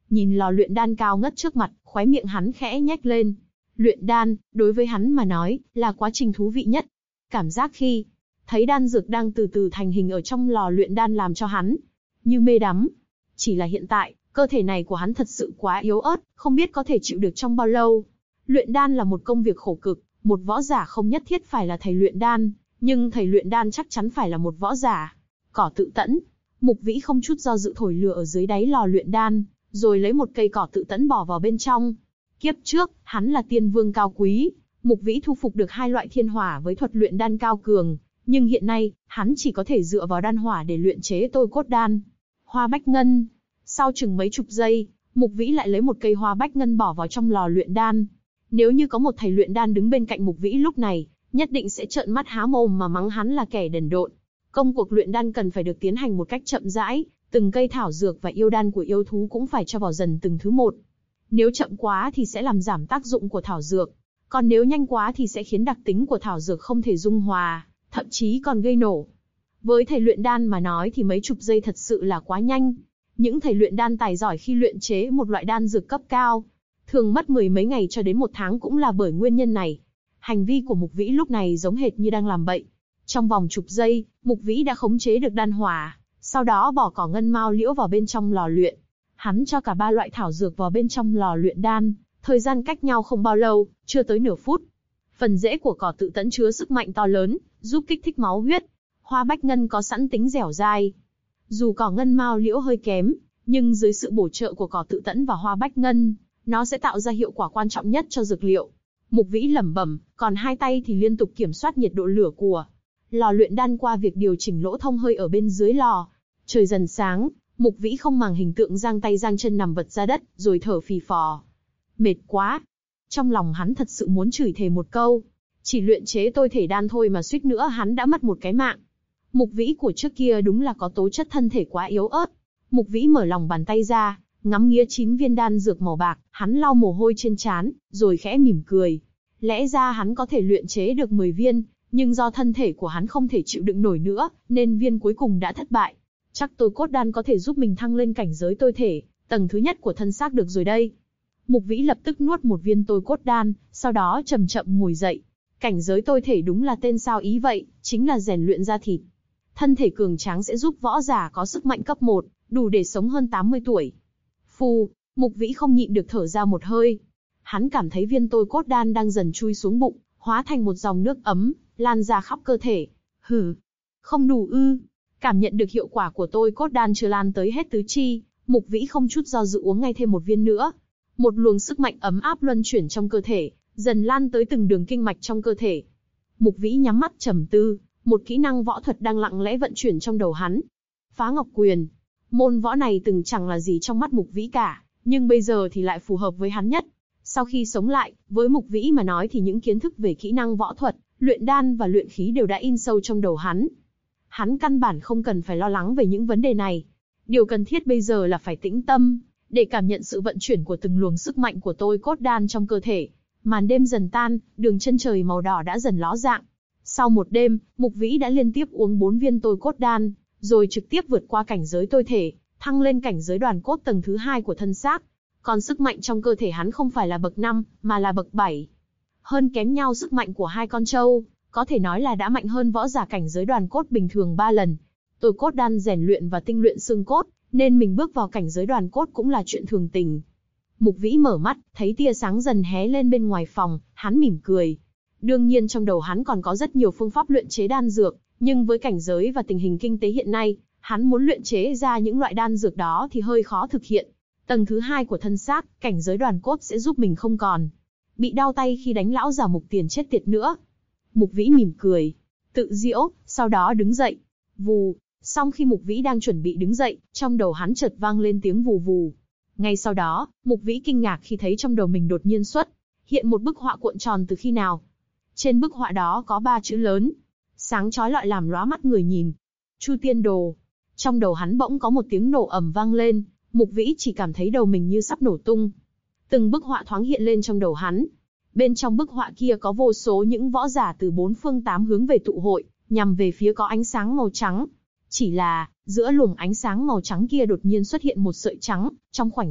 Nhìn lò luyện đan cao ngất trước mặt, khóe miệng hắn khẽ nhếch lên. Luyện đan, đối với hắn mà nói, là quá trình thú vị nhất. Cảm giác khi thấy đan dược đang từ từ thành hình ở trong lò luyện đan làm cho hắn như mê đắm. Chỉ là hiện tại, cơ thể này của hắn thật sự quá yếu ớt, không biết có thể chịu được trong bao lâu. Luyện đan là một công việc khổ cực, một võ giả không nhất thiết phải là thầy luyện đan, nhưng thầy luyện đan chắc chắn phải là một võ giả. Cỏ tự tẫn, Mục Vĩ không chút do dự thổi lửa ở dưới đáy lò luyện đan, rồi lấy một cây cỏ tự tẫn bỏ vào bên trong. Kiếp trước, hắn là tiên vương cao quý, Mục Vĩ thu phục được 2 loại thiên hỏa với thuật luyện đan cao cường, nhưng hiện nay, hắn chỉ có thể dựa vào đan hỏa để luyện chế tôi cốt đan. Hoa bách ngân. Sau chừng mấy chục giây, Mục Vĩ lại lấy một cây hoa bách ngân bỏ vào trong lò luyện đan. Nếu như có một thầy luyện đan đứng bên cạnh Mục Vĩ lúc này, nhất định sẽ trợn mắt há mồm mà mắng hắn là kẻ đần độn. Công cuộc luyện đan cần phải được tiến hành một cách chậm rãi, từng cây thảo dược và yêu đan của yêu thú cũng phải cho vào dần từng thứ một. Nếu chậm quá thì sẽ làm giảm tác dụng của thảo dược, còn nếu nhanh quá thì sẽ khiến đặc tính của thảo dược không thể dung hòa, thậm chí còn gây nổ. Với thầy luyện đan mà nói thì mấy chục giây thật sự là quá nhanh. Những thầy luyện đan tài giỏi khi luyện chế một loại đan dược cấp cao, thường mất 10 mấy ngày cho đến 1 tháng cũng là bởi nguyên nhân này. Hành vi của Mục Vĩ lúc này giống hệt như đang làm bậy. Trong vòng chục giây, Mục Vĩ đã khống chế được đan hỏa, sau đó bỏ cỏ ngân mao liễu vào bên trong lò luyện. Hắn cho cả 3 loại thảo dược vào bên trong lò luyện đan, thời gian cách nhau không bao lâu, chưa tới nửa phút. Phần rễ của cỏ tự tẫn chứa sức mạnh to lớn, giúp kích thích máu huyết. Hoa bách ngân có sẵn tính dẻo dai. Dù cỏ ngân mao liễu hơi kém, nhưng dưới sự bổ trợ của cỏ tự tẫn và hoa bách ngân, nó sẽ tạo ra hiệu quả quan trọng nhất cho dược liệu. Mục Vĩ lẩm bẩm, còn 2 tay thì liên tục kiểm soát nhiệt độ lửa của lò luyện đan qua việc điều chỉnh lỗ thông hơi ở bên dưới lò. Trời dần sáng, Mục Vĩ không màng hình tượng giang tay giang chân nằm vật ra đất, rồi thở phì phò. Mệt quá. Trong lòng hắn thật sự muốn chửi thề một câu. Chỉ luyện chế tôi thể đan thôi mà suýt nữa hắn đã mất một cái mạng. Mục Vĩ của trước kia đúng là có tố chất thân thể quá yếu ớt. Mục Vĩ mở lòng bàn tay ra, ngắm nghía 9 viên đan dược màu bạc, hắn lau mồ hôi trên trán, rồi khẽ mỉm cười. Lẽ ra hắn có thể luyện chế được 10 viên, nhưng do thân thể của hắn không thể chịu đựng nổi nữa, nên viên cuối cùng đã thất bại. Chắc tôi cốt đan có thể giúp mình thăng lên cảnh giới tôi thể, tầng thứ nhất của thân xác được rồi đây. Mục Vĩ lập tức nuốt một viên tôi cốt đan, sau đó chậm chậm ngồi dậy. Cảnh giới tôi thể đúng là tên sao ý vậy, chính là rèn luyện da thịt. Thân thể cường tráng sẽ giúp võ giả có sức mạnh cấp 1, đủ để sống hơn 80 tuổi. Phù, Mục Vĩ không nhịn được thở ra một hơi. Hắn cảm thấy viên tôi cốt đan đang dần chui xuống bụng, hóa thành một dòng nước ấm, lan ra khắp cơ thể. Hừ, không đủ ư? Cảm nhận được hiệu quả của tôi cốt đan chưa lan tới hết tứ chi, Mục Vĩ không chút do dự uống ngay thêm một viên nữa. Một luồng sức mạnh ấm áp luân chuyển trong cơ thể, dần lan tới từng đường kinh mạch trong cơ thể. Mục Vĩ nhắm mắt trầm tư, một kỹ năng võ thuật đang lặng lẽ vận chuyển trong đầu hắn. Phá Ngọc Quyền. Môn võ này từng chẳng là gì trong mắt Mục Vĩ cả, nhưng bây giờ thì lại phù hợp với hắn nhất. Sau khi sống lại, với Mục Vĩ mà nói thì những kiến thức về kỹ năng võ thuật, luyện đan và luyện khí đều đã in sâu trong đầu hắn. Hắn căn bản không cần phải lo lắng về những vấn đề này. Điều cần thiết bây giờ là phải tĩnh tâm, để cảm nhận sự vận chuyển của từng luồng sức mạnh của tôi cốt đan trong cơ thể. Màn đêm dần tan, đường chân trời màu đỏ đã dần ló dạng. Sau một đêm, Mục Vĩ đã liên tiếp uống 4 viên tôi cốt đan, rồi trực tiếp vượt qua cảnh giới tôi thể, thăng lên cảnh giới đoàn cốt tầng thứ 2 của thân xác. Còn sức mạnh trong cơ thể hắn không phải là bậc 5, mà là bậc 7. Hơn kém nhau sức mạnh của 2 con trâu, có thể nói là đã mạnh hơn võ giả cảnh giới đoàn cốt bình thường 3 lần. Tôi cốt đan rèn luyện và tinh luyện xương cốt, nên mình bước vào cảnh giới đoàn cốt cũng là chuyện thường tình. Mục Vĩ mở mắt, thấy tia sáng dần hé lên bên ngoài phòng, hắn mỉm cười. Đương nhiên trong đầu hắn còn có rất nhiều phương pháp luyện chế đan dược, nhưng với cảnh giới và tình hình kinh tế hiện nay, hắn muốn luyện chế ra những loại đan dược đó thì hơi khó thực hiện. Tầng thứ 2 của thân xác, cảnh giới đoàn cốt sẽ giúp mình không còn bị đau tay khi đánh lão già Mục Tiền chết tiệt nữa. Mục Vĩ mỉm cười, tự giễu, sau đó đứng dậy. Vù, song khi Mục Vĩ đang chuẩn bị đứng dậy, trong đầu hắn chợt vang lên tiếng vù vù. Ngay sau đó, Mục Vĩ kinh ngạc khi thấy trong đầu mình đột nhiên xuất hiện một bức họa cuộn tròn từ khi nào. Trên bức họa đó có 3 chữ lớn, sáng chói lọi làm lóa mắt người nhìn. Chu Tiên Đồ. Trong đầu hắn bỗng có một tiếng nổ ầm vang lên, Mục Vĩ chỉ cảm thấy đầu mình như sắp nổ tung. Từng bức họa thoáng hiện lên trong đầu hắn. Bên trong bức họa kia có vô số những võ giả từ 4 phương 8 hướng về tụ hội, nhằm về phía có ánh sáng màu trắng. Chỉ là, giữa luồng ánh sáng màu trắng kia đột nhiên xuất hiện một sợi trắng, trong khoảnh khắc,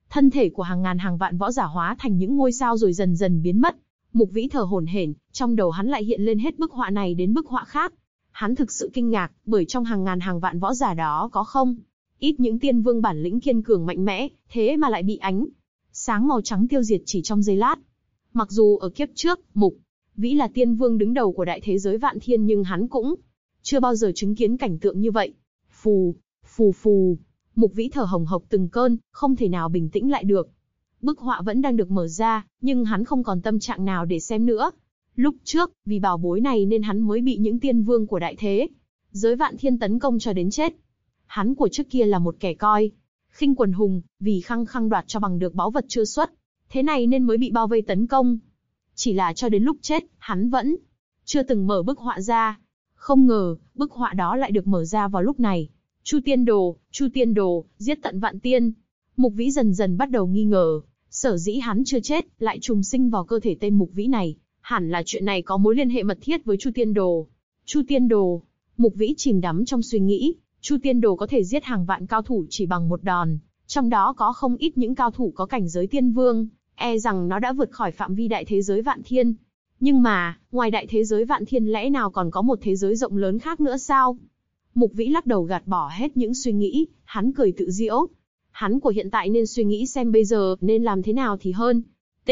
Thân thể của hàng ngàn hàng vạn võ giả hóa thành những ngôi sao rồi dần dần biến mất. Mục Vĩ thở hổn hển, trong đầu hắn lại hiện lên hết bức họa này đến bức họa khác. Hắn thực sự kinh ngạc, bởi trong hàng ngàn hàng vạn võ giả đó có không ít những tiên vương bản lĩnh kiên cường mạnh mẽ, thế mà lại bị ánh sáng màu trắng tiêu diệt chỉ trong giây lát. Mặc dù ở kiếp trước, Mục Vĩ là tiên vương đứng đầu của đại thế giới vạn thiên, nhưng hắn cũng chưa bao giờ chứng kiến cảnh tượng như vậy. Phù, phù phù, Mục Vĩ thở hồng hộc từng cơn, không thể nào bình tĩnh lại được. Bức họa vẫn đang được mở ra, nhưng hắn không còn tâm trạng nào để xem nữa. Lúc trước, vì bảo bối này nên hắn mới bị những tiên vương của đại thế giới vạn thiên tấn công cho đến chết. Hắn của trước kia là một kẻ coi khinh quần hùng, vì khăng khăng đoạt cho bằng được báu vật chưa xuất, thế này nên mới bị bao vây tấn công. Chỉ là cho đến lúc chết, hắn vẫn chưa từng mở bức họa ra. Không ngờ, bức họa đó lại được mở ra vào lúc này. Chu Tiên Đồ, giết tận vạn tiên. Mục Vĩ dần dần bắt đầu nghi ngờ, sở dĩ hắn chưa chết, lại trùng sinh vào cơ thể tên Mục Vĩ này, hẳn là chuyện này có mối liên hệ mật thiết với Chu Tiên Đồ. Chu Tiên Đồ, Mục Vĩ chìm đắm trong suy nghĩ, Chu Tiên Đồ có thể giết hàng vạn cao thủ chỉ bằng một đòn, trong đó có không ít những cao thủ có cảnh giới tiên vương, e rằng nó đã vượt khỏi phạm vi đại thế giới vạn thiên. Nhưng mà, ngoài đại thế giới vạn thiên lẽ nào còn có một thế giới rộng lớn khác nữa sao? Mục Vĩ lắc đầu gạt bỏ hết những suy nghĩ, hắn cười tự giễu. Hắn của hiện tại nên suy nghĩ xem bây giờ nên làm thế nào thì hơn.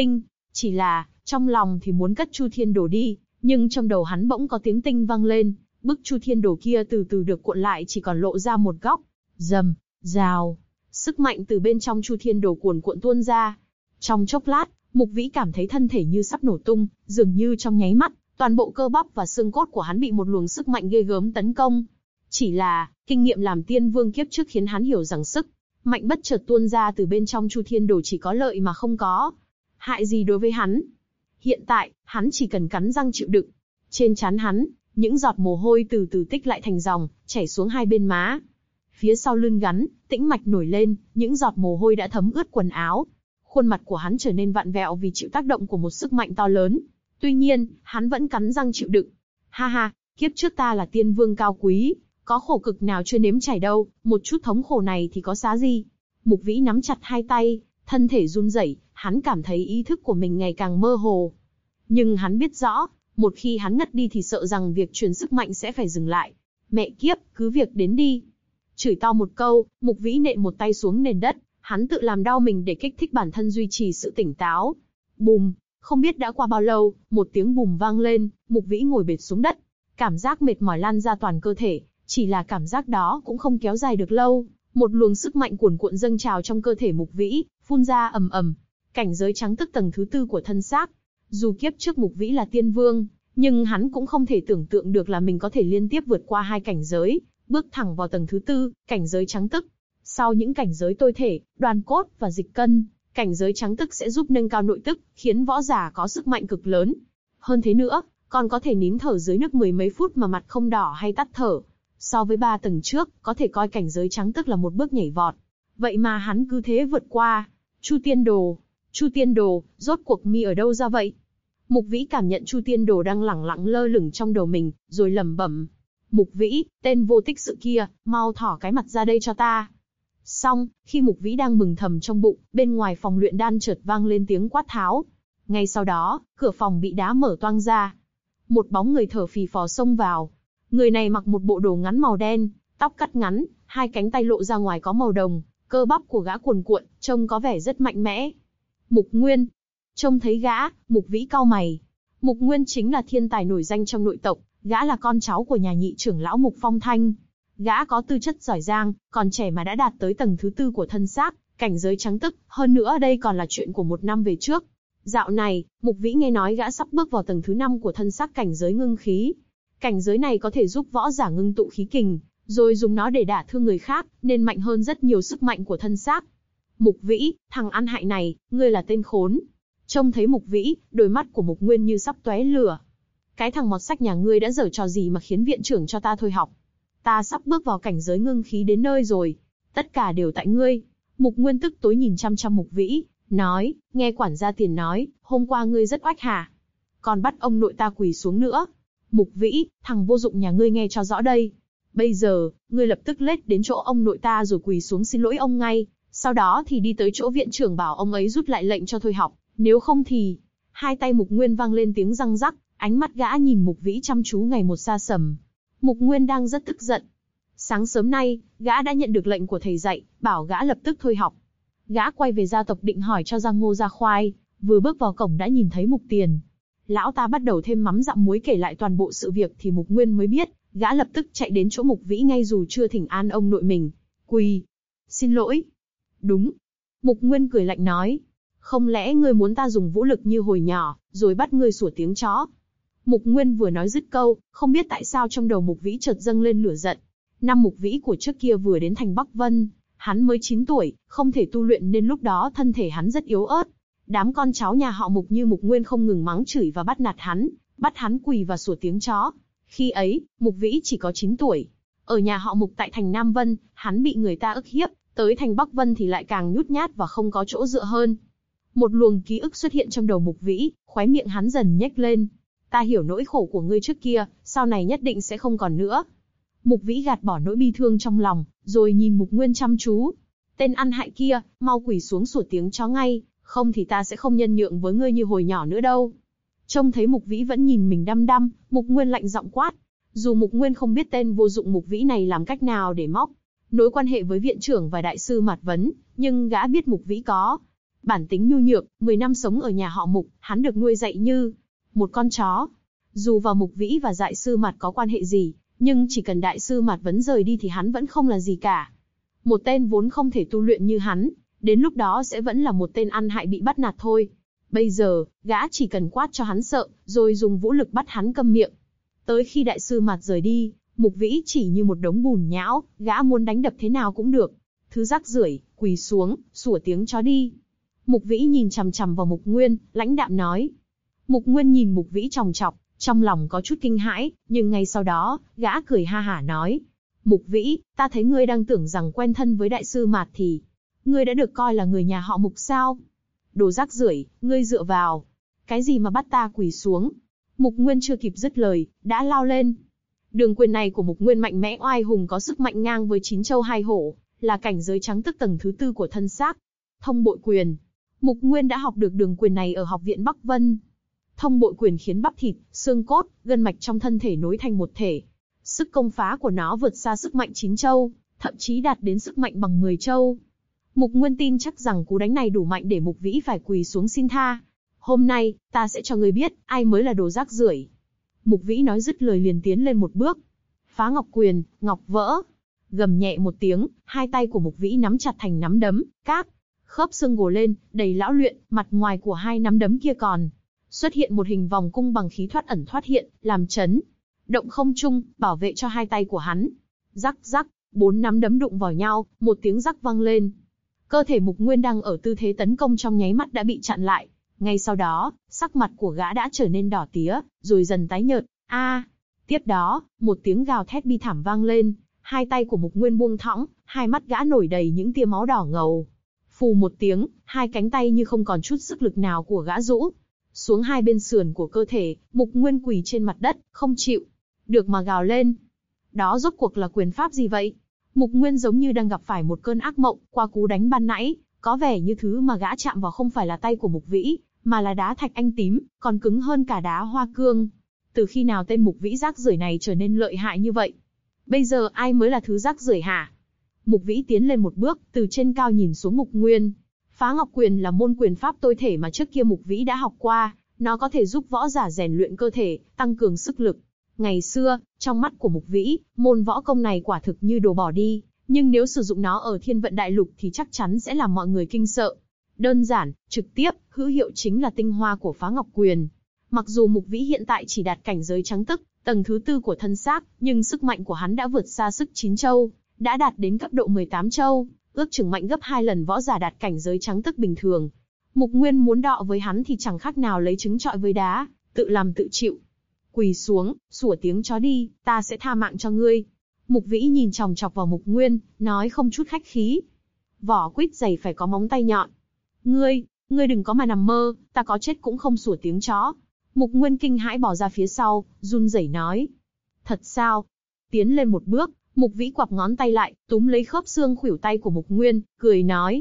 Chỉ là, trong lòng thì muốn cất Chu Thiên Đồ đi, nhưng trong đầu hắn bỗng có tiếng tinh vang lên, bức Chu Thiên Đồ kia từ từ được cuộn lại chỉ còn lộ ra một góc. Rầm, rào, sức mạnh từ bên trong Chu Thiên Đồ cuồn cuộn tuôn ra. Trong chốc lát, Mục Vĩ cảm thấy thân thể như sắp nổ tung, dường như trong nháy mắt, toàn bộ cơ bắp và xương cốt của hắn bị một luồng sức mạnh ghê gớm tấn công. Chỉ là, kinh nghiệm làm tiên vương kiếp trước khiến hắn hiểu rằng sức mạnh bất chợt tuôn ra từ bên trong Chu Thiên Đồ chỉ có lợi mà không có hại gì đối với hắn. Hiện tại, hắn chỉ cần cắn răng chịu đựng. Trên trán hắn, những giọt mồ hôi từ từ tích lại thành dòng, chảy xuống hai bên má. Phía sau lưng gắn, tĩnh mạch nổi lên, những giọt mồ hôi đã thấm ướt quần áo. Khuôn mặt của hắn trở nên vặn vẹo vì chịu tác động của một sức mạnh to lớn. Tuy nhiên, hắn vẫn cắn răng chịu đựng. Ha ha, kiếp trước ta là tiên vương cao quý, có khổ cực nào chưa nếm trải đâu, một chút thống khổ này thì có xá gì. Mục Vĩ nắm chặt hai tay, thân thể run rẩy, hắn cảm thấy ý thức của mình ngày càng mơ hồ. Nhưng hắn biết rõ, một khi hắn ngất đi thì sợ rằng việc truyền sức mạnh sẽ phải dừng lại. Mẹ kiếp, cứ việc đến đi. Chửi to một câu, Mục Vĩ nện một tay xuống nền đất, hắn tự làm đau mình để kích thích bản thân duy trì sự tỉnh táo. Bùm, không biết đã qua bao lâu, một tiếng bùm vang lên, Mục Vĩ ngồi bệt xuống đất. Cảm giác mệt mỏi lan ra toàn cơ thể, chỉ là cảm giác đó cũng không kéo dài được lâu. Một luồng sức mạnh cuồn cuộn dâng trào trong cơ thể Mục Vĩ, phun ra ầm ầm. Cảnh giới trắng tức tầng thứ 4 của thân xác. Dù kiếp trước Mục Vĩ là tiên vương, nhưng hắn cũng không thể tưởng tượng được là mình có thể liên tiếp vượt qua hai cảnh giới, bước thẳng vào tầng thứ 4, cảnh giới trắng tức. Sau những cảnh giới tôi thể, đoàn cốt và dịch cân, cảnh giới trắng tức sẽ giúp nâng cao nội tức, khiến võ giả có sức mạnh cực lớn. Hơn thế nữa, còn có thể nín thở dưới nước 10 mấy phút mà mặt không đỏ hay tắt thở. So với 3 tầng trước, có thể coi cảnh giới trắng tức là một bước nhảy vọt. Vậy mà hắn cứ thế vượt qua. Chu Tiên Đồ, rốt cuộc mi ở đâu ra vậy? Mục Vĩ cảm nhận Chu Tiên Đồ đang lẳng lặng lơ lửng trong đầu mình, rồi lẩm bẩm. Mục Vĩ, tên vô tích sự kia, mau thỏ cái mặt ra đây cho ta. Xong, khi Mục Vĩ đang mừng thầm trong bụng, bên ngoài phòng luyện đan chợt vang lên tiếng quát tháo. Ngay sau đó, cửa phòng bị đá mở toang ra. Một bóng người thở phì phò xông vào. Người này mặc một bộ đồ ngắn màu đen, tóc cắt ngắn, hai cánh tay lộ ra ngoài có màu đồng, cơ bắp của gã cuồn cuộn, trông có vẻ rất mạnh mẽ. Mục Nguyên. Trông thấy gã, Mục Vĩ cau mày. Mục Nguyên chính là thiên tài nổi danh trong nội tộc, gã là con cháu của nhà nhị trưởng lão Mục Phong Thanh. Gã có tư chất giỏi giang, còn trẻ mà đã đạt tới tầng thứ 4 của thân xác, cảnh giới trắng tức, hơn nữa đây còn là chuyện của 1 năm về trước. Dạo này, Mục Vĩ nghe nói gã sắp bước vào tầng thứ 5 của thân xác cảnh giới ngưng khí. Cảnh giới này có thể giúp võ giả ngưng tụ khí kình, rồi dùng nó để đả thương người khác, nên mạnh hơn rất nhiều sức mạnh của thân xác. Mục Vĩ, thằng ăn hại này, ngươi là tên khốn. Trông thấy Mục Vĩ, đôi mắt của Mục Nguyên như sắp tóe lửa. Cái thằng mọt sách nhà ngươi đã giở trò gì mà khiến viện trưởng cho ta thôi học? Ta sắp bước vào cảnh giới ngưng khí đến nơi rồi. Tất cả đều tại ngươi. Mục Nguyên tức tối nhìn chăm chăm Mục Vĩ, nói, nghe quản gia Tiền nói, hôm qua ngươi rất oách hả? Còn bắt ông nội ta quỳ xuống nữa. Mục Vĩ, thằng vô dụng nhà ngươi nghe cho rõ đây. Bây giờ, ngươi lập tức lết đến chỗ ông nội ta rồi quỳ xuống xin lỗi ông ngay. Sau đó thì đi tới chỗ viện trưởng bảo ông ấy rút lại lệnh cho thôi học, nếu không thì... Hai tay Mục Nguyên vang lên tiếng răng rắc, ánh mắt gã nhìn Mục Vĩ chăm chú ngày một xa sầm. Mục Nguyên đang rất tức giận. Sáng sớm nay, gã đã nhận được lệnh của thầy dạy, bảo gã lập tức thôi học. Gã quay về gia tộc định hỏi cho ra ngô ra khoai, vừa bước vào cổng đã nhìn thấy Mục Tiền. Lão ta bắt đầu thêm mắm dặm muối kể lại toàn bộ sự việc thì Mục Nguyên mới biết, gã lập tức chạy đến chỗ Mục Vĩ ngay dù chưa thỉnh an ông nội mình. Quỳ. Xin lỗi. Đúng. Mục Nguyên cười lạnh nói. Không lẽ ngươi muốn ta dùng vũ lực như hồi nhỏ, rồi bắt ngươi sủa tiếng chó? Mục Nguyên vừa nói dứt câu, không biết tại sao trong đầu Mục Vĩ chợt dâng lên lửa giận. Năm Mục Vĩ của trước kia vừa đến thành Bắc Vân, hắn mới 9 tuổi, không thể tu luyện nên lúc đó thân thể hắn rất yếu ớt. Đám con cháu nhà họ Mục như Mục Nguyên không ngừng mắng chửi và bắt nạt hắn, bắt hắn quỳ và sủa tiếng chó. Khi ấy, Mục Vĩ chỉ có 9 tuổi. Ở nhà họ Mục tại thành Nam Vân, hắn bị người ta ức hiếp, tới thành Bắc Vân thì lại càng nhút nhát và không có chỗ dựa hơn. Một luồng ký ức xuất hiện trong đầu Mục Vĩ, khóe miệng hắn dần nhếch lên. Ta hiểu nỗi khổ của ngươi trước kia, sau này nhất định sẽ không còn nữa. Mục Vĩ gạt bỏ nỗi bi thương trong lòng, rồi nhìn Mục Nguyên chăm chú. Tên ăn hại kia, mau quỳ xuống sủa tiếng chó ngay, không thì ta sẽ không nhân nhượng với ngươi như hồi nhỏ nữa đâu. Trông thấy Mục Vĩ vẫn nhìn mình đăm đăm, Mục Nguyên lạnh giọng quát. Dù Mục Nguyên không biết tên vô dụng Mục Vĩ này làm cách nào để móc nối quan hệ với viện trưởng và đại sư Mạt Vấn, nhưng gã biết Mục Vĩ có bản tính nhu nhược, 10 năm sống ở nhà họ Mục, hắn được nuôi dạy như một con chó. Dù vào Mục Vĩ và đại sư Mạt có quan hệ gì, nhưng chỉ cần đại sư Mạt Vấn rời đi thì hắn vẫn không là gì cả. Một tên vốn không thể tu luyện như hắn, đến lúc đó sẽ vẫn là một tên ăn hại bị bắt nạt thôi. Bây giờ, gã chỉ cần quát cho hắn sợ, rồi dùng vũ lực bắt hắn câm miệng. Tới khi đại sư Mạt rời đi, Mục Vĩ chỉ như một đống bùn nhão, gã muốn đánh đập thế nào cũng được. Thứ rác rưởi, quỳ xuống, sủa tiếng chó đi. Mục Vĩ nhìn chằm chằm vào Mục Nguyên, lãnh đạm nói. Mục Nguyên nhìn Mục Vĩ chòng chọc, trong lòng có chút kinh hãi, nhưng ngay sau đó, gã cười ha hả nói. Mục Vĩ, ta thấy ngươi đang tưởng rằng quen thân với đại sư Mạt thì... Ngươi đã được coi là người nhà họ Mục sao? Đồ rác rưởi, ngươi dựa vào. Cái gì mà bắt ta quỳ xuống? Mục Nguyên chưa kịp dứt lời, đã lao lên. Đường quyền này của Mục Nguyên mạnh mẽ oai hùng có sức mạnh ngang với 9 châu 2 hổ, là cảnh giới trắng tức tầng thứ 4 của thân xác. Thông bội quyền. Mục Nguyên đã học được đường quyền này ở học viện Bắc Vân. Thông bội quyền khiến bắp thịt, xương cốt, gân mạch trong thân thể nối thành một thể. Sức công phá của nó vượt xa sức mạnh 9 châu, thậm chí đạt đến sức mạnh bằng 10 châu. Mục Nguyên tin chắc rằng cú đánh này đủ mạnh để Mục Vĩ phải quỳ xuống xin tha. Hôm nay, ta sẽ cho ngươi biết, ai mới là đồ rác rưởi. Mục Vĩ nói dứt lời liền tiến lên một bước. Phá ngọc quyền, ngọc vỡ. Gầm nhẹ một tiếng, hai tay của Mục Vĩ nắm chặt thành nắm đấm, các khớp xương gồ lên, đầy lão luyện, mặt ngoài của hai nắm đấm kia còn xuất hiện một hình vòng cung bằng khí thoát ẩn thoát hiện, làm chấn động không trung, bảo vệ cho hai tay của hắn. Rắc rắc, 4 nắm đấm đụng vào nhau, một tiếng rắc vang lên. Cơ thể Mục Nguyên đang ở tư thế tấn công trong nháy mắt đã bị chặn lại. Ngay sau đó, sắc mặt của gã đã trở nên đỏ tía, rồi dần tái nhợt. Tiếp đó, một tiếng gào thét bi thảm vang lên, hai tay của Mục Nguyên buông thõng, hai mắt gã nổi đầy những tia máu đỏ ngầu. Phù một tiếng, hai cánh tay như không còn chút sức lực nào của gã rũ xuống hai bên sườn của cơ thể, Mục Nguyên quỳ trên mặt đất, không chịu được mà gào lên. Đó rốt cuộc là quyền pháp gì vậy? Mục Nguyên giống như đang gặp phải một cơn ác mộng, qua cú đánh ban nãy, có vẻ như thứ mà gã chạm vào không phải là tay của Mục Vĩ, mà là đá thạch anh tím, còn cứng hơn cả đá hoa cương. Từ khi nào tên Mục Vĩ rác rưởi này trở nên lợi hại như vậy? Bây giờ ai mới là thứ rác rưởi hả? Mục Vĩ tiến lên một bước, từ trên cao nhìn xuống Mục Nguyên. Phá ngọc quyền là môn quyền pháp tối thể mà trước kia Mục Vĩ đã học qua, nó có thể giúp võ giả rèn luyện cơ thể, tăng cường sức lực. Ngày xưa, trong mắt của Mục Vĩ, môn võ công này quả thực như đồ bỏ đi, nhưng nếu sử dụng nó ở Thiên Vận Đại Lục thì chắc chắn sẽ làm mọi người kinh sợ. Đơn giản, trực tiếp, hữu hiệu chính là tinh hoa của phá ngọc quyền. Mặc dù Mục Vĩ hiện tại chỉ đạt cảnh giới trắng tức, tầng thứ 4 của thân xác, nhưng sức mạnh của hắn đã vượt xa sức 9 châu, đã đạt đến cấp độ 18 châu, ước chừng mạnh gấp 2 lần võ giả đạt cảnh giới trắng tức bình thường. Mục Nguyên muốn đọ với hắn thì chẳng khác nào lấy trứng trọi với đá, tự làm tự chịu. Quỳ xuống, sủa tiếng chó đi, ta sẽ tha mạng cho ngươi. Mục Vĩ nhìn chòng chọc vào Mục Nguyên, nói không chút khách khí. Vỏ quýt dày phải có móng tay nhọn. Ngươi đừng có mà nằm mơ, ta có chết cũng không sủa tiếng chó. Mục Nguyên kinh hãi bỏ ra phía sau, run rẩy nói. Thật sao? Tiến lên một bước, Mục Vĩ quặp ngón tay lại, túm lấy khớp xương khuỷu tay của Mục Nguyên, cười nói.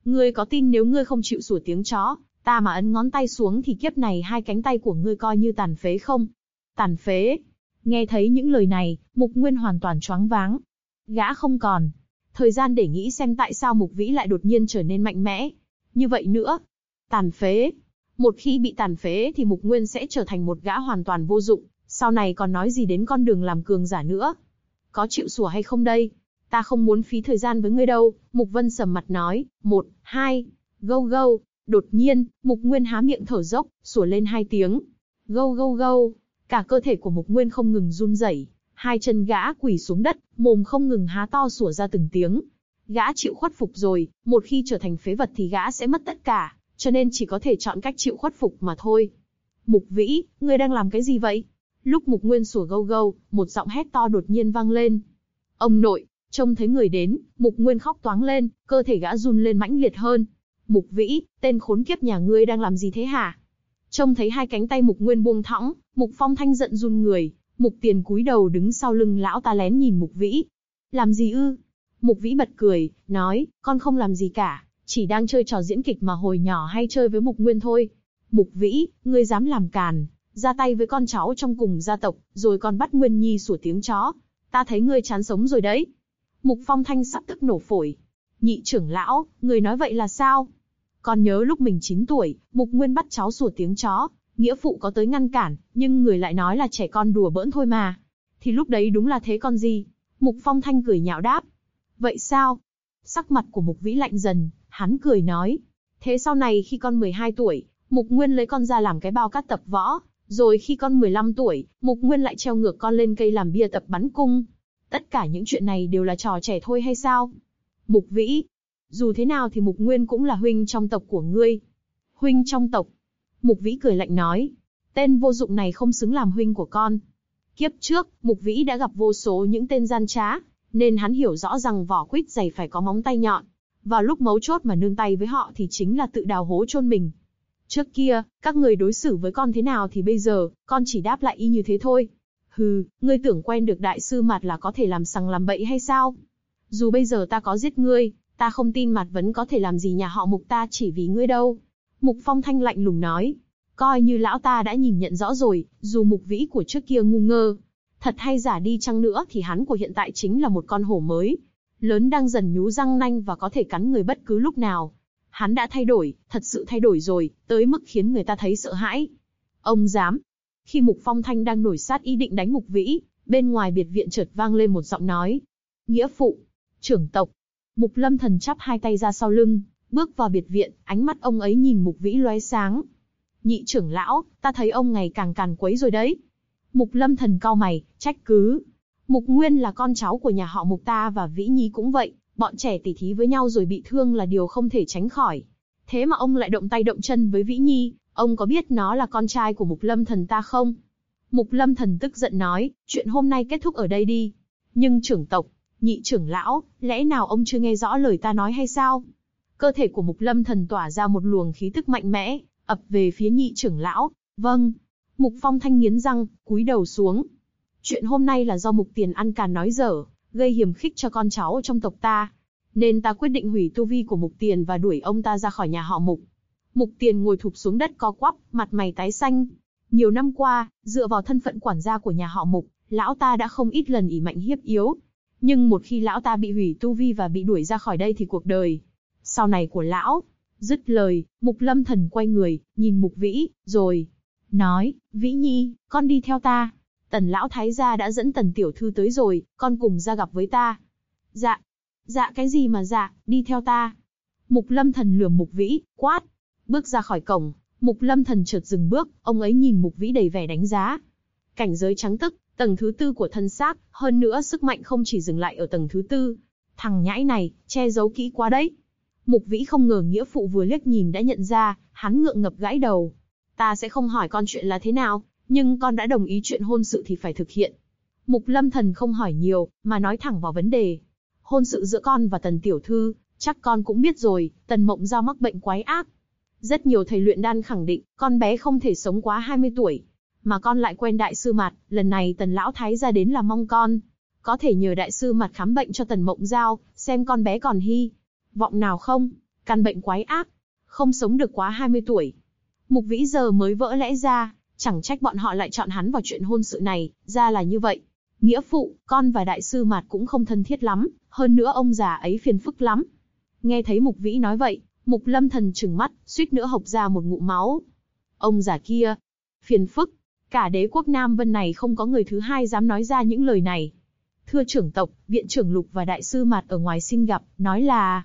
Ngươi có tin nếu ngươi không chịu sủa tiếng chó, ta mà ấn ngón tay xuống thì kiếp này hai cánh tay của ngươi coi như tàn phế không? Tàn phế. Nghe thấy những lời này, Mục Nguyên hoàn toàn choáng váng. Gã không còn thời gian để nghĩ xem tại sao Mục Vĩ lại đột nhiên trở nên mạnh mẽ như vậy nữa. Tàn phế. Một khi bị tàn phế thì Mục Nguyên sẽ trở thành một gã hoàn toàn vô dụng, sau này còn nói gì đến con đường làm cường giả nữa. Có chịu sủa hay không đây? Ta không muốn phí thời gian với ngươi đâu, Mục Vân sầm mặt nói. 1, 2, gâu gâu. Đột nhiên, Mục Nguyên há miệng thở dốc, sủa lên 2 tiếng. Gâu gâu gâu. Cả cơ thể của Mục Nguyên không ngừng run rẩy, hai chân gã quỳ xuống đất, mồm không ngừng há to sủa ra từng tiếng. Gã chịu khuất phục rồi, một khi trở thành phế vật thì gã sẽ mất tất cả, cho nên chỉ có thể chọn cách chịu khuất phục mà thôi. Mục Vĩ, ngươi đang làm cái gì vậy? Lúc Mục Nguyên sủa gâu gâu, một giọng hét to đột nhiên vang lên. Ông nội! Trông thấy người đến, Mục Nguyên khóc toáng lên, cơ thể gã run lên mãnh liệt hơn. Mục Vĩ, tên khốn kiếp nhà ngươi đang làm gì thế hả? Trông thấy hai cánh tay Mục Nguyên buông thõng, Mục Phong Thanh giận run người. Mục Tiền cúi đầu đứng sau lưng lão ta lén nhìn Mục Vĩ. Làm gì ư? Mục Vĩ bật cười, nói, con không làm gì cả, chỉ đang chơi trò diễn kịch mà hồi nhỏ hay chơi với Mục Nguyên thôi. Mục Vĩ, ngươi dám làm càn, ra tay với con cháu trong cùng gia tộc, rồi còn bắt Nguyên Nhi sủa tiếng chó. Ta thấy ngươi chán sống rồi đấy. Mục Phong Thanh sắp tức nổ phổi. Nhị trưởng lão, người nói vậy là sao? Còn nhớ lúc mình 9 tuổi, Mục Nguyên bắt cháu sủa tiếng chó, nghĩa phụ có tới ngăn cản, nhưng người lại nói là trẻ con đùa bỡn thôi mà. Thì lúc đấy đúng là thế con gì? Mục Phong Thanh cười nhạo đáp. Vậy sao? Sắc mặt của Mục Vĩ lạnh dần, hắn cười nói. Thế sau này khi con 12 tuổi, Mục Nguyên lấy con ra làm cái bao cát tập võ, rồi khi con 15 tuổi, Mục Nguyên lại treo ngược con lên cây làm bia tập bắn cung. Tất cả những chuyện này đều là trò trẻ thôi hay sao? Mục Vĩ, dù thế nào thì Mục Nguyên cũng là huynh trong tộc của ngươi. Huynh trong tộc? Mục Vĩ cười lạnh nói. Tên vô dụng này không xứng làm huynh của con. Kiếp trước, Mục Vĩ đã gặp vô số những tên gian trá, nên hắn hiểu rõ rằng vỏ quýt dày phải có móng tay nhọn. Vào lúc mấu chốt mà nương tay với họ thì chính là tự đào hố chôn mình. Trước kia, các người đối xử với con thế nào thì bây giờ, con chỉ đáp lại y như thế thôi. Hừ, ngươi tưởng quen được đại sư Mạt là có thể làm sằng làm bậy hay sao? Dù bây giờ ta có giết ngươi, ta không tin Mạt vẫn có thể làm gì nhà họ Mục ta chỉ vì ngươi đâu. Mục Phong Thanh lạnh lùng nói. Coi như lão ta đã nhìn nhận rõ rồi, dù Mục Vĩ của trước kia ngu ngơ, thật hay giả đi chăng nữa thì hắn của hiện tại chính là một con hổ mới. Lớn đang dần nhú răng nanh và có thể cắn người bất cứ lúc nào. Hắn đã thay đổi, thật sự thay đổi rồi, tới mức khiến người ta thấy sợ hãi. Ông dám. Khi Mục Phong Thanh đang nổi sát ý định đánh Mục Vĩ, bên ngoài biệt viện chợt vang lên một giọng nói. Nghĩa phụ, trưởng tộc. Mục Lâm Thần chắp hai tay ra sau lưng, bước vào biệt viện, ánh mắt ông ấy nhìn Mục Vĩ lóe sáng. Nhị trưởng lão, ta thấy ông ngày càng càn quấy rồi đấy. Mục Lâm Thần cau mày, trách cứ. Mục Nguyên là con cháu của nhà họ Mục ta và Vĩ Nhi cũng vậy, bọn trẻ tỉ thí với nhau rồi bị thương là điều không thể tránh khỏi. Thế mà ông lại động tay động chân với Vĩ Nhi, ông có biết nó là con trai của Mục Lâm Thần ta không? Mục Lâm Thần tức giận nói, chuyện hôm nay kết thúc ở đây đi. Nhưng trưởng tộc, nhị trưởng lão, lẽ nào ông chưa nghe rõ lời ta nói hay sao? Cơ thể của Mục Lâm Thần tỏa ra một luồng khí tức mạnh mẽ, ập về phía nhị trưởng lão. Vâng. Mục Phong Thanh nghiến răng, cúi đầu xuống. Chuyện hôm nay là do Mục Tiền ăn càn nói dở, gây hiềm khích cho con cháu trong tộc ta. Nên ta quyết định hủy tu vi của Mục Tiền và đuổi ông ta ra khỏi nhà họ Mục. Mục Tiền ngồi thụp xuống đất co quắp, mặt mày tái xanh. Nhiều năm qua, dựa vào thân phận quản gia của nhà họ Mục, lão ta đã không ít lần ỷ mạnh hiếp yếu. Nhưng một khi lão ta bị hủy tu vi và bị đuổi ra khỏi đây thì cuộc đời sau này của lão. Dứt lời, Mục Lâm Thần quay người, nhìn Mục Vĩ, rồi nói, Vĩ Nhi, con đi theo ta. Tần lão thái gia đã dẫn Tần tiểu thư tới rồi, con cùng ra gặp với ta. Dạ. Dạ cái gì mà dạ, đi theo ta. Mục Lâm Thần lườm Mục Vĩ, quát. Bước ra khỏi cổng, Mục Lâm Thần chợt dừng bước, ông ấy nhìn Mục Vĩ đầy vẻ đánh giá. Cảnh giới trắng tức, tầng thứ 4 của thân xác, hơn nữa sức mạnh không chỉ dừng lại ở tầng thứ 4. Thằng nhãi này, che giấu kỹ quá đấy. Mục Vĩ không ngờ nghĩa phụ vừa liếc nhìn đã nhận ra, hắn ngượng ngập gãi đầu. Ta sẽ không hỏi con chuyện là thế nào, nhưng con đã đồng ý chuyện hôn sự thì phải thực hiện. Mục Lâm Thần không hỏi nhiều, mà nói thẳng vào vấn đề. Hôn sự giữa con và Tần tiểu thư, chắc con cũng biết rồi, Tần Mộng Giao mắc bệnh quái ác. Rất nhiều thầy luyện đan khẳng định, con bé không thể sống quá 20 tuổi. Mà con lại quen đại sư Mạt, lần này Tần lão thái gia đến là mong con có thể nhờ đại sư Mạt khám bệnh cho Tần Mộng Giao, xem con bé còn hy vọng nào không. căn bệnh quái ác, không sống được quá 20 tuổi. Mục Vĩ giờ mới vỡ lẽ ra, chẳng trách bọn họ lại chọn hắn vào chuyện hôn sự này, ra là như vậy. Nghĩa phụ, con và đại sư Mạt cũng không thân thiết lắm, hơn nữa ông già ấy phiền phức lắm. Nghe thấy Mục Vĩ nói vậy, Mục Lâm Thần trừng mắt, suýt nữa hộc ra một ngụm máu. Ông già kia, phiền phức, cả đế quốc Nam Vân này không có người thứ hai dám nói ra những lời này. Thưa trưởng tộc, viện trưởng Lục và đại sư Mạt ở ngoài xin gặp, nói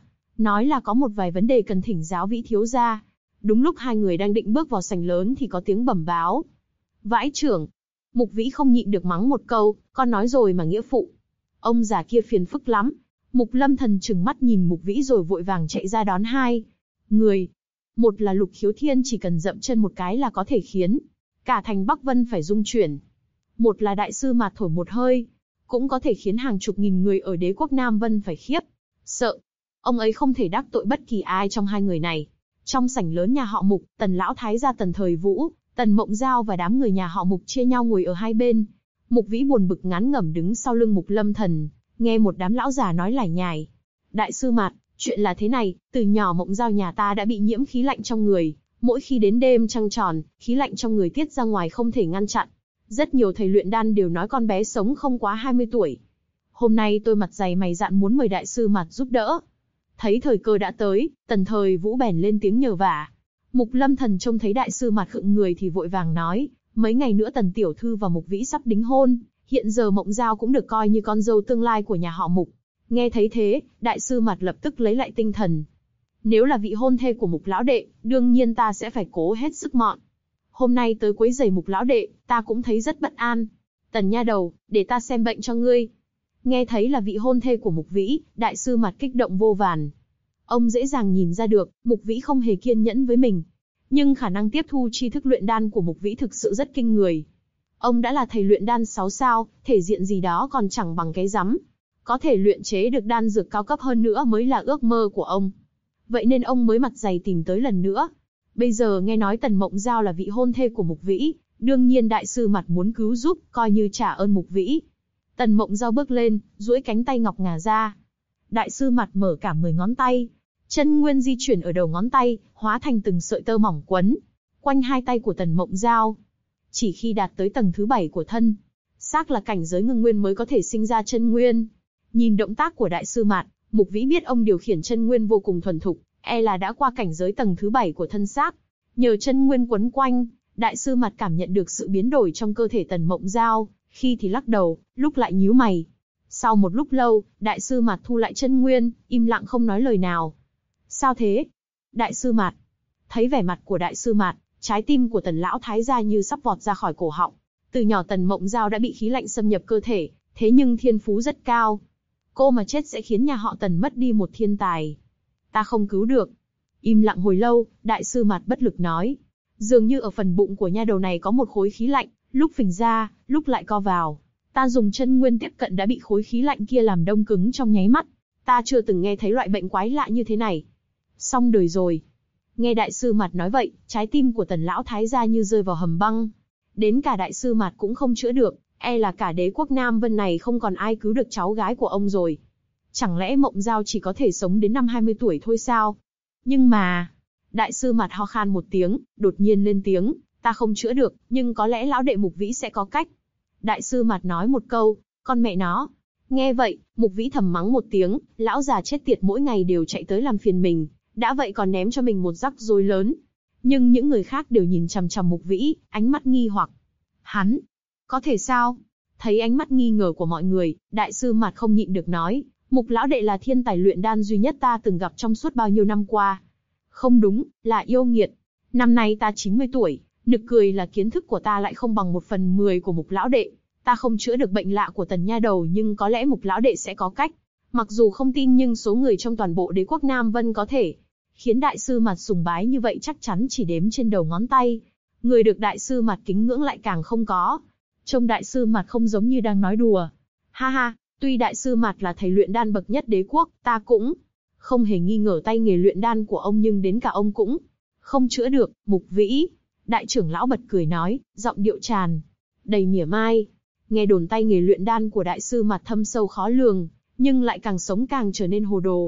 là có một vài vấn đề cần thỉnh giáo Vĩ thiếu gia. Đúng lúc hai người đang định bước vào sảnh lớn thì có tiếng bẩm báo. Vãi trưởng. Mục Vĩ không nhịn được mắng một câu, con nói rồi mà nghĩa phụ. Ông già kia phiền phức lắm. Mục Lâm Thần trừng mắt nhìn Mục Vĩ rồi vội vàng chạy ra đón hai người. Một là Lục Khiếu Thiên chỉ cần dậm chân một cái là có thể khiến cả thành Bắc Vân phải rung chuyển. Một là đại sư Mạt thổi một hơi, cũng có thể khiến hàng chục nghìn người ở đế quốc Nam Vân phải khiếp sợ. Ông ấy không thể đắc tội bất kỳ ai trong hai người này. Trong sảnh lớn nhà họ Mục, Tần lão thái gia Tần Thời Vũ, Tần Mộng Giao và đám người nhà họ Mục chia nhau ngồi ở hai bên. Mục Vĩ buồn bực ngán ngẩm đứng sau lưng Mục Lâm Thần, nghe một đám lão già nói lải nhải. Đại sư Mạt, chuyện là thế này, từ nhỏ Mộng Giao nhà ta đã bị nhiễm khí lạnh trong người, mỗi khi đến đêm trăng tròn, khí lạnh trong người tiết ra ngoài không thể ngăn chặn. Rất nhiều thầy luyện đan đều nói con bé sống không quá 20 tuổi. Hôm nay tôi mặt dày mày dạn muốn mời đại sư Mạt giúp đỡ. Thấy thời cơ đã tới, Tần Thời Vũ bèn lên tiếng nhờ vả. Mục Lâm Thần trông thấy đại sư Mạt khựng người thì vội vàng nói, mấy ngày nữa Tần tiểu thư và Mục Vĩ sắp đính hôn, hiện giờ Mộng Giao cũng được coi như con dâu tương lai của nhà họ Mục. Nghe thấy thế, đại sư Mạt lập tức lấy lại tinh thần. Nếu là vị hôn thê của Mục lão đệ, đương nhiên ta sẽ phải cố hết sức mọn. Hôm nay tới quấy rầy Mục lão đệ, ta cũng thấy rất bất an. Tần nha đầu, để ta xem bệnh cho ngươi. Nghe thấy là vị hôn thê của Mục Vĩ, đại sư Mạt kích động vô vàn. Ông dễ dàng nhìn ra được, Mục Vĩ không hề kiên nhẫn với mình. Nhưng khả năng tiếp thu tri thức luyện đan của Mục Vĩ thực sự rất kinh người. Ông đã là thầy luyện đan 6 sao, thể diện gì đó còn chẳng bằng cái rắm. Có thể luyện chế được đan dược cao cấp hơn nữa mới là ước mơ của ông. Vậy nên ông mới mặt dày tìm tới lần nữa. Bây giờ nghe nói Tần Mộng Giao là vị hôn thê của Mục Vĩ, đương nhiên đại sư Mạt muốn cứu giúp, coi như trả ơn Mục Vĩ. Tần Mộng Giao bước lên, duỗi cánh tay ngọc ngà ra. Đại sư Mạt mở cả 10 ngón tay, chân nguyên di chuyển ở đầu ngón tay, hóa thành từng sợi tơ mỏng quấn quanh hai tay của Tần Mộng Giao. Chỉ khi đạt tới tầng thứ 7 của thân xác là cảnh giới ngưng nguyên mới có thể sinh ra chân nguyên. Nhìn động tác của đại sư Mạt, Mục Vĩ biết ông điều khiển chân nguyên vô cùng thuần thục, là đã qua cảnh giới tầng thứ 7 của thân xác. Nhờ chân nguyên quấn quanh, đại sư Mạt cảm nhận được sự biến đổi trong cơ thể Tần Mộng Giao, khi thì lắc đầu, lúc lại nhíu mày. Sau một lúc lâu, đại sư Mạt thu lại chân nguyên, im lặng không nói lời nào. Sao thế? Đại sư Mạt. Thấy vẻ mặt của đại sư Mạt, trái tim của Tần lão thái gia như sắp vọt ra khỏi cổ họng. Từ nhỏ Tần Mộng Giao đã bị khí lạnh xâm nhập cơ thể, thế nhưng thiên phú rất cao. Cô mà chết sẽ khiến nhà họ Tần mất đi một thiên tài. Ta không cứu được. Im lặng hồi lâu, đại sư Mạt bất lực nói. Dường như ở phần bụng của nha đầu này có một khối khí lạnh, lúc phình ra, lúc lại co vào. Ta dùng chân nguyên tiếp cận đã bị khối khí lạnh kia làm đông cứng trong nháy mắt. Ta chưa từng nghe thấy loại bệnh quái lạ như thế này. Xong đời rồi. Nghe đại sư Mạt nói vậy, trái tim của Tần lão thái gia như rơi vào hầm băng. Đến cả đại sư Mạt cũng không chữa được, là cả đế quốc Nam Vân này không còn ai cứu được cháu gái của ông rồi. Chẳng lẽ Mộng Giao chỉ có thể sống đến năm 20 tuổi thôi sao? Nhưng mà... Đại sư Mạt ho khan một tiếng, đột nhiên lên tiếng, ta không chữa được, nhưng có lẽ lão đệ Mục Vĩ sẽ có cách. Đại sư Mạt nói một câu, con mẹ nó. Nghe vậy, Mục Vĩ thầm mắng một tiếng, lão già chết tiệt mỗi ngày đều chạy tới làm phiền mình, đã vậy còn ném cho mình một rắc rối lớn. Nhưng những người khác đều nhìn chằm chằm Mục Vĩ, ánh mắt nghi hoặc. Hắn, có thể sao? Thấy ánh mắt nghi ngờ của mọi người, đại sư Mạt không nhịn được nói, Mục lão đệ là thiên tài luyện đan duy nhất ta từng gặp trong suốt bao nhiêu năm qua. Không đúng, là yêu nghiệt. Năm nay ta 90 tuổi, nực cười là kiến thức của ta lại không bằng 1/10 của Mục lão đệ. Ta không chữa được bệnh lạ của Tần nha đầu nhưng có lẽ Mục lão đệ sẽ có cách. Mặc dù không tin nhưng số người trong toàn bộ đế quốc Nam Vân có thể khiến đại sư Mạt sùng bái như vậy chắc chắn chỉ đếm trên đầu ngón tay. Người được đại sư Mạt kính ngưỡng lại càng không có. Trông đại sư Mạt không giống như đang nói đùa. Ha ha, tuy đại sư Mạt là thầy luyện đan bậc nhất đế quốc, ta cũng không hề nghi ngờ tay nghề luyện đan của ông nhưng đến cả ông cũng không chữa được. Mục Vĩ, đại trưởng lão bật cười nói, giọng điệu tràn đầy mỉa mai. Nghe đồn tay nghề luyện đan của đại sư Mạt thâm sâu khó lường, nhưng lại càng sống càng trở nên hồ đồ.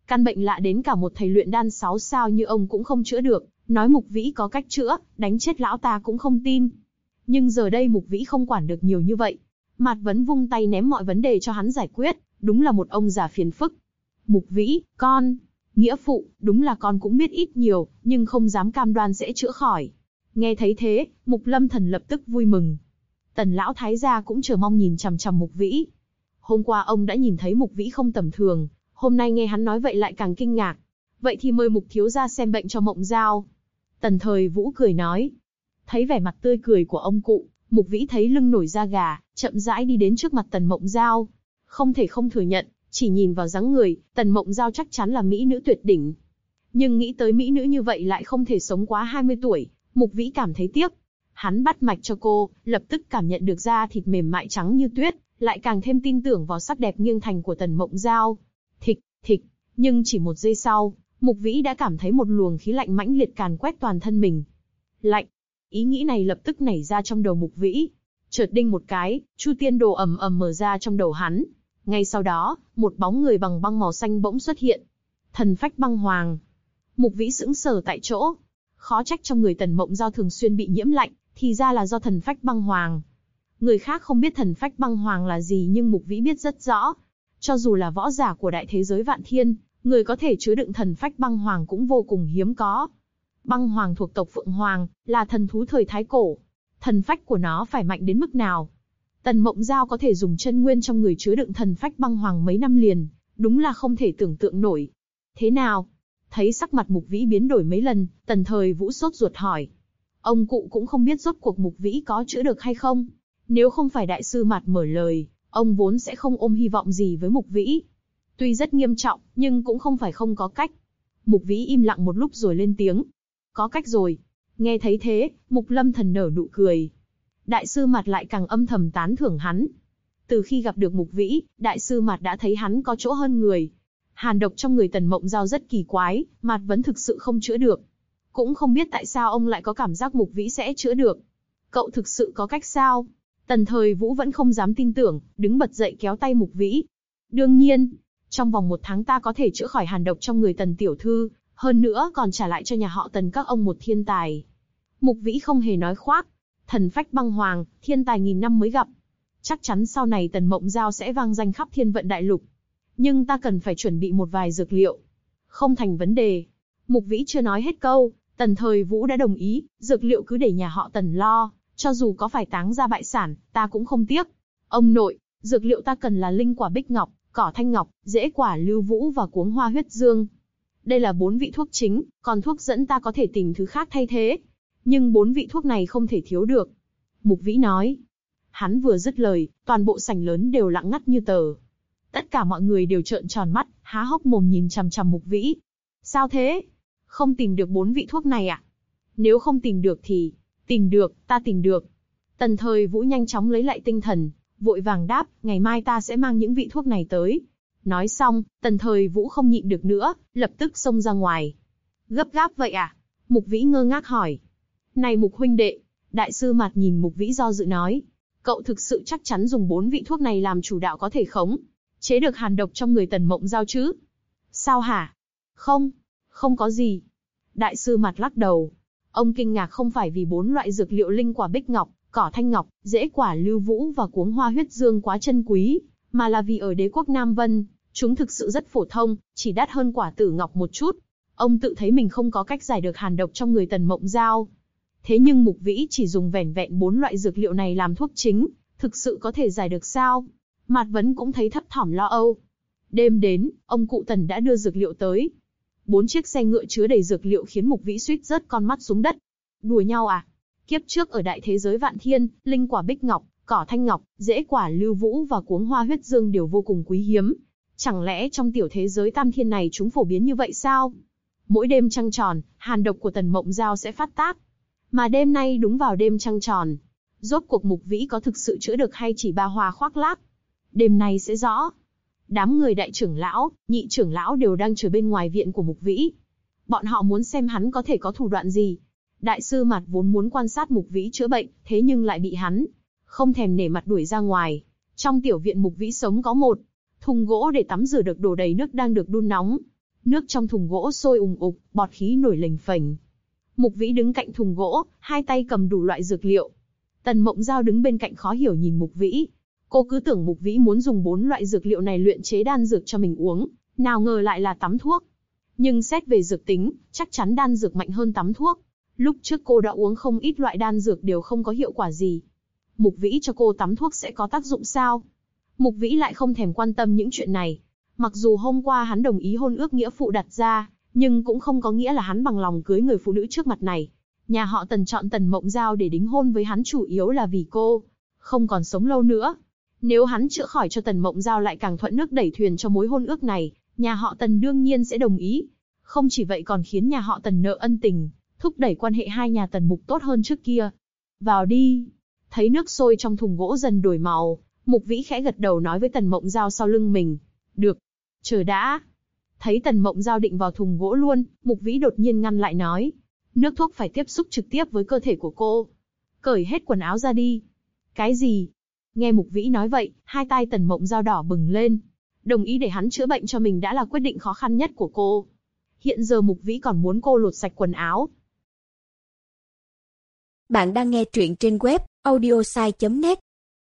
Căn bệnh lạ đến cả một thầy luyện đan 6 sao như ông cũng không chữa được, nói Mục Vĩ có cách chữa, đánh chết lão ta cũng không tin. Nhưng giờ đây Mục Vĩ không quản được nhiều như vậy. Mạt Vấn vung tay ném mọi vấn đề cho hắn giải quyết, đúng là một ông già phiền phức. Mục Vĩ, con, nghĩa phụ, đúng là con cũng biết ít nhiều, nhưng không dám cam đoan sẽ chữa khỏi. Nghe thấy thế, Mục Lâm Thần lập tức vui mừng. Tần lão thái gia cũng chờ mong nhìn chằm chằm Mục Vĩ. Hôm qua ông đã nhìn thấy Mục Vĩ không tầm thường, hôm nay nghe hắn nói vậy lại càng kinh ngạc. Vậy thì mời Mục thiếu gia xem bệnh cho Mộng Giao. Tần Thời Vũ cười nói. Thấy vẻ mặt tươi cười của ông cụ, Mục Vĩ thấy lưng nổi da gà, chậm rãi đi đến trước mặt Tần Mộng Giao. Không thể không thừa nhận, chỉ nhìn vào dáng người, Tần Mộng Giao chắc chắn là mỹ nữ tuyệt đỉnh. Nhưng nghĩ tới mỹ nữ như vậy lại không thể sống quá 20 tuổi, Mục Vĩ cảm thấy tiếc. Hắn bắt mạch cho cô, lập tức cảm nhận được da thịt mềm mại trắng như tuyết, lại càng thêm tin tưởng vào sắc đẹp nghiêng thành của Tần Mộng Giao. Thịch, thịch, nhưng chỉ một giây sau, Mục Vĩ đã cảm thấy một luồng khí lạnh mãnh liệt càn quét toàn thân mình. Lạnh, ý nghĩ này lập tức nảy ra trong đầu Mục Vĩ. Chợt đinh một cái, Chu Tiên Đồ ầm ầm mở ra trong đầu hắn. Ngay sau đó, một bóng người bằng băng màu xanh bỗng xuất hiện. Thần phách băng hoàng. Mục Vĩ sững sờ tại chỗ. Khó trách trong người Tần Mộng Giao thường xuyên bị nhiễm lạnh, thì ra là do thần phách băng hoàng. Người khác không biết thần phách băng hoàng là gì nhưng Mục Vĩ biết rất rõ. Cho dù là võ giả của đại thế giới vạn thiên, người có thể chứa đựng thần phách băng hoàng cũng vô cùng hiếm có. Băng hoàng thuộc tộc Phượng Hoàng, là thần thú thời Thái Cổ. Thần phách của nó phải mạnh đến mức nào? Tần Mộng Giao có thể dùng chân nguyên trong người chứa đựng thần phách băng hoàng mấy năm liền, đúng là không thể tưởng tượng nổi. Thế nào? Thấy sắc mặt Mục Vĩ biến đổi mấy lần, Tần Thời Vũ sốt ruột hỏi. Ông cụ cũng không biết rốt cuộc Mục Vĩ có chữa được hay không. Nếu không phải đại sư Mạt mở lời, ông vốn sẽ không ôm hy vọng gì với Mục Vĩ. Tuy rất nghiêm trọng, nhưng cũng không phải không có cách. Mục Vĩ im lặng một lúc rồi lên tiếng. Có cách rồi. Nghe thấy thế, Mục Lâm Thần nở nụ cười. Đại sư Mạt lại càng âm thầm tán thưởng hắn. Từ khi gặp được Mục Vĩ, đại sư Mạt đã thấy hắn có chỗ hơn người. Hàn độc trong người Tần Mộng Giao rất kỳ quái, Mạt vẫn thực sự không chữa được. Cũng không biết tại sao ông lại có cảm giác Mục Vĩ sẽ chữa được. Cậu thực sự có cách sao? Tần Thời Vũ vẫn không dám tin tưởng, đứng bật dậy kéo tay Mục Vĩ. Đương nhiên, trong vòng 1 tháng ta có thể chữa khỏi hàn độc trong người Tần tiểu thư, hơn nữa còn trả lại cho nhà họ Tần các ông một thiên tài. Mục Vĩ không hề nói khoác. Thần phách băng hoàng, thiên tài nghìn năm mới gặp. Chắc chắn sau này Tần Mộng Giao sẽ vang danh khắp thiên vận đại lục. Nhưng ta cần phải chuẩn bị một vài dược liệu. Không thành vấn đề. Mục Vĩ chưa nói hết câu, Tần Thời Vũ đã đồng ý, dược liệu cứ để nhà họ Tần lo, cho dù có phải táng ra bại sản, ta cũng không tiếc. Ông nội, dược liệu ta cần là linh quả bích ngọc, cỏ thanh ngọc, rễ quả lưu vũ và cuống hoa huyết dương. Đây là 4 vị thuốc chính, còn thuốc dẫn ta có thể tìm thứ khác thay thế. Nhưng 4 vị thuốc này không thể thiếu được. Mục Vĩ nói. Hắn vừa dứt lời, toàn bộ sảnh lớn đều lặng ngắt như tờ. Tất cả mọi người đều trợn tròn mắt, há hốc mồm nhìn chằm chằm Mục Vĩ. Sao thế? Không tìm được 4 vị thuốc này à? Nếu không tìm được thì... Tìm được, ta tìm được. Tần Thời Vũ nhanh chóng lấy lại tinh thần, vội vàng đáp, ngày mai ta sẽ mang những vị thuốc này tới. Nói xong, Tần Thời Vũ không nhịn được nữa, lập tức xông ra ngoài. Gấp gáp vậy à? Mục Vĩ ngơ ngác hỏi. Này Mục huynh đệ, đại sư Mạt nhìn Mục Vĩ do dự nói. Cậu thực sự chắc chắn dùng 4 vị thuốc này làm chủ đạo có thể khống chế được hàn độc trong người Tần Mộng Giao chứ? Sao hả? Không, không có gì. Đại sư Mạt lắc đầu. Ông kinh ngạc không phải vì 4 loại dược liệu linh quả bích ngọc, cỏ thanh ngọc, rễ quả lưu vũ và cuống hoa huyết dương quá chân quý, mà là vì ở đế quốc Nam Vân, chúng thực sự rất phổ thông, chỉ đắt hơn quả tử ngọc một chút. Ông tự thấy mình không có cách giải được hàn độc trong người Tần Mộng Giao. Thế nhưng Mục Vĩ chỉ dùng vẻn vẹn 4 loại dược liệu này làm thuốc chính, thực sự có thể giải được sao? Mạt Vấn cũng thấy thấp thỏm lo âu. Đêm đến, ông cụ Tần đã đưa dược liệu tới. 4 chiếc xe ngựa chứa đầy dược liệu khiến Mục Vĩ suýt rớt con mắt xuống đất. Đùa nhau à? Kiếp trước ở đại thế giới vạn thiên, linh quả bích ngọc, cỏ thanh ngọc, rễ quả lưu vũ và cuống hoa huyết dương đều vô cùng quý hiếm. Chẳng lẽ trong tiểu thế giới tam thiên này chúng phổ biến như vậy sao? Mỗi đêm trăng tròn, hàn độc của Tần Mộng Giao sẽ phát tác. Mà đêm nay đúng vào đêm trăng tròn. Rốt cuộc Mục Vĩ có thực sự chữa được hay chỉ ba hoa khoác lác? Đêm nay sẽ rõ. Đám người đại trưởng lão, nhị trưởng lão đều đang chờ bên ngoài viện của Mục Vĩ. Bọn họ muốn xem hắn có thể có thủ đoạn gì. Đại sư Mạt vốn muốn quan sát Mục Vĩ chữa bệnh, thế nhưng lại bị hắn không thèm nể mặt đuổi ra ngoài. Trong tiểu viện Mục Vĩ sống có một thùng gỗ để tắm rửa được đổ đầy nước đang được đun nóng. Nước trong thùng gỗ sôi ùng ục, bọt khí nổi lềnh phềnh. Mục Vĩ đứng cạnh thùng gỗ, hai tay cầm đủ loại dược liệu. Tần Mộng Giao đứng bên cạnh khó hiểu nhìn Mục Vĩ. Cô cứ tưởng Mục Vĩ muốn dùng 4 loại dược liệu này luyện chế đan dược cho mình uống, nào ngờ lại là tắm thuốc. Nhưng xét về dược tính, chắc chắn đan dược mạnh hơn tắm thuốc. Lúc trước cô đã uống không ít loại đan dược đều không có hiệu quả gì. Mục Vĩ cho cô tắm thuốc sẽ có tác dụng sao? Mục Vĩ lại không thèm quan tâm những chuyện này. Mặc dù hôm qua hắn đồng ý hôn ước nghĩa phụ đặt ra, nhưng cũng không có nghĩa là hắn bằng lòng cưới người phụ nữ trước mặt này. Nhà họ Tần chọn Tần Mộng Giao để đính hôn với hắn chủ yếu là vì cô không còn sống lâu nữa. Nếu hắn chữa khỏi cho Tần Mộng Giao lại càng thuận nước đẩy thuyền cho mối hôn ước này, nhà họ Tần đương nhiên sẽ đồng ý. Không chỉ vậy còn khiến nhà họ Tần nợ ân tình, thúc đẩy quan hệ hai nhà Tần Mục tốt hơn trước kia. Vào đi. Thấy nước sôi trong thùng gỗ dần đổi màu, Mục Vĩ khẽ gật đầu nói với Tần Mộng Giao sau lưng mình. Được. Chờ đã. Thấy Tần Mộng Giao định vào thùng gỗ luôn, Mục Vĩ đột nhiên ngăn lại nói. Nước thuốc phải tiếp xúc trực tiếp với cơ thể của cô. Cởi hết quần áo ra đi. Cái gì? Nghe Mục Vĩ nói vậy, hai tay Tần Mộng Giao đỏ bừng lên. Đồng ý để hắn chữa bệnh cho mình đã là quyết định khó khăn nhất của cô. Hiện giờ Mục Vĩ còn muốn cô lột sạch quần áo. Bạn đang nghe truyện trên web audiosai.net.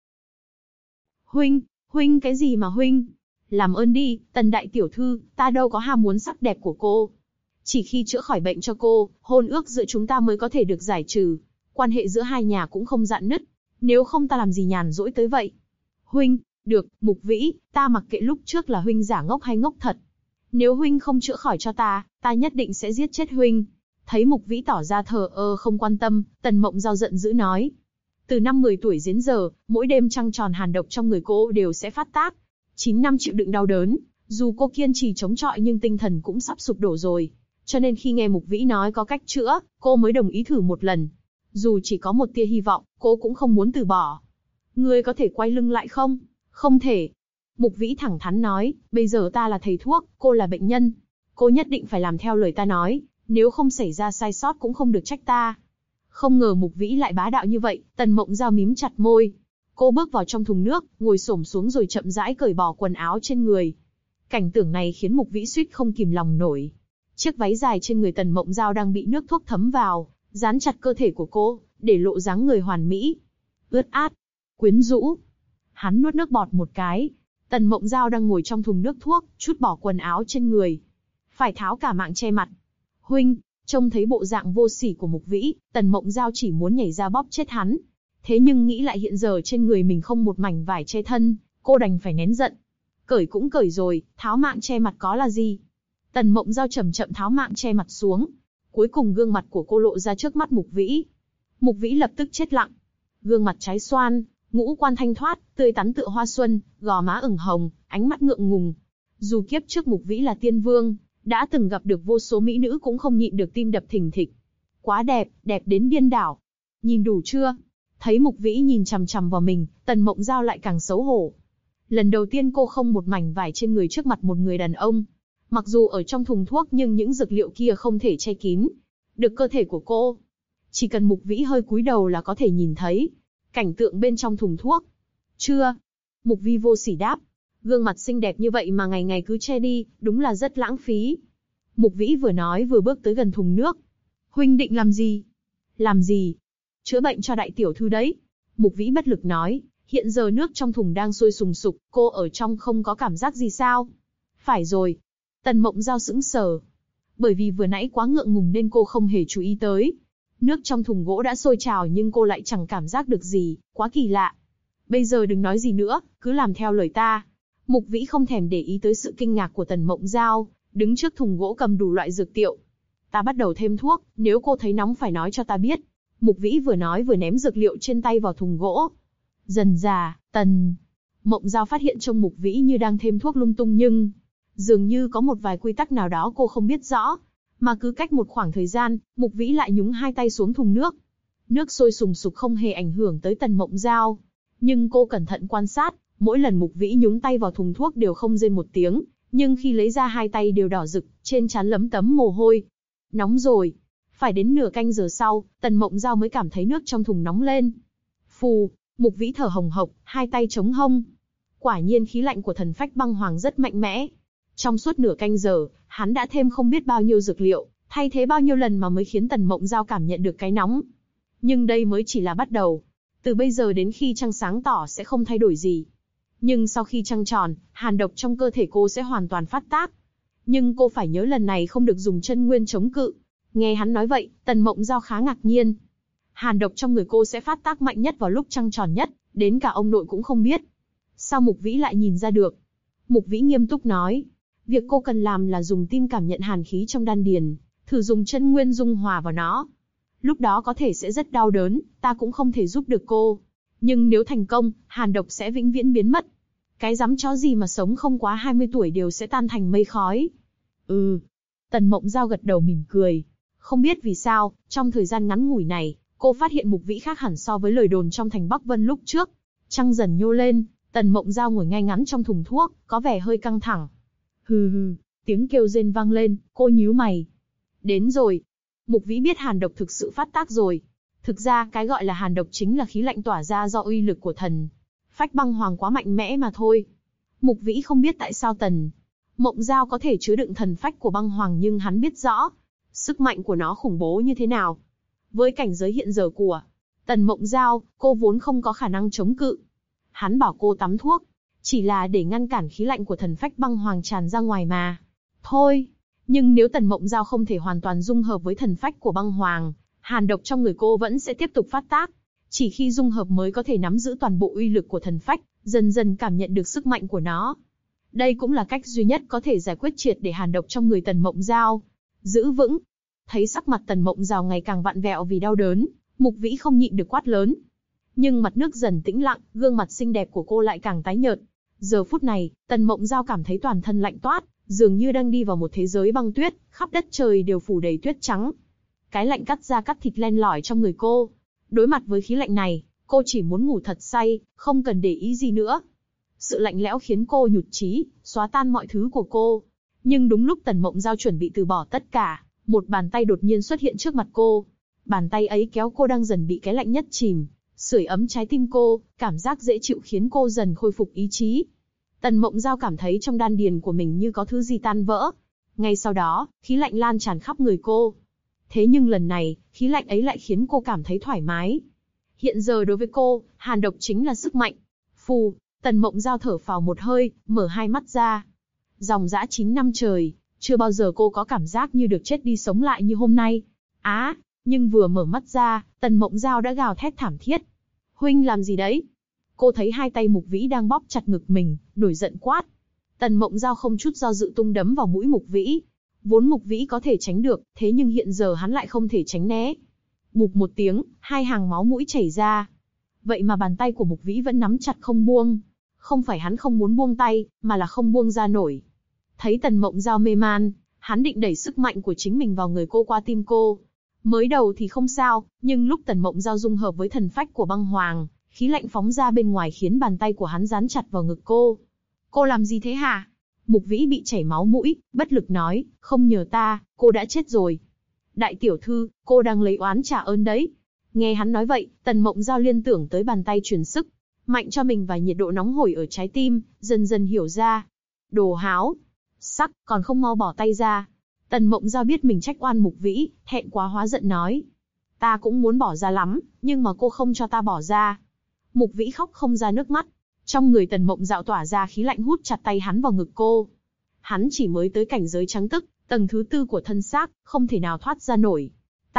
Huynh cái gì mà huynh? Làm ơn đi, Tần đại tiểu thư, ta đâu có ham muốn sắc đẹp của cô. Chỉ khi chữa khỏi bệnh cho cô, hôn ước giữa chúng ta mới có thể được giải trừ. Quan hệ giữa hai nhà cũng không rạn nứt. Nếu không ta làm gì nhàn rỗi tới vậy? Huynh, được, Mục Vĩ, ta mặc kệ lúc trước là huynh giả ngốc hay ngốc thật. Nếu huynh không chữa khỏi cho ta nhất định sẽ giết chết huynh. Thấy Mục Vĩ tỏ ra thờ ơ không quan tâm, Tần Mộng Giao giận dữ nói. Từ năm 10 tuổi đến giờ, mỗi đêm trăng tròn hàn độc trong người cô đều sẽ phát tác. 9 năm chịu đựng đau đớn, dù cô kiên trì chống chọi nhưng tinh thần cũng sắp sụp đổ rồi. Cho nên khi nghe Mục Vĩ nói có cách chữa, cô mới đồng ý thử một lần. Dù chỉ có một tia hy vọng, cô cũng không muốn từ bỏ. Ngươi có thể quay lưng lại không? Không thể. Mục Vĩ thẳng thắn nói, bây giờ ta là thầy thuốc, cô là bệnh nhân. Cô nhất định phải làm theo lời ta nói, nếu không xảy ra sai sót cũng không được trách ta. Không ngờ Mục Vĩ lại bá đạo như vậy, Tần Mộng Giao mím chặt môi. Cô bước vào trong thùng nước, ngồi xổm xuống rồi chậm rãi cởi bỏ quần áo trên người. Cảnh tượng này khiến Mục Vĩ suýt không kìm lòng nổi. Chiếc váy dài trên người Tần Mộng Giao đang bị nước thuốc thấm vào, dán chặt cơ thể của cô, để lộ dáng người hoàn mỹ. Ướt át, quyến rũ. Hắn nuốt nước bọt một cái. Tần Mộng Giao đang ngồi trong thùng nước thuốc, trút bỏ quần áo trên người. Phải tháo cả mạng che mặt. Huynh, trông thấy bộ dạng vô sỉ của Mục Vĩ, Tần Mộng Giao chỉ muốn nhảy ra bóp chết hắn. Thế nhưng nghĩ lại hiện giờ trên người mình không một mảnh vải che thân, cô đành phải nén giận. Cởi cũng cởi rồi, tháo mạng che mặt có là gì? Tần Mộng Giao chậm chậm tháo mạng che mặt xuống. Cuối cùng gương mặt của cô lộ ra trước mắt Mục Vĩ. Mục Vĩ lập tức chết lặng. Gương mặt trái xoan, ngũ quan thanh thoát, tươi tắn tựa hoa xuân, gò má ửng hồng, ánh mắt ngượng ngùng. Dù kiếp trước Mục Vĩ là tiên vương, đã từng gặp được vô số mỹ nữ cũng không nhịn được tim đập thình thịch. Quá đẹp, đẹp đến điên đảo. Nhìn đủ chưa? Thấy Mục Vĩ nhìn chằm chằm vào mình, Tần Mộng Giao lại càng xấu hổ. Lần đầu tiên cô không một mảnh vải trên người trước mặt một người đàn ông. Mặc dù ở trong thùng thuốc nhưng những dược liệu kia không thể che kín được cơ thể của cô. Chỉ cần Mục Vĩ hơi cúi đầu là có thể nhìn thấy cảnh tượng bên trong thùng thuốc. Chưa. Mục Vi vô sỉ đáp. Gương mặt xinh đẹp như vậy mà ngày ngày cứ che đi, đúng là rất lãng phí. Mục Vĩ vừa nói vừa bước tới gần thùng nước. Huynh định làm gì? Làm gì? Chữa bệnh cho đại tiểu thư đấy. Mục Vĩ bất lực nói, hiện giờ nước trong thùng đang sôi sùng sục, cô ở trong không có cảm giác gì sao? Phải rồi. Tần Mộng Giao sững sờ. Bởi vì vừa nãy quá ngượng ngùng nên cô không hề chú ý tới. Nước trong thùng gỗ đã sôi trào nhưng cô lại chẳng cảm giác được gì, quá kỳ lạ. Bây giờ đừng nói gì nữa, cứ làm theo lời ta. Mục Vĩ không thèm để ý tới sự kinh ngạc của Tần Mộng Giao, đứng trước thùng gỗ cầm đủ loại dược liệu. Ta bắt đầu thêm thuốc, nếu cô thấy nóng phải nói cho ta biết. Mục Vĩ vừa nói vừa ném dược liệu trên tay vào thùng gỗ. Dần dà, Tần Mộng Giao phát hiện trông Mục Vĩ như đang thêm thuốc lung tung nhưng dường như có một vài quy tắc nào đó cô không biết rõ. Mà cứ cách một khoảng thời gian, Mục Vĩ lại nhúng hai tay xuống thùng nước. Nước sôi sùng sục không hề ảnh hưởng tới Tần Mộng Giao. Nhưng cô cẩn thận quan sát, mỗi lần Mục Vĩ nhúng tay vào thùng thuốc đều không rên một tiếng, nhưng khi lấy ra hai tay đều đỏ rực, trên trán lấm tấm mồ hôi. Nóng rồi. Phải đến nửa canh giờ sau, Tần Mộng Giao mới cảm thấy nước trong thùng nóng lên. Phù, Mục Vĩ thở hồng hộc, hai tay chống hông. Quả nhiên khí lạnh của thần phách băng hoàng rất mạnh mẽ. Trong suốt nửa canh giờ, hắn đã thêm không biết bao nhiêu dược liệu, thay thế bao nhiêu lần mà mới khiến Tần Mộng Giao cảm nhận được cái nóng. Nhưng đây mới chỉ là bắt đầu. Từ bây giờ đến khi trăng sáng tỏ sẽ không thay đổi gì. Nhưng sau khi trăng tròn, hàn độc trong cơ thể cô sẽ hoàn toàn phát tác. Nhưng cô phải nhớ lần này không được dùng chân nguyên chống cự. Nghe hắn nói vậy, Tần Mộng Giao khá ngạc nhiên. Hàn độc trong người cô sẽ phát tác mạnh nhất vào lúc trăng tròn nhất, đến cả ông nội cũng không biết. Sao Mục Vĩ lại nhìn ra được? Mục Vĩ nghiêm túc nói. Việc cô cần làm là dùng tim cảm nhận hàn khí trong đan điền, thử dùng chân nguyên dung hòa vào nó. Lúc đó có thể sẽ rất đau đớn, ta cũng không thể giúp được cô. Nhưng nếu thành công, hàn độc sẽ vĩnh viễn biến mất. Cái dám chó gì mà sống không quá 20 tuổi đều sẽ tan thành mây khói. Tần Mộng Giao gật đầu mỉm cười. Không biết vì sao, trong thời gian ngắn ngủi này, cô phát hiện Mục Vĩ khác hẳn so với lời đồn trong thành Bắc Vân lúc trước. Trăng dần nhô lên, Tần Mộng Giao ngồi ngay ngắn trong thùng thuốc, có vẻ hơi căng thẳng. Hừ hừ, tiếng kêu rên vang lên, cô nhíu mày. Đến rồi. Mục Vĩ biết hàn độc thực sự phát tác rồi. Thực ra, cái gọi là hàn độc chính là khí lạnh tỏa ra do uy lực của thần phách băng hoàng quá mạnh mẽ mà thôi. Mục Vĩ không biết tại sao Tần Mộng Giao có thể chứa đựng thần phách của băng hoàng, nhưng hắn biết rõ sức mạnh của nó khủng bố như thế nào. Với cảnh giới hiện giờ của Tần Mộng Giao, cô vốn không có khả năng chống cự. Hắn bảo cô tắm thuốc, chỉ là để ngăn cản khí lạnh của thần phách băng hoàng tràn ra ngoài mà. Thôi, nhưng nếu Tần Mộng Giao không thể hoàn toàn dung hợp với thần phách của băng hoàng, hàn độc trong người cô vẫn sẽ tiếp tục phát tác. Chỉ khi dung hợp mới có thể nắm giữ toàn bộ uy lực của thần phách, dần dần cảm nhận được sức mạnh của nó. Đây cũng là cách duy nhất có thể giải quyết triệt để hàn độc trong người Tần Mộng Giao. Giữ vững. Thấy sắc mặt Tần Mộng Giao ngày càng vặn vẹo vì đau đớn, Mục Vĩ không nhịn được quát lớn. Nhưng mặt nước dần tĩnh lặng, gương mặt xinh đẹp của cô lại càng tái nhợt. Giờ phút này, Tần Mộng Giao cảm thấy toàn thân lạnh toát, dường như đang đi vào một thế giới băng tuyết, khắp đất trời đều phủ đầy tuyết trắng. Cái lạnh cắt da cắt thịt len lỏi trong người cô. Đối mặt với khí lạnh này, cô chỉ muốn ngủ thật say, không cần để ý gì nữa. Sự lạnh lẽo khiến cô nhụt chí, xóa tan mọi thứ của cô. Nhưng đúng lúc Tần Mộng Giao chuẩn bị từ bỏ tất cả, một bàn tay đột nhiên xuất hiện trước mặt cô. Bàn tay ấy kéo cô đang dần bị cái lạnh nhất chìm, sưởi ấm trái tim cô, cảm giác dễ chịu khiến cô dần khôi phục ý chí. Tần Mộng Giao cảm thấy trong đan điền của mình như có thứ gì tan vỡ. Ngay sau đó, khí lạnh lan tràn khắp người cô. Thế nhưng lần này, khí lạnh ấy lại khiến cô cảm thấy thoải mái. Hiện giờ đối với cô, hàn độc chính là sức mạnh. Phù, Tần Mộng Giao thở phào một hơi, mở hai mắt ra. Dòng dã 9 năm trời, chưa bao giờ cô có cảm giác như được chết đi sống lại như hôm nay. Nhưng vừa mở mắt ra, Tần Mộng Giao đã gào thét thảm thiết. Huynh làm gì đấy? Cô thấy hai tay Mục Vĩ đang bóp chặt ngực mình, nổi giận quát. Tần Mộng Giao không chút do dự tung đấm vào mũi Mục Vĩ. Vốn Mục Vĩ có thể tránh được, thế nhưng hiện giờ hắn lại không thể tránh né. Bụp một tiếng, hai hàng máu mũi chảy ra. Vậy mà bàn tay của Mục Vĩ vẫn nắm chặt không buông. Không phải hắn không muốn buông tay, mà là không buông ra nổi. Thấy Tần Mộng Giao mê man, hắn định đẩy sức mạnh của chính mình vào người cô qua tim cô. Mới đầu thì không sao, nhưng lúc Tần Mộng Giao dung hợp với thần phách của băng hoàng, khí lạnh phóng ra bên ngoài khiến bàn tay của hắn dán chặt vào ngực cô. Cô làm gì thế hả? Mục Vĩ bị chảy máu mũi, bất lực nói, không nhờ ta, cô đã chết rồi. Đại tiểu thư, cô đang lấy oán trả ơn đấy. Nghe hắn nói vậy, Tần Mộng Giao liên tưởng tới bàn tay truyền sức mạnh cho mình và nhiệt độ nóng hổi ở trái tim, dần dần hiểu ra. Đồ háo sắc, còn không mau bỏ tay ra. Tần Mộng Giao biết mình trách oan Mục Vĩ, thẹn quá hóa giận nói. Ta cũng muốn bỏ ra lắm, nhưng mà cô không cho ta bỏ ra. Mục Vĩ khóc không ra nước mắt. Trong người Tần Mộng Giao tỏa ra khí lạnh hút chặt tay hắn vào ngực cô. Hắn chỉ mới tới cảnh giới trắng tức, tầng thứ 4 của thân xác, không thể nào thoát ra nổi.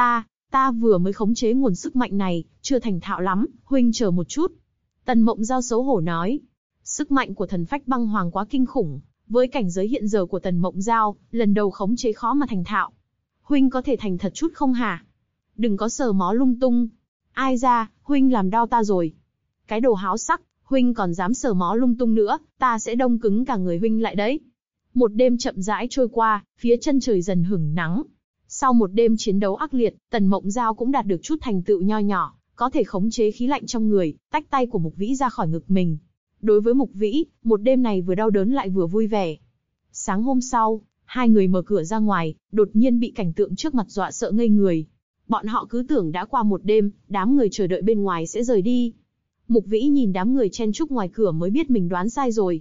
Ta vừa mới khống chế nguồn sức mạnh này, chưa thành thạo lắm, huynh chờ một chút. Tần Mộng Giao xấu hổ nói. Sức mạnh của thần phách băng hoàng quá kinh khủng. Với cảnh giới hiện giờ của Tần Mộng Giao, lần đầu khống chế khó mà thành thạo. Huynh có thể thành thật chút không hả? Đừng có sờ mó lung tung. Ai ra, huynh làm đau ta rồi. Cái đồ háo sắc, huynh còn dám sờ mó lung tung nữa, ta sẽ đông cứng cả người huynh lại đấy. Một đêm chậm rãi trôi qua, phía chân trời dần hửng nắng. Sau một đêm chiến đấu ác liệt, Tần Mộng Giao cũng đạt được chút thành tựu nho nhỏ, có thể khống chế khí lạnh trong người, tách tay của Mục Vĩ ra khỏi ngực mình. Đối với Mục Vĩ, một đêm này vừa đau đớn lại vừa vui vẻ. Sáng hôm sau, hai người mở cửa ra ngoài, đột nhiên bị cảnh tượng trước mặt dọa sợ ngây người. Bọn họ cứ tưởng đã qua một đêm, đám người chờ đợi bên ngoài sẽ rời đi. Mục Vĩ nhìn đám người chen chúc ngoài cửa mới biết mình đoán sai rồi.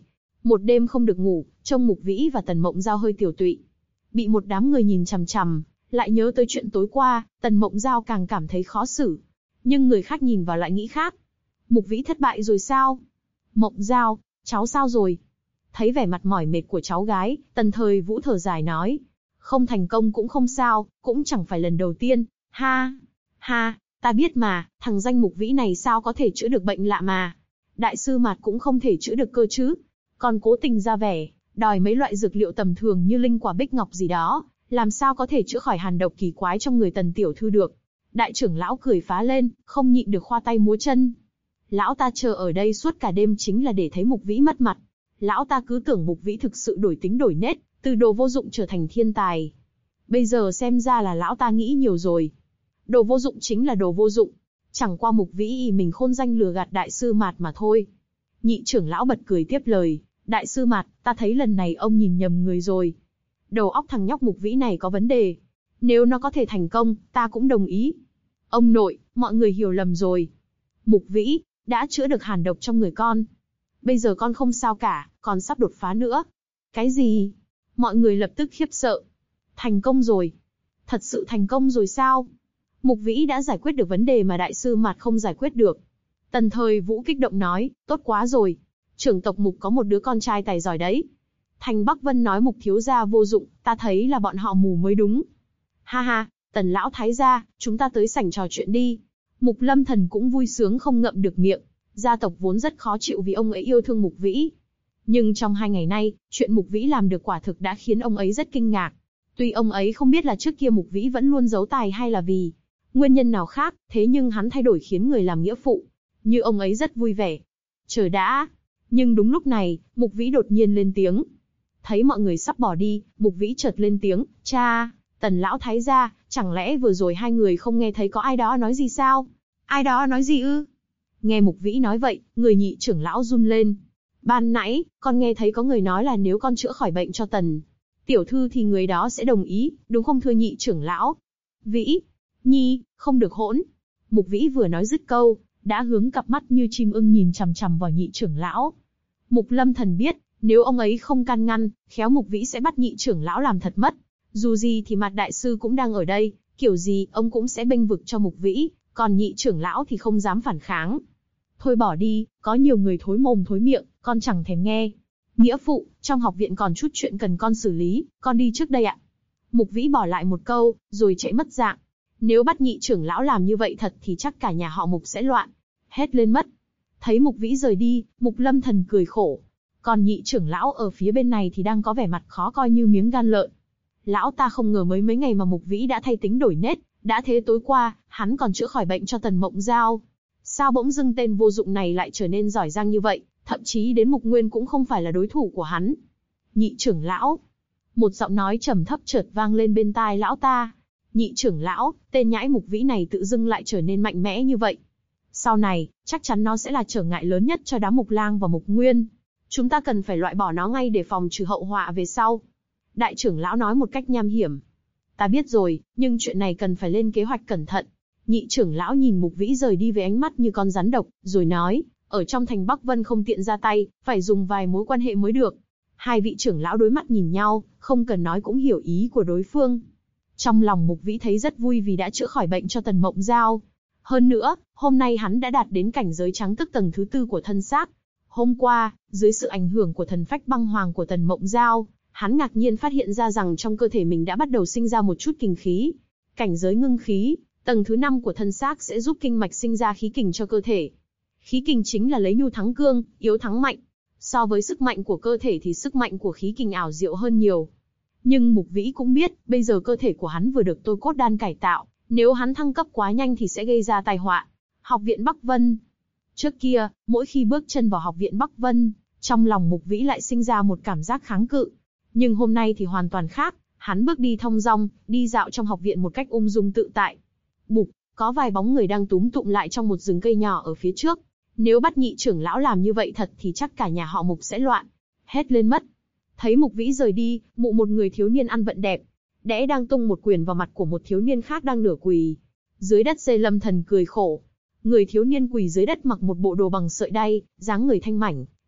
Một đêm không được ngủ, trông Mục Vĩ và Tần Mộng Giao hơi tiểu tụy. Bị một đám người nhìn chằm chằm, lại nhớ tới chuyện tối qua, Tần Mộng Giao càng cảm thấy khó xử. Nhưng người khác nhìn vào lại nghĩ khác. Mục Vĩ thất bại rồi sao? Mộng Giao, cháu sao rồi? Thấy vẻ mặt mỏi mệt của cháu gái, Tần Thời Vũ thở dài nói. Không thành công cũng không sao, cũng chẳng phải lần đầu tiên. Ha, ha, ta biết mà, thằng danh Mục Vĩ này sao có thể chữa được bệnh lạ mà. Đại sư Mạt cũng không thể chữa được cơ chứ. Còn cố tình ra vẻ, đòi mấy loại dược liệu tầm thường như linh quả bích ngọc gì đó, làm sao có thể chữa khỏi hàn độc kỳ quái trong người Tần tiểu thư được. Đại trưởng lão cười phá lên, không nhịn được khoa tay múa chân. Lão ta chờ ở đây suốt cả đêm chính là để thấy Mục Vĩ mất mặt. Lão ta cứ tưởng Mục Vĩ thực sự đổi tính đổi nết, từ đồ vô dụng trở thành thiên tài. Bây giờ xem ra là lão ta nghĩ nhiều rồi. Đồ vô dụng chính là đồ vô dụng. Chẳng qua Mục Vĩ mình khôn danh lừa gạt đại sư Mạt mà thôi. Nhị trưởng lão bật cười tiếp lời. Đại sư Mạt, ta thấy lần này ông nhìn nhầm người rồi. Đầu óc thằng nhóc Mục Vĩ này có vấn đề. Nếu nó có thể thành công, ta cũng đồng ý. Ông nội, mọi người hiểu lầm rồi. Mục Vĩ, đã chữa được hàn độc trong người con. Bây giờ con không sao cả, còn sắp đột phá nữa. Cái gì? Mọi người lập tức khiếp sợ. Thành công rồi. Thật sự thành công rồi sao? Mục Vĩ đã giải quyết được vấn đề mà đại sư Mạt không giải quyết được. Tần Thời Vũ kích động nói, tốt quá rồi. Trưởng tộc Mục có một đứa con trai tài giỏi đấy. Thành Bắc Vân nói Mục thiếu gia vô dụng, ta thấy là bọn họ mù mới đúng. Ha ha, Tần lão thái gia, chúng ta tới sảnh trò chuyện đi. Mục Lâm Thần cũng vui sướng không ngậm được miệng. Gia tộc vốn rất khó chịu vì ông ấy yêu thương Mục Vĩ. Nhưng trong 2 ngày nay, chuyện Mục Vĩ làm được quả thực đã khiến ông ấy rất kinh ngạc. Tuy ông ấy không biết là trước kia Mục Vĩ vẫn luôn giấu tài hay là vì nguyên nhân nào khác, thế nhưng hắn thay đổi khiến người làm nghĩa phụ. Như ông ấy rất vui vẻ. Chờ đã. Nhưng đúng lúc này, Mục Vĩ đột nhiên lên tiếng. Thấy mọi người sắp bỏ đi, Mục Vĩ chợt lên tiếng, cha, Tần lão thái gia, chẳng lẽ vừa rồi hai người không nghe thấy có ai đó nói gì sao? Ai đó nói gì ư? Nghe Mục Vĩ nói vậy, người nhị trưởng lão run lên. Ban nãy, con nghe thấy có người nói là nếu con chữa khỏi bệnh cho Tần tiểu thư thì người đó sẽ đồng ý, đúng không thưa nhị trưởng lão? Vĩ, Nhi, không được hỗn. Mục Vĩ vừa nói dứt câu, đã hướng cặp mắt như chim ưng nhìn chằm chằm vào nhị trưởng lão. Mục Lâm Thần biết, nếu ông ấy không can ngăn, khéo Mục Vĩ sẽ bắt nhị trưởng lão làm thật mất. Dù gì thì Mạt đại sư cũng đang ở đây, kiểu gì ông cũng sẽ bênh vực cho Mục Vĩ, còn nhị trưởng lão thì không dám phản kháng. Thôi bỏ đi, có nhiều người thối mồm thối miệng, con chẳng thèm nghe. Nghĩa phụ, trong học viện còn chút chuyện cần con xử lý, con đi trước đây ạ. Mục Vĩ bỏ lại một câu, rồi chạy mất dạng. Nếu bắt nhị trưởng lão làm như vậy thật thì chắc cả nhà họ Mục sẽ loạn. Hét lên mất. Thấy Mục Vĩ rời đi, Mục Lâm Thần cười khổ. Còn nhị trưởng lão ở phía bên này thì đang có vẻ mặt khó coi như miếng gan lợn. Lão ta không ngờ mấy ngày mà Mục Vĩ đã thay tính đổi nết, đã thế tối qua, hắn còn chữa khỏi bệnh cho Tần Mộng Giao. Sao bỗng dưng tên vô dụng này lại trở nên giỏi giang như vậy, thậm chí đến Mục Nguyên cũng không phải là đối thủ của hắn. Nhị trưởng lão. Một giọng nói trầm thấp chợt vang lên bên tai lão ta. Nhị trưởng lão, tên nhãi Mục Vĩ này tự dưng lại trở nên mạnh mẽ như vậy. Sau này, chắc chắn nó sẽ là trở ngại lớn nhất cho đám Mục Lang và Mục Nguyên. Chúng ta cần phải loại bỏ nó ngay để phòng trừ hậu họa về sau. Đại trưởng lão nói một cách nham hiểm. Ta biết rồi, nhưng chuyện này cần phải lên kế hoạch cẩn thận. Nhị trưởng lão nhìn Mục Vĩ rời đi với ánh mắt như con rắn độc, rồi nói, ở trong thành Bắc Vân không tiện ra tay, phải dùng vài mối quan hệ mới được. Hai vị trưởng lão đối mắt nhìn nhau, không cần nói cũng hiểu ý của đối phương. Trong lòng Mục Vĩ thấy rất vui vì đã chữa khỏi bệnh cho Tần Mộng Giao. Hơn nữa, hôm nay hắn đã đạt đến cảnh giới trắng tức tầng thứ 4 của thân xác. Hôm qua, dưới sự ảnh hưởng của thần phách băng hoàng của Tần Mộng Giao, hắn ngạc nhiên phát hiện ra rằng trong cơ thể mình đã bắt đầu sinh ra một chút kình khí. Cảnh giới ngưng khí, tầng thứ 5 của thân xác sẽ giúp kinh mạch sinh ra khí kình cho cơ thể. Khí kình chính là lấy nhu thắng cương, yếu thắng mạnh. So với sức mạnh của cơ thể thì sức mạnh của khí kình ảo diệu hơn nhiều. Nhưng Mục Vĩ cũng biết, bây giờ cơ thể của hắn vừa được tôi cốt đan cải tạo, nếu hắn thăng cấp quá nhanh thì sẽ gây ra tai họa. Học viện Bắc Vân. Trước kia, mỗi khi bước chân vào học viện Bắc Vân, trong lòng Mục Vĩ lại sinh ra một cảm giác kháng cự. Nhưng hôm nay thì hoàn toàn khác, hắn bước đi thong dong, đi dạo trong học viện một cách ung dung tự tại. Bụp, có vài bóng người đang túm tụm lại trong một rừng cây nhỏ ở phía trước. Nếu bắt nhị trưởng lão làm như vậy thật thì chắc cả nhà họ Mục sẽ loạn. Hét lên mất. Thấy Mục Vĩ rời đi, một người thiếu niên ăn vận đẹp, đẽ đang tung một quyền vào mặt của một thiếu niên khác đang nửa quỳ. Dưới đất Dê Lâm Thần cười khổ. Người thiếu niên quỳ dưới đất mặc một bộ đồ bằng sợi đay, dáng người thanh mảnh,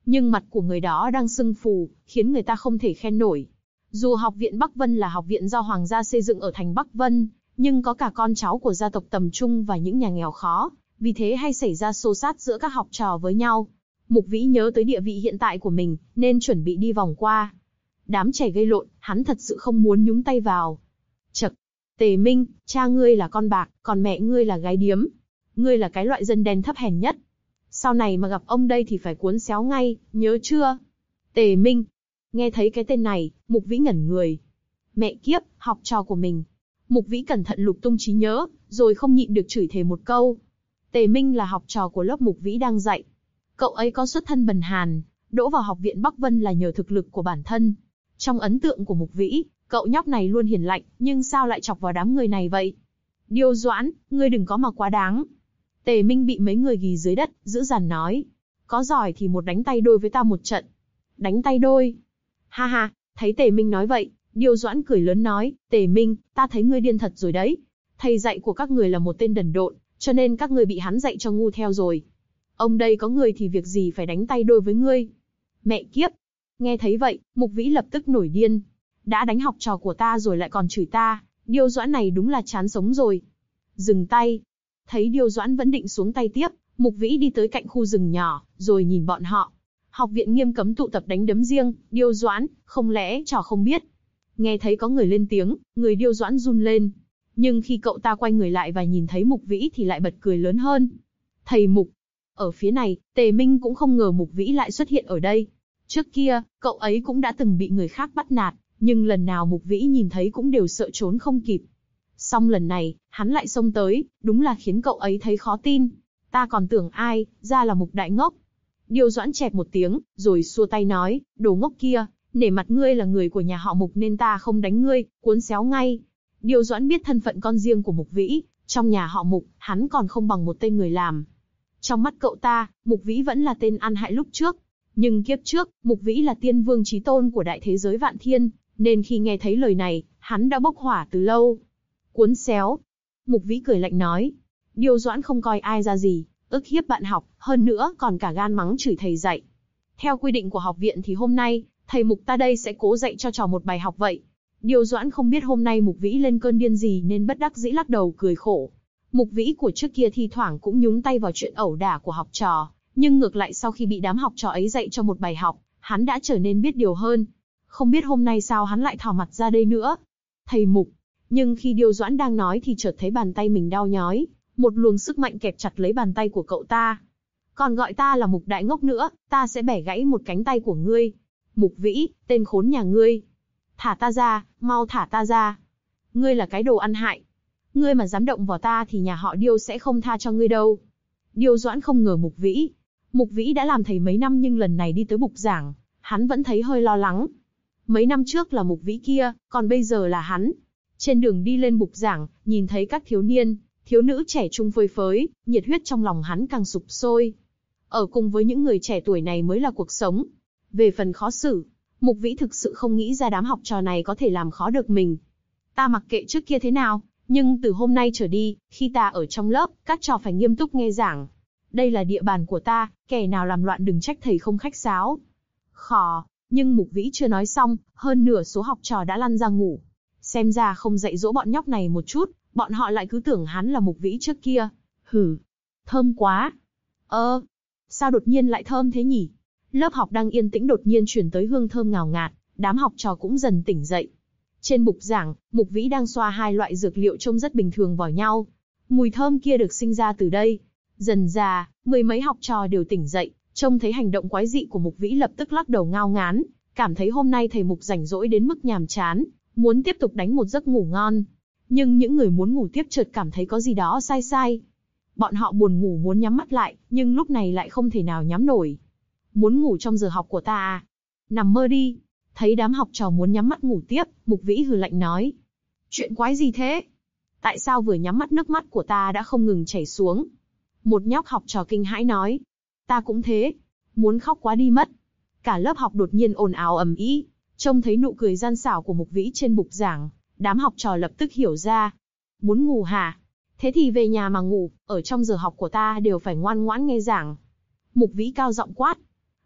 nhưng mặt của người đó đang sưng phù, khiến người ta không thể khen nổi. Dù học viện Bắc Vân là học viện do Hoàng gia xây dựng ở thành Bắc Vân, nhưng có cả con cháu của gia tộc tầm trung và những nhà nghèo khó, vì thế hay xảy ra xô xát giữa các học trò với nhau. Mục Vĩ nhớ tới địa vị hiện tại của mình, nên chuẩn bị đi vòng qua. Đám trẻ gây lộn, hắn thật sự không muốn nhúng tay vào. Chậc, Tề Minh, cha ngươi là con bạc, còn mẹ ngươi là gái điếm. Ngươi là cái loại dân đen thấp hèn nhất. Sau này mà gặp ông đây thì phải cuốn xéo ngay, nhớ chưa? Tề Minh. Nghe thấy cái tên này, Mục Vĩ ngẩn người. Mẹ kiếp, học trò của mình. Mục Vĩ cẩn thận lục tung trí nhớ, rồi không nhịn được chửi thề một câu. Tề Minh là học trò của lớp Mục Vĩ đang dạy. Cậu ấy có xuất thân bần hàn, đỗ vào học viện Bắc Vân là nhờ thực lực của bản thân. Trong ấn tượng của Mục Vĩ, cậu nhóc này luôn hiền lạnh, nhưng sao lại chọc vào đám người này vậy? Điêu Doãn, ngươi đừng có mà quá đáng. Tề Minh bị mấy người ghì dưới đất, dữ dằn nói. Có giỏi thì một đánh tay đôi với ta một trận. Đánh tay đôi? Ha ha, thấy Tề Minh nói vậy, Điêu Doãn cười lớn nói, Tề Minh, ta thấy ngươi điên thật rồi đấy. Thầy dạy của các người là một tên đần độn, cho nên các ngươi bị hắn dạy cho ngu theo rồi. Ông đây có người thì việc gì phải đánh tay đôi với ngươi? Mẹ kiếp! Nghe thấy vậy, Mục Vĩ lập tức nổi điên. Đã đánh học trò của ta rồi lại còn chửi ta, Điêu Doãn này đúng là chán sống rồi. Dừng tay! Thấy Điêu Doãn vẫn định xuống tay tiếp, Mục Vĩ đi tới cạnh khu rừng nhỏ, rồi nhìn bọn họ. Học viện nghiêm cấm tụ tập đánh đấm riêng, Điêu Doãn, không lẽ trò không biết? Nghe thấy có người lên tiếng, người Điêu Doãn run lên. Nhưng khi cậu ta quay người lại và nhìn thấy Mục Vĩ thì lại bật cười lớn hơn. Thầy Mục! Ở phía này, Tề Minh cũng không ngờ Mục Vĩ lại xuất hiện ở đây. Trước kia, cậu ấy cũng đã từng bị người khác bắt nạt, nhưng lần nào Mục Vĩ nhìn thấy cũng đều sợ trốn không kịp. Song lần này, hắn lại xông tới, đúng là khiến cậu ấy thấy khó tin. Ta còn tưởng ai, ra là Mục đại ngốc. Điêu Doãn chẹp một tiếng, rồi xua tay nói, đồ ngốc kia, nể mặt ngươi là người của nhà họ Mục nên ta không đánh ngươi, cuốn xéo ngay. Điêu Doãn biết thân phận con riêng của Mục Vĩ, trong nhà họ Mục, hắn còn không bằng một tên người làm. Trong mắt cậu ta, Mục Vĩ vẫn là tên ăn hại lúc trước. Nhưng kiếp trước, Mục Vĩ là tiên vương chí tôn của đại thế giới vạn thiên, nên khi nghe thấy lời này, hắn đã bốc hỏa từ lâu. Cuốn xéo. Mục Vĩ cười lạnh nói. Điêu Doãn không coi ai ra gì, ức hiếp bạn học, hơn nữa còn cả gan mắng chửi thầy dạy. Theo quy định của học viện thì hôm nay, thầy Mục ta đây sẽ cố dạy cho trò một bài học vậy. Điêu Doãn không biết hôm nay Mục Vĩ lên cơn điên gì nên bất đắc dĩ lắc đầu cười khổ. Mục Vĩ của trước kia thi thoảng cũng nhúng tay vào chuyện ẩu đả của học trò, nhưng ngược lại sau khi bị đám học trò ấy dạy cho một bài học, hắn đã trở nên biết điều hơn. Không biết hôm nay sao hắn lại thò mặt ra đây nữa. Thầy Mục. Nhưng khi Điêu Doãn đang nói thì chợt thấy bàn tay mình đau nhói, một luồng sức mạnh kẹp chặt lấy bàn tay của cậu ta. Còn gọi ta là Mục đại ngốc nữa, ta sẽ bẻ gãy một cánh tay của ngươi. Mục Vĩ, tên khốn nhà ngươi. Thả ta ra, mau thả ta ra. Ngươi là cái đồ ăn hại. Ngươi mà dám động vào ta thì nhà họ Điêu sẽ không tha cho ngươi đâu. Điêu Doãn không ngờ Mục Vĩ đã làm thầy mấy năm nhưng lần này đi tới bục giảng, hắn vẫn thấy hơi lo lắng. Mấy năm trước là Mục Vĩ kia, còn bây giờ là hắn. Trên đường đi lên bục giảng, nhìn thấy các thiếu niên, thiếu nữ trẻ trung phơi phới, nhiệt huyết trong lòng hắn càng sục sôi. Ở cùng với những người trẻ tuổi này mới là cuộc sống. Về phần khó xử, Mục Vĩ thực sự không nghĩ ra đám học trò này có thể làm khó được mình. Ta mặc kệ trước kia thế nào, nhưng từ hôm nay trở đi, khi ta ở trong lớp, các trò phải nghiêm túc nghe giảng. Đây là địa bàn của ta, kẻ nào làm loạn đừng trách thầy không khách sáo. Khò, nhưng Mục Vĩ chưa nói xong, hơn nửa số học trò đã lăn ra ngủ. Xem ra không dạy dỗ bọn nhóc này một chút, bọn họ lại cứ tưởng hắn là Mục Vĩ trước kia. Hừ, thơm quá. Sao đột nhiên lại thơm thế nhỉ? Lớp học đang yên tĩnh đột nhiên chuyển tới hương thơm ngào ngạt, đám học trò cũng dần tỉnh dậy. Trên bục giảng, Mục Vĩ đang xoa hai loại dược liệu trông rất bình thường vào nhau. Mùi thơm kia được sinh ra từ đây. Dần dà, mười mấy học trò đều tỉnh dậy, trông thấy hành động quái dị của Mục Vĩ lập tức lắc đầu ngao ngán, cảm thấy hôm nay thầy Mục rảnh rỗi đến mức nhàm chán, muốn tiếp tục đánh một giấc ngủ ngon. Nhưng những người muốn ngủ tiếp chợt cảm thấy có gì đó sai sai. Bọn họ buồn ngủ muốn nhắm mắt lại, nhưng lúc này lại không thể nào nhắm nổi. Muốn ngủ trong giờ học của ta à? Nằm mơ đi. Thấy đám học trò muốn nhắm mắt ngủ tiếp, Mục Vĩ hừ lạnh nói. Chuyện quái gì thế? Tại sao vừa nhắm mắt nước mắt của ta đã không ngừng chảy xuống? Một nhóc học trò kinh hãi nói. Ta cũng thế. Muốn khóc quá đi mất. Cả lớp học đột nhiên ồn ào ầm ĩ. Trông thấy nụ cười gian xảo của Mục Vĩ trên bục giảng, đám học trò lập tức hiểu ra. Muốn ngủ hả? Thế thì về nhà mà ngủ, ở trong giờ học của ta đều phải ngoan ngoãn nghe giảng. Mục Vĩ cao giọng quát.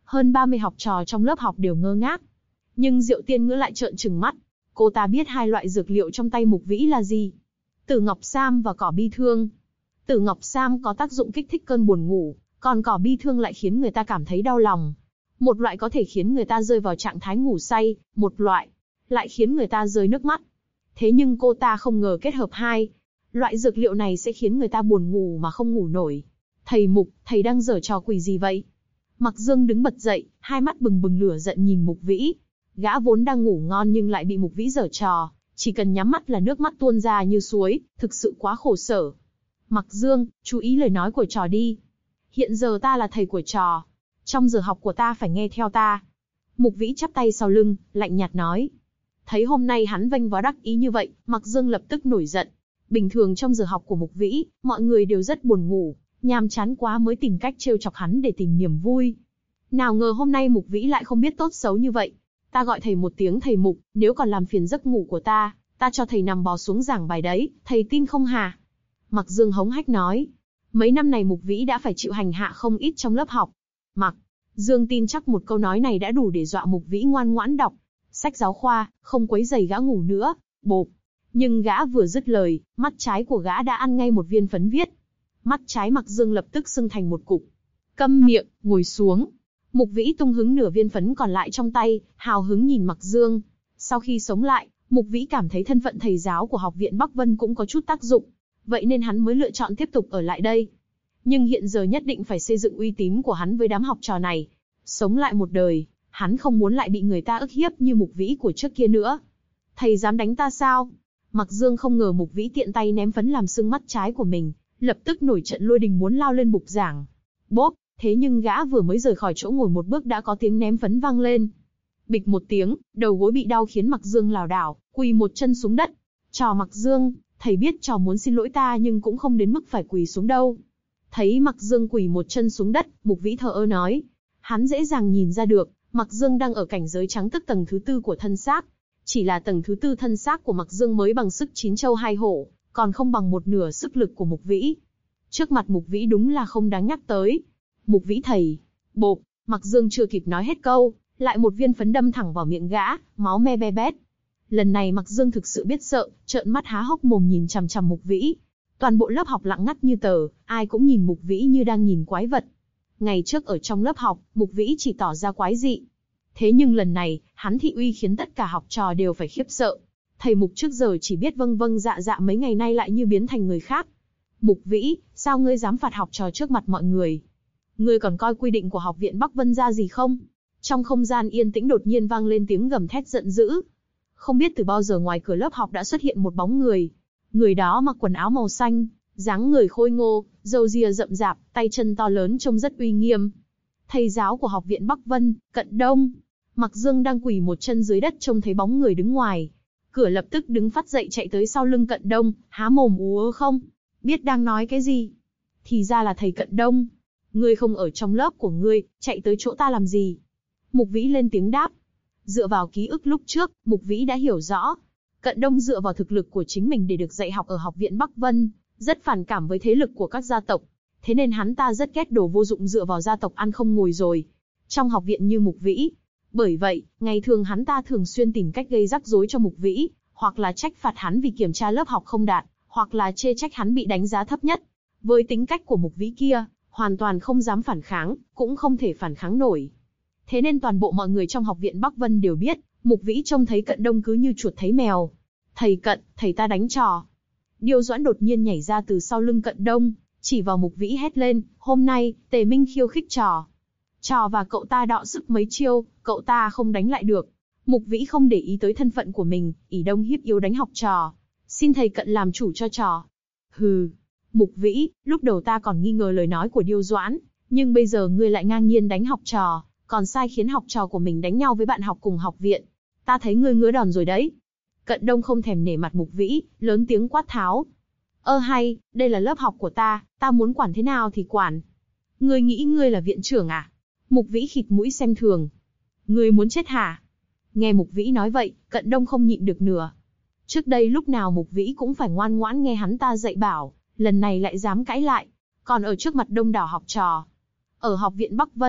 Hơn 30 học trò trong lớp học đều ngơ ngác. Nhưng Diệu Tiên Ngữ lại trợn trừng mắt. Cô ta biết hai loại dược liệu trong tay Mục Vĩ là gì. Tử Ngọc Sam và cỏ bi thương. Tử Ngọc Sam có tác dụng kích thích cơn buồn ngủ, còn cỏ bi thương lại khiến người ta cảm thấy đau lòng. Một loại có thể khiến người ta rơi vào trạng thái ngủ say, một loại lại khiến người ta rơi nước mắt. Thế nhưng cô ta không ngờ kết hợp hai loại dược liệu này sẽ khiến người ta buồn ngủ mà không ngủ nổi. Thầy Mục, thầy đang giở trò quỷ gì vậy? Mặc Dương đứng bật dậy, hai mắt bừng bừng lửa giận nhìn Mục Vĩ. Gã vốn đang ngủ ngon nhưng lại bị Mục Vĩ giở trò, chỉ cần nhắm mắt là nước mắt tuôn ra như suối, thực sự quá khổ sở. Mặc Dương, chú ý lời nói của trò đi. Hiện giờ ta là thầy của trò. Trong giờ học của ta phải nghe theo ta. Mục Vĩ chắp tay sau lưng, lạnh nhạt nói. Thấy hôm nay hắn vênh váo đắc ý như vậy, Mặc Dương lập tức nổi giận. Bình thường trong giờ học của Mục Vĩ, mọi người đều rất buồn ngủ, nhàm chán quá mới tìm cách trêu chọc hắn để tìm niềm vui. Nào ngờ hôm nay Mục Vĩ lại không biết tốt xấu như vậy. Ta gọi thầy một tiếng thầy Mục, nếu còn làm phiền giấc ngủ của ta cho thầy nằm bò xuống giảng bài đấy, thầy tin không hả? Mặc Dương hống hách nói. Mấy năm này Mục Vĩ đã phải chịu hành hạ không ít trong lớp học. Mặc Dương tin chắc một câu nói này đã đủ để dọa Mục Vĩ ngoan ngoãn đọc sách giáo khoa, không quấy rầy gã ngủ nữa. Bộp. Nhưng gã vừa dứt lời, mắt trái của gã đã ăn ngay một viên phấn viết. Mắt trái Mặc Dương lập tức sưng thành một cục. Câm miệng, ngồi xuống. Mục Vĩ tung hứng nửa viên phấn còn lại trong tay, hào hứng nhìn Mặc Dương. Sau khi sống lại, Mục Vĩ cảm thấy thân phận thầy giáo của học viện Bắc Vân cũng có chút tác dụng. Vậy nên hắn mới lựa chọn tiếp tục ở lại đây. Nhưng hiện giờ nhất định phải xây dựng uy tín của hắn với đám học trò này. Sống lại một đời, hắn không muốn lại bị người ta ức hiếp như Mục Vĩ của trước kia nữa. Thầy dám đánh ta sao? Mặc Dương không ngờ Mục Vĩ tiện tay ném phấn làm sưng mắt trái của mình, lập tức nổi trận lôi đình muốn lao lên bục giảng. Bốp, thế nhưng gã vừa mới rời khỏi chỗ ngồi một bước đã có tiếng ném phấn vang lên. Bịch một tiếng, đầu gối bị đau khiến Mặc Dương lảo đảo, quỳ một chân xuống đất. Trò Mặc Dương, thầy biết trò muốn xin lỗi ta nhưng cũng không đến mức phải quỳ xuống đâu. Thấy Mặc Dương quỳ một chân xuống đất, Mục Vĩ thờ ơ nói. Hắn dễ dàng nhìn ra được, Mặc Dương đang ở cảnh giới trắng tức tầng thứ 4 của thân xác. Chỉ là tầng thứ 4 thân xác của Mặc Dương mới bằng sức 9 châu 2 hổ, còn không bằng một nửa sức lực của Mục Vĩ. Trước mặt Mục Vĩ đúng là không đáng nhắc tới. Mục Vĩ thầy. Bộp, Mặc Dương chưa kịp nói hết câu, lại một viên phấn đâm thẳng vào miệng gã, máu me be bét. Lần này Mặc Dương thực sự biết sợ, trợn mắt há hốc mồm nhìn chằm chằm Mục Vĩ. Toàn bộ lớp học lặng ngắt như tờ, ai cũng nhìn Mục Vĩ như đang nhìn quái vật. Ngày trước ở trong lớp học, Mục Vĩ chỉ tỏ ra quái dị. Thế nhưng lần này, hắn thị uy khiến tất cả học trò đều phải khiếp sợ. Thầy Mục trước giờ chỉ biết vâng vâng dạ dạ mấy ngày nay lại như biến thành người khác. Mục Vĩ, sao ngươi dám phạt học trò trước mặt mọi người? Ngươi còn coi quy định của học viện Bắc Vân ra gì không? Trong không gian yên tĩnh đột nhiên vang lên tiếng gầm thét giận dữ. Không biết từ bao giờ ngoài cửa lớp học đã xuất hiện một bóng người. Người đó mặc quần áo màu xanh, dáng người khôi ngô, râu ria rậm rạp, tay chân to lớn trông rất uy nghiêm. Thầy giáo của học viện Bắc Vân, Cận Đông. Mặc Dương đang quỳ một chân dưới đất trông thấy bóng người đứng ngoài. Cửa lập tức đứng phắt dậy chạy tới sau lưng Cận Đông, há mồm ú ớ không biết đang nói cái gì. Thì ra là thầy Cận Đông. Ngươi không ở trong lớp của ngươi, chạy tới chỗ ta làm gì? Mục Vĩ lên tiếng đáp. Dựa vào ký ức lúc trước, Mục Vĩ đã hiểu rõ. Cận Đông dựa vào thực lực của chính mình để được dạy học ở học viện Bắc Vân, rất phản cảm với thế lực của các gia tộc. Thế nên hắn ta rất ghét đồ vô dụng dựa vào gia tộc ăn không ngồi rồi. Trong học viện như Mục Vĩ. Bởi vậy, ngày thường hắn ta thường xuyên tìm cách gây rắc rối cho Mục Vĩ, hoặc là trách phạt hắn vì kiểm tra lớp học không đạt, hoặc là chê trách hắn bị đánh giá thấp nhất. Với tính cách của Mục Vĩ kia, hoàn toàn không dám phản kháng, cũng không thể phản kháng nổi. Thế nên toàn bộ mọi người trong học viện Bắc Vân đều biết, Mục Vĩ trông thấy Cận Đông cứ như chuột thấy mèo. Thầy Cận, thầy ta đánh trò. Điêu Doãn đột nhiên nhảy ra từ sau lưng Cận Đông, chỉ vào Mục Vĩ hét lên, hôm nay, Tề Minh khiêu khích trò. Trò và cậu ta đọ sức mấy chiêu, cậu ta không đánh lại được. Mục Vĩ không để ý tới thân phận của mình, ỷ đông hiếp yếu đánh học trò. Xin thầy Cận làm chủ cho trò. Hừ. Mục Vĩ, lúc đầu ta còn nghi ngờ lời nói của Điêu Doãn, nhưng bây giờ ngươi lại ngang nhiên đánh học trò, còn sai khiến học trò của mình đánh nhau với bạn học cùng học viện. Ta thấy ngươi ngứa đòn rồi đấy. Cận Đông không thèm nể mặt Mục Vĩ, lớn tiếng quát tháo. Hay, đây là lớp học của ta muốn quản thế nào thì quản. Ngươi nghĩ ngươi là viện trưởng à? Mục Vĩ khịt mũi xem thường. Ngươi muốn chết hả? Nghe Mục Vĩ nói vậy, Cận Đông không nhịn được nữa. Trước đây lúc nào Mục Vĩ cũng phải ngoan ngoãn nghe hắn ta dạy bảo, lần này lại dám cãi lại, còn ở trước mặt đông đảo học trò. Ở học viện Bắc Vân,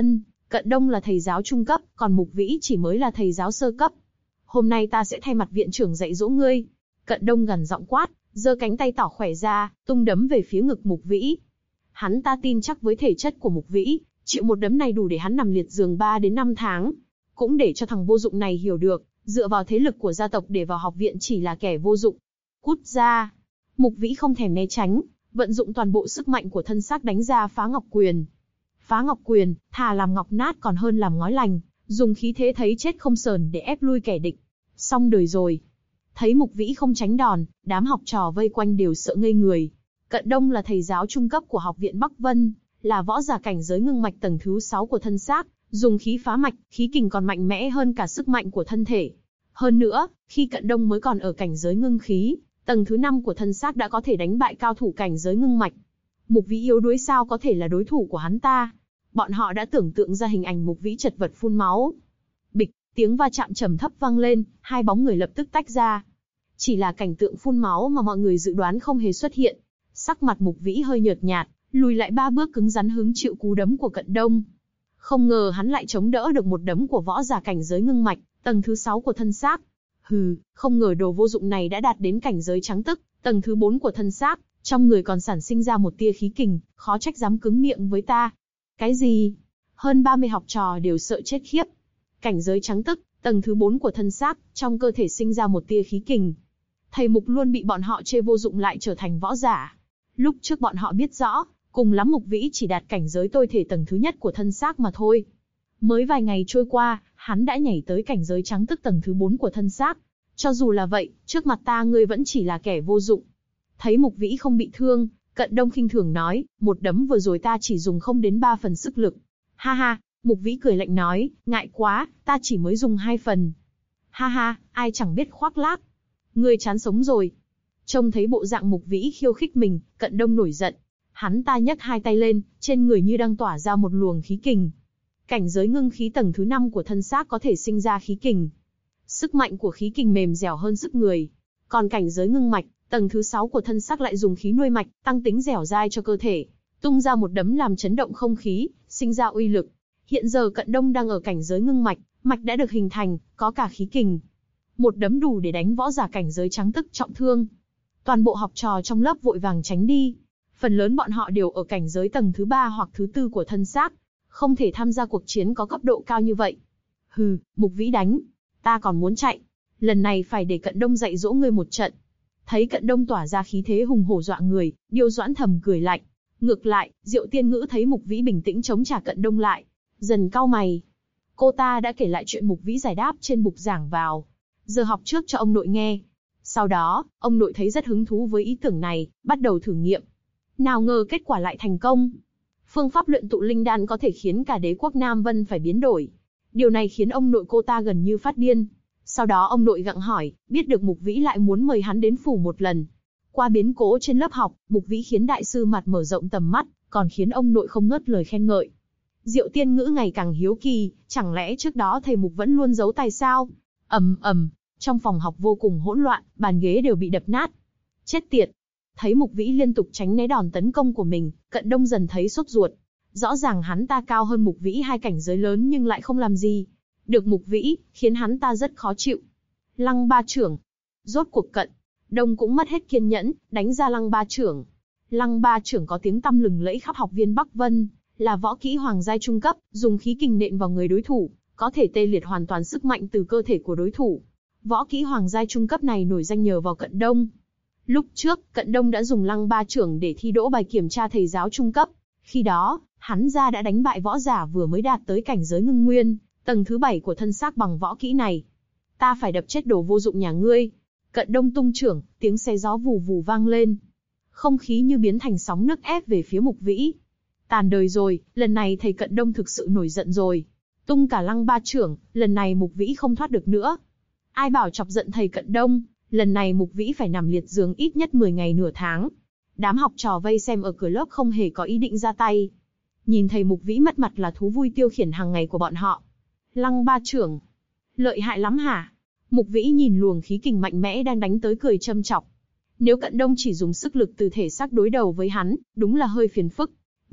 Cận Đông là thầy giáo trung cấp, còn Mục Vĩ chỉ mới là thầy giáo sơ cấp. Hôm nay ta sẽ thay mặt viện trưởng dạy dỗ ngươi. Cận Đông gằn giọng quát, giơ cánh tay tỏ khỏe ra, tung đấm về phía ngực Mục Vĩ. Hắn ta tin chắc với thể chất của Mục Vĩ, chịu một đấm này đủ để hắn nằm liệt giường 3 đến 5 tháng. Cũng để cho thằng vô dụng này hiểu được, dựa vào thế lực của gia tộc để vào học viện chỉ là kẻ vô dụng. Cút ra! Mục Vĩ không thèm né tránh, vận dụng toàn bộ sức mạnh của thân xác đánh ra Phá Ngọc Quyền. Phá Ngọc Quyền, thà làm ngọc nát còn hơn làm ngói lành, dùng khí thế thấy chết không sờn để ép lui kẻ địch. Xong đời rồi. Thấy Mục Vĩ không tránh đòn, đám học trò vây quanh đều sợ ngây người. Cận Đông là thầy giáo trung cấp của học viện Bắc Vân, là võ giả cảnh giới ngưng mạch tầng thứ 6 của thân xác, dùng khí phá mạch, khí kình còn mạnh mẽ hơn cả sức mạnh của thân thể. Hơn nữa, khi Cận Đông mới còn ở cảnh giới ngưng khí, tầng thứ 5 của thân xác đã có thể đánh bại cao thủ cảnh giới ngưng mạch. Mục Vĩ yếu đuối sao có thể là đối thủ của hắn ta? Bọn họ đã tưởng tượng ra hình ảnh Mục Vĩ chật vật phun máu. Bịch, tiếng va chạm trầm thấp vang lên, hai bóng người lập tức tách ra. Chỉ là cảnh tượng phun máu mà mọi người dự đoán không hề xuất hiện. Sắc mặt Mục Vĩ hơi nhợt nhạt, lùi lại 3 bước cứng rắn hứng chịu cú đấm của Cận Đông. Không ngờ hắn lại chống đỡ được một đấm của võ giả cảnh giới ngưng mạch, tầng thứ 6 của thân xác. Hừ, không ngờ đồ vô dụng này đã đạt đến cảnh giới trắng tức, tầng thứ 4 của thân xác, trong người còn sản sinh ra một tia khí kình, khó trách dám cứng miệng với ta. Cái gì? Hơn 30 học trò đều sợ chết khiếp. Cảnh giới trắng tức, tầng thứ 4 của thân xác, trong cơ thể sinh ra một tia khí kình. Thầy Mục luôn bị bọn họ chê vô dụng lại trở thành võ giả. Lúc trước bọn họ biết rõ, cùng lắm Mục Vĩ chỉ đạt cảnh giới tôi thể tầng thứ nhất của thân xác mà thôi. Mới vài ngày trôi qua, hắn đã nhảy tới cảnh giới trắng tức tầng thứ 4 của thân xác. Cho dù là vậy, trước mặt ta ngươi vẫn chỉ là kẻ vô dụng. Thấy Mục Vĩ không bị thương, Cận Đông khinh thường nói, một đấm vừa rồi ta chỉ dùng không đến 3 phần sức lực. Ha ha, Mục Vĩ cười lạnh nói, ngại quá, ta chỉ mới dùng 2 phần. Ha ha, ai chẳng biết khoác lác. Ngươi chán sống rồi. Trông thấy bộ dạng Mục Vĩ khiêu khích mình, Cận Đông nổi giận. Hắn ta nhấc hai tay lên, trên người như đang tỏa ra một luồng khí kình. Cảnh giới ngưng khí tầng thứ 5 của thân xác có thể sinh ra khí kình. Sức mạnh của khí kình mềm dẻo hơn sức người. Còn cảnh giới ngưng mạch, tầng thứ 6 của thân xác lại dùng khí nuôi mạch, tăng tính dẻo dai cho cơ thể. Tung ra một đấm làm chấn động không khí, sinh ra uy lực. Hiện giờ Cận Đông đang ở cảnh giới ngưng mạch, mạch đã được hình thành, có cả khí kình. Một đấm đủ để đánh võ giả cảnh giới trắng tức trọng thương. Toàn bộ học trò trong lớp vội vàng tránh đi. Phần lớn bọn họ đều ở cảnh giới tầng thứ 3 hoặc thứ 4 của thân xác, không thể tham gia cuộc chiến có cấp độ cao như vậy. Hừ, Mục Vĩ đánh, ta còn muốn chạy. Lần này phải để Cận Đông dạy dỗ ngươi một trận. Thấy Cận Đông tỏa ra khí thế hùng hổ dọa người, Điêu Doãn thầm cười lạnh. Ngược lại, Diệu Tiên Ngữ thấy Mục Vĩ bình tĩnh chống trả Cận Đông lại, dần cau mày. Cô ta đã kể lại chuyện Mục Vĩ giải đáp trên bục giảng vào giờ học trước cho ông nội nghe. Sau đó, ông nội thấy rất hứng thú với ý tưởng này, bắt đầu thử nghiệm. Nào ngờ kết quả lại thành công. Phương pháp luyện tụ linh đan có thể khiến cả đế quốc Nam Vân phải biến đổi. Điều này khiến ông nội cô ta gần như phát điên. Sau đó ông nội gặng hỏi, biết được Mục Vĩ lại muốn mời hắn đến phủ một lần. Qua biến cố trên lớp học, Mục Vĩ khiến đại sư mặt mở rộng tầm mắt, còn khiến ông nội không ngớt lời khen ngợi. Diệu Tiên Ngữ ngày càng hiếu kỳ, chẳng lẽ trước đó thầy Mục vẫn luôn giấu tài sao? Ầm ầm, trong phòng học vô cùng hỗn loạn, bàn ghế đều bị đập nát. Chết tiệt! Thấy Mục Vĩ liên tục tránh né đòn tấn công của mình, Cận Đông dần thấy sốt ruột. Rõ ràng hắn ta cao hơn Mục Vĩ 2 cảnh giới lớn nhưng lại không làm gì được Mục Vĩ, khiến hắn ta rất khó chịu. Lăng ba trưởng. Rốt cuộc Cận Đông cũng mất hết kiên nhẫn, đánh ra Lăng ba trưởng. Lăng ba trưởng có tiếng tăm lừng lẫy khắp học viên Bắc Vân, là võ kỹ hoàng giai trung cấp, dùng khí kình nện vào người đối thủ, có thể tê liệt hoàn toàn sức mạnh từ cơ thể của đối thủ. Võ kỹ hoàng giai trung cấp này nổi danh nhờ vào Cận Đông. Lúc trước, Cận Đông đã dùng Lăng ba trưởng để thi đỗ bài kiểm tra thầy giáo trung cấp. Khi đó, hắn ra đã đánh bại võ giả vừa mới đạt tới cảnh giới ngưng nguyên, tầng thứ 7 của thân xác bằng võ kỹ này. Ta phải đập chết đồ vô dụng nhà ngươi. Cận Đông tung trưởng, tiếng xe gió vù vù vang lên. Không khí như biến thành sóng nước ép về phía Mục Vĩ. Tàn đời rồi, lần này thầy Cận Đông thực sự nổi giận rồi. Tung cả Lăng ba trưởng, lần này Mục Vĩ không thoát được nữa. Ai bảo chọc giận thầy Cận Đông, lần này Mục Vĩ phải nằm liệt giường ít nhất 10 ngày nửa tháng. Đám học trò vây xem ở cửa lớp không hề có ý định ra tay. Nhìn thầy Mục Vĩ mất mặt là thú vui tiêu khiển hàng ngày của bọn họ. Lăng ba trưởng. Lợi hại lắm hả? Mục Vĩ nhìn luồng khí kình mạnh mẽ đang đánh tới cười châm chọc. Nếu Cận Đông chỉ dùng sức lực từ thể xác đối đầu với hắn, đúng là hơi phiền phức.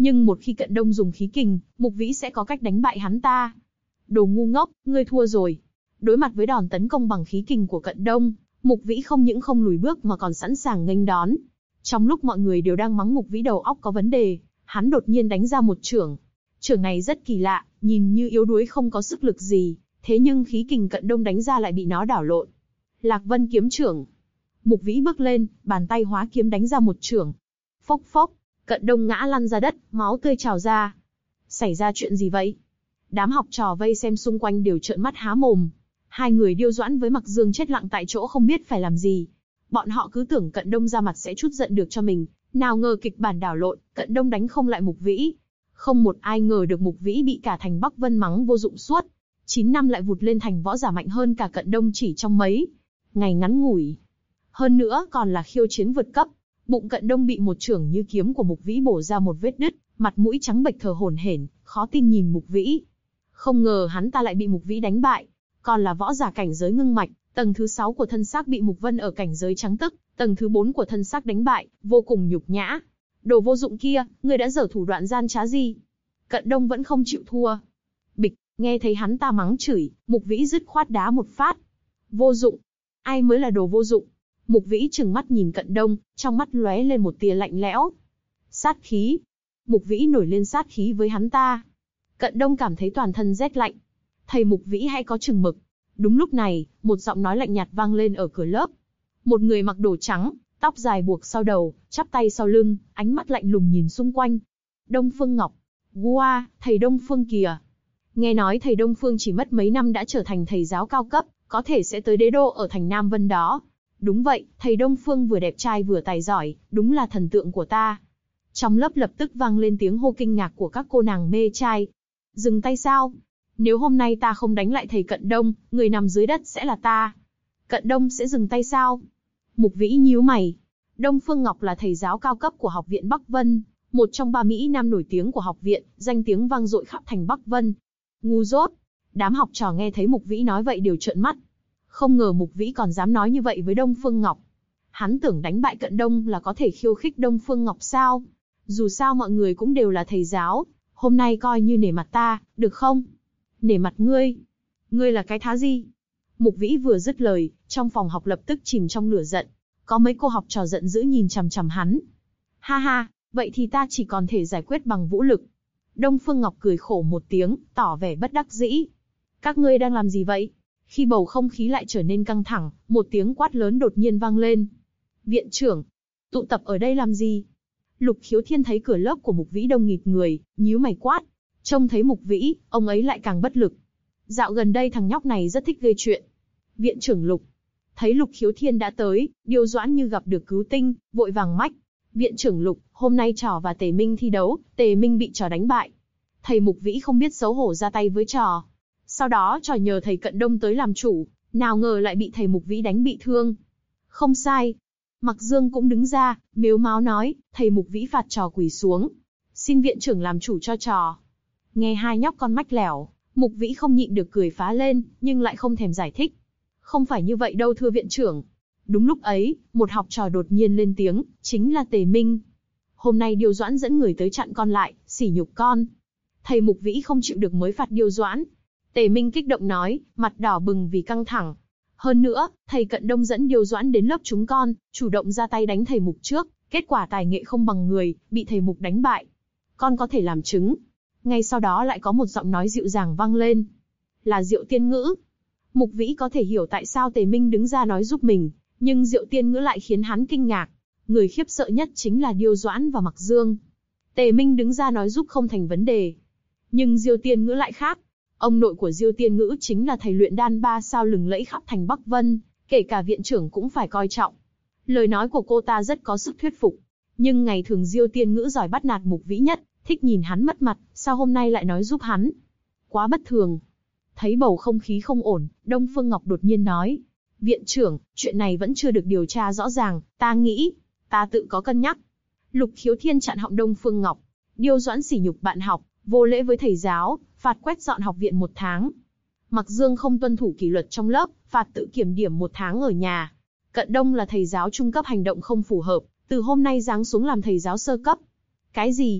Nhưng một khi Cận Đông dùng khí kình, Mục Vĩ sẽ có cách đánh bại hắn ta. Đồ ngu ngốc, ngươi thua rồi. Đối mặt với đòn tấn công bằng khí kình của Cận Đông, Mục Vĩ không những không lùi bước mà còn sẵn sàng nghênh đón. Trong lúc mọi người đều đang mắng Mục Vĩ đầu óc có vấn đề, hắn đột nhiên đánh ra một chưởng. Chưởng này rất kỳ lạ, nhìn như yếu đuối không có sức lực gì, thế nhưng khí kình Cận Đông đánh ra lại bị nó đảo lộn. Lạc Vân kiếm chưởng. Mục Vĩ bước lên, bàn tay hóa kiếm đánh ra một chưởng. Phốc phốc, Cận Đông ngã lăn ra đất, máu tươi trào ra. Xảy ra chuyện gì vậy? Đám học trò vây xem xung quanh đều trợn mắt há mồm. Hai người Điêu Doãn với Mặc Dương chết lặng tại chỗ không biết phải làm gì. Bọn họ cứ tưởng Cận Đông ra mặt sẽ trút giận được cho mình, nào ngờ kịch bản đảo lộn, Cận Đông đánh không lại Mục Vĩ. Không một ai ngờ được Mục Vĩ bị cả thành Bắc Vân mắng vô dụng suốt 9 năm lại vụt lên thành võ giả mạnh hơn cả Cận Đông chỉ trong mấy ngày ngắn ngủi. Hơn nữa còn là khiêu chiến vượt cấp. Bụng Cận Đông bị một chưởng như kiếm của Mục Vĩ bổ ra một vết nứt, mặt mũi trắng bệch thở hổn hển, khó tin nhìn Mục Vĩ. Không ngờ hắn ta lại bị Mục Vĩ đánh bại, còn là võ giả cảnh giới ngưng mạch, tầng thứ 6 của thân xác bị Mục Vân ở cảnh giới trắng tức, tầng thứ 4 của thân xác đánh bại, vô cùng nhục nhã. Đồ vô dụng kia, ngươi đã giở thủ đoạn gian trá gì? Cận Đông vẫn không chịu thua. Bịch, nghe thấy hắn ta mắng chửi, Mục Vĩ dứt khoát đá một phát. Vô dụng? Ai mới là đồ vô dụng? Mục Vĩ trừng mắt nhìn Cận Đông, trong mắt lóe lên một tia lạnh lẽo. Sát khí. Mục Vĩ nổi lên sát khí với hắn ta. Cận Đông cảm thấy toàn thân rét lạnh. Thầy Mục Vĩ hãy có chừng mực. Đúng lúc này, một giọng nói lạnh nhạt vang lên ở cửa lớp. Một người mặc đồ trắng, tóc dài buộc sau đầu, chắp tay sau lưng, ánh mắt lạnh lùng nhìn xung quanh. Đông Phương Ngọc. Wow, thầy Đông Phương kìa. Nghe nói thầy Đông Phương chỉ mất mấy năm đã trở thành thầy giáo cao cấp, có thể sẽ tới đế đô ở thành Nam Vân đó. Đúng vậy, thầy Đông Phương vừa đẹp trai vừa tài giỏi, đúng là thần tượng của ta. Trong lớp lập tức vang lên tiếng hô kinh ngạc của các cô nàng mê trai. Dừng tay sao? Nếu hôm nay ta không đánh lại thầy Cận Đông, người nằm dưới đất sẽ là ta. Cận Đông sẽ dừng tay sao? Mục Vĩ nhíu mày. Đông Phương Ngọc là thầy giáo cao cấp của Học viện Bắc Vân, một trong 3 Mỹ Nam nổi tiếng của học viện, danh tiếng vang dội khắp thành Bắc Vân. Ngu dốt. Đám học trò nghe thấy Mục Vĩ nói vậy đều trợn mắt. Không ngờ Mục Vĩ còn dám nói như vậy với Đông Phương Ngọc. Hắn tưởng đánh bại Cận Đông là có thể khiêu khích Đông Phương Ngọc sao? Dù sao mọi người cũng đều là thầy giáo, hôm nay coi như nể mặt ta, được không? Nể mặt ngươi? Ngươi là cái thá gì? Mục Vĩ vừa dứt lời, trong phòng học lập tức chìm trong lửa giận. Có mấy cô học trò giận dữ nhìn chằm chằm hắn. Ha ha, vậy thì ta chỉ còn thể giải quyết bằng vũ lực. Đông Phương Ngọc cười khổ một tiếng, tỏ vẻ bất đắc dĩ. Các ngươi đang làm gì vậy? Khi bầu không khí lại trở nên căng thẳng, một tiếng quát lớn đột nhiên vang lên. Viện trưởng, tụ tập ở đây làm gì? Lục Khiếu Thiên thấy cửa lớp của Mục Vĩ đông nghịt người, nhíu mày quát. Trông thấy Mục Vĩ, ông ấy lại càng bất lực. Dạo gần đây thằng nhóc này rất thích gây chuyện. Viện trưởng Lục. Thấy Lục Khiếu Thiên đã tới, Điêu Doãn như gặp được cứu tinh, vội vàng mách. Viện trưởng Lục, hôm nay Trò và Tề Minh thi đấu, Tề Minh bị Trò đánh bại. Thầy Mục Vĩ không biết xấu hổ ra tay với Trò. Sau đó Trò nhờ thầy Cận Đông tới làm chủ, nào ngờ lại bị thầy Mục Vĩ đánh bị thương. Không sai. Mặc Dương cũng đứng ra, mếu máo nói, thầy Mục Vĩ phạt Trò quỳ xuống. Xin viện trưởng làm chủ cho Trò. Nghe hai nhóc con mách lẻo, Mục Vĩ không nhịn được cười phá lên, nhưng lại không thèm giải thích. Không phải như vậy đâu thưa viện trưởng. Đúng lúc ấy, một học trò đột nhiên lên tiếng, chính là Tề Minh. Hôm nay Điêu Doãn dẫn người tới chặn con lại, sỉ nhục con. Thầy Mục Vĩ không chịu được mới phạt Điêu Doãn. Tề Minh kích động nói, mặt đỏ bừng vì căng thẳng. Hơn nữa, thầy Cận Đông dẫn Điêu Doãn đến lớp chúng con, chủ động ra tay đánh thầy Mục trước, kết quả tài nghệ không bằng người, bị thầy Mục đánh bại. Con có thể làm chứng. Ngay sau đó lại có một giọng nói dịu dàng vang lên. Là Diệu Tiên Ngữ. Mục Vĩ có thể hiểu tại sao Tề Minh đứng ra nói giúp mình, nhưng Diệu Tiên Ngữ lại khiến hắn kinh ngạc. Người khiếp sợ nhất chính là Điêu Doãn và Mặc Dương. Tề Minh đứng ra nói giúp không thành vấn đề. Nhưng Diêu Tiên Ngữ lại khác. Ông nội của Diêu Tiên Ngữ chính là thầy luyện đan 3 sao lừng lẫy khắp thành Bắc Vân, kể cả viện trưởng cũng phải coi trọng. Lời nói của cô ta rất có sức thuyết phục. Nhưng ngày thường Diêu Tiên Ngữ giỏi bắt nạt Mục Vĩ nhất, thích nhìn hắn mất mặt, sao hôm nay lại nói giúp hắn? Quá bất thường. Thấy bầu không khí không ổn, Đông Phương Ngọc đột nhiên nói. Viện trưởng, chuyện này vẫn chưa được điều tra rõ ràng, ta nghĩ, ta tự có cân nhắc. Lục Khiếu Thiên chặn họng Đông Phương Ngọc. Điêu Doãn sỉ nhục bạn học, vô lễ với thầy giáo, phạt quét dọn học viện 1 tháng. Mặc Dương không tuân thủ kỷ luật trong lớp, phạt tự kiểm điểm 1 tháng ở nhà. Cận Đông là thầy giáo trung cấp hành động không phù hợp, từ hôm nay giáng xuống làm thầy giáo sơ cấp. Cái gì?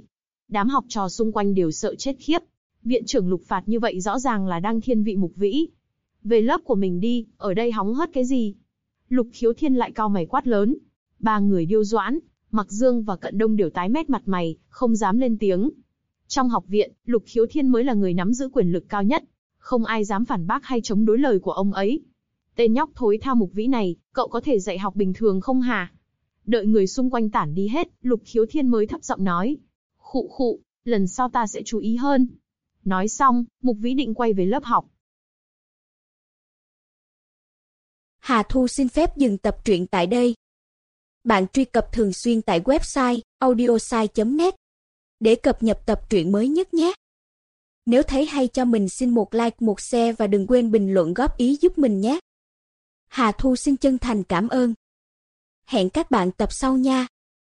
Đám học trò xung quanh đều sợ chết khiếp. Viện trưởng Lục phạt như vậy rõ ràng là đang thiên vị Mục Vĩ. Về lớp của mình đi, ở đây hóng hớt cái gì? Lục Khiếu Thiên lại cau mày quát lớn. Ba người Điêu Doãn, Mặc Dương và Cận Đông đều tái mét mặt mày, không dám lên tiếng. Trong học viện, Lục Khiếu Thiên mới là người nắm giữ quyền lực cao nhất, không ai dám phản bác hay chống đối lời của ông ấy. Tên nhóc thối tha Mục Vĩ này, cậu có thể dạy học bình thường không hả? Đợi người xung quanh tản đi hết, Lục Khiếu Thiên mới thấp giọng nói. Khụ khụ, lần sau ta sẽ chú ý hơn. Nói xong, Mục Vĩ định quay về lớp học. Hà Thu xin phép dừng tập truyện tại đây. Bạn truy cập thường xuyên tại website audiosai.net để cập nhật tập truyện mới nhất nhé. Nếu thấy hay cho mình xin một like, một share và đừng quên bình luận góp ý giúp mình nhé. Hà Thu xin chân thành cảm ơn. Hẹn các bạn tập sau nha.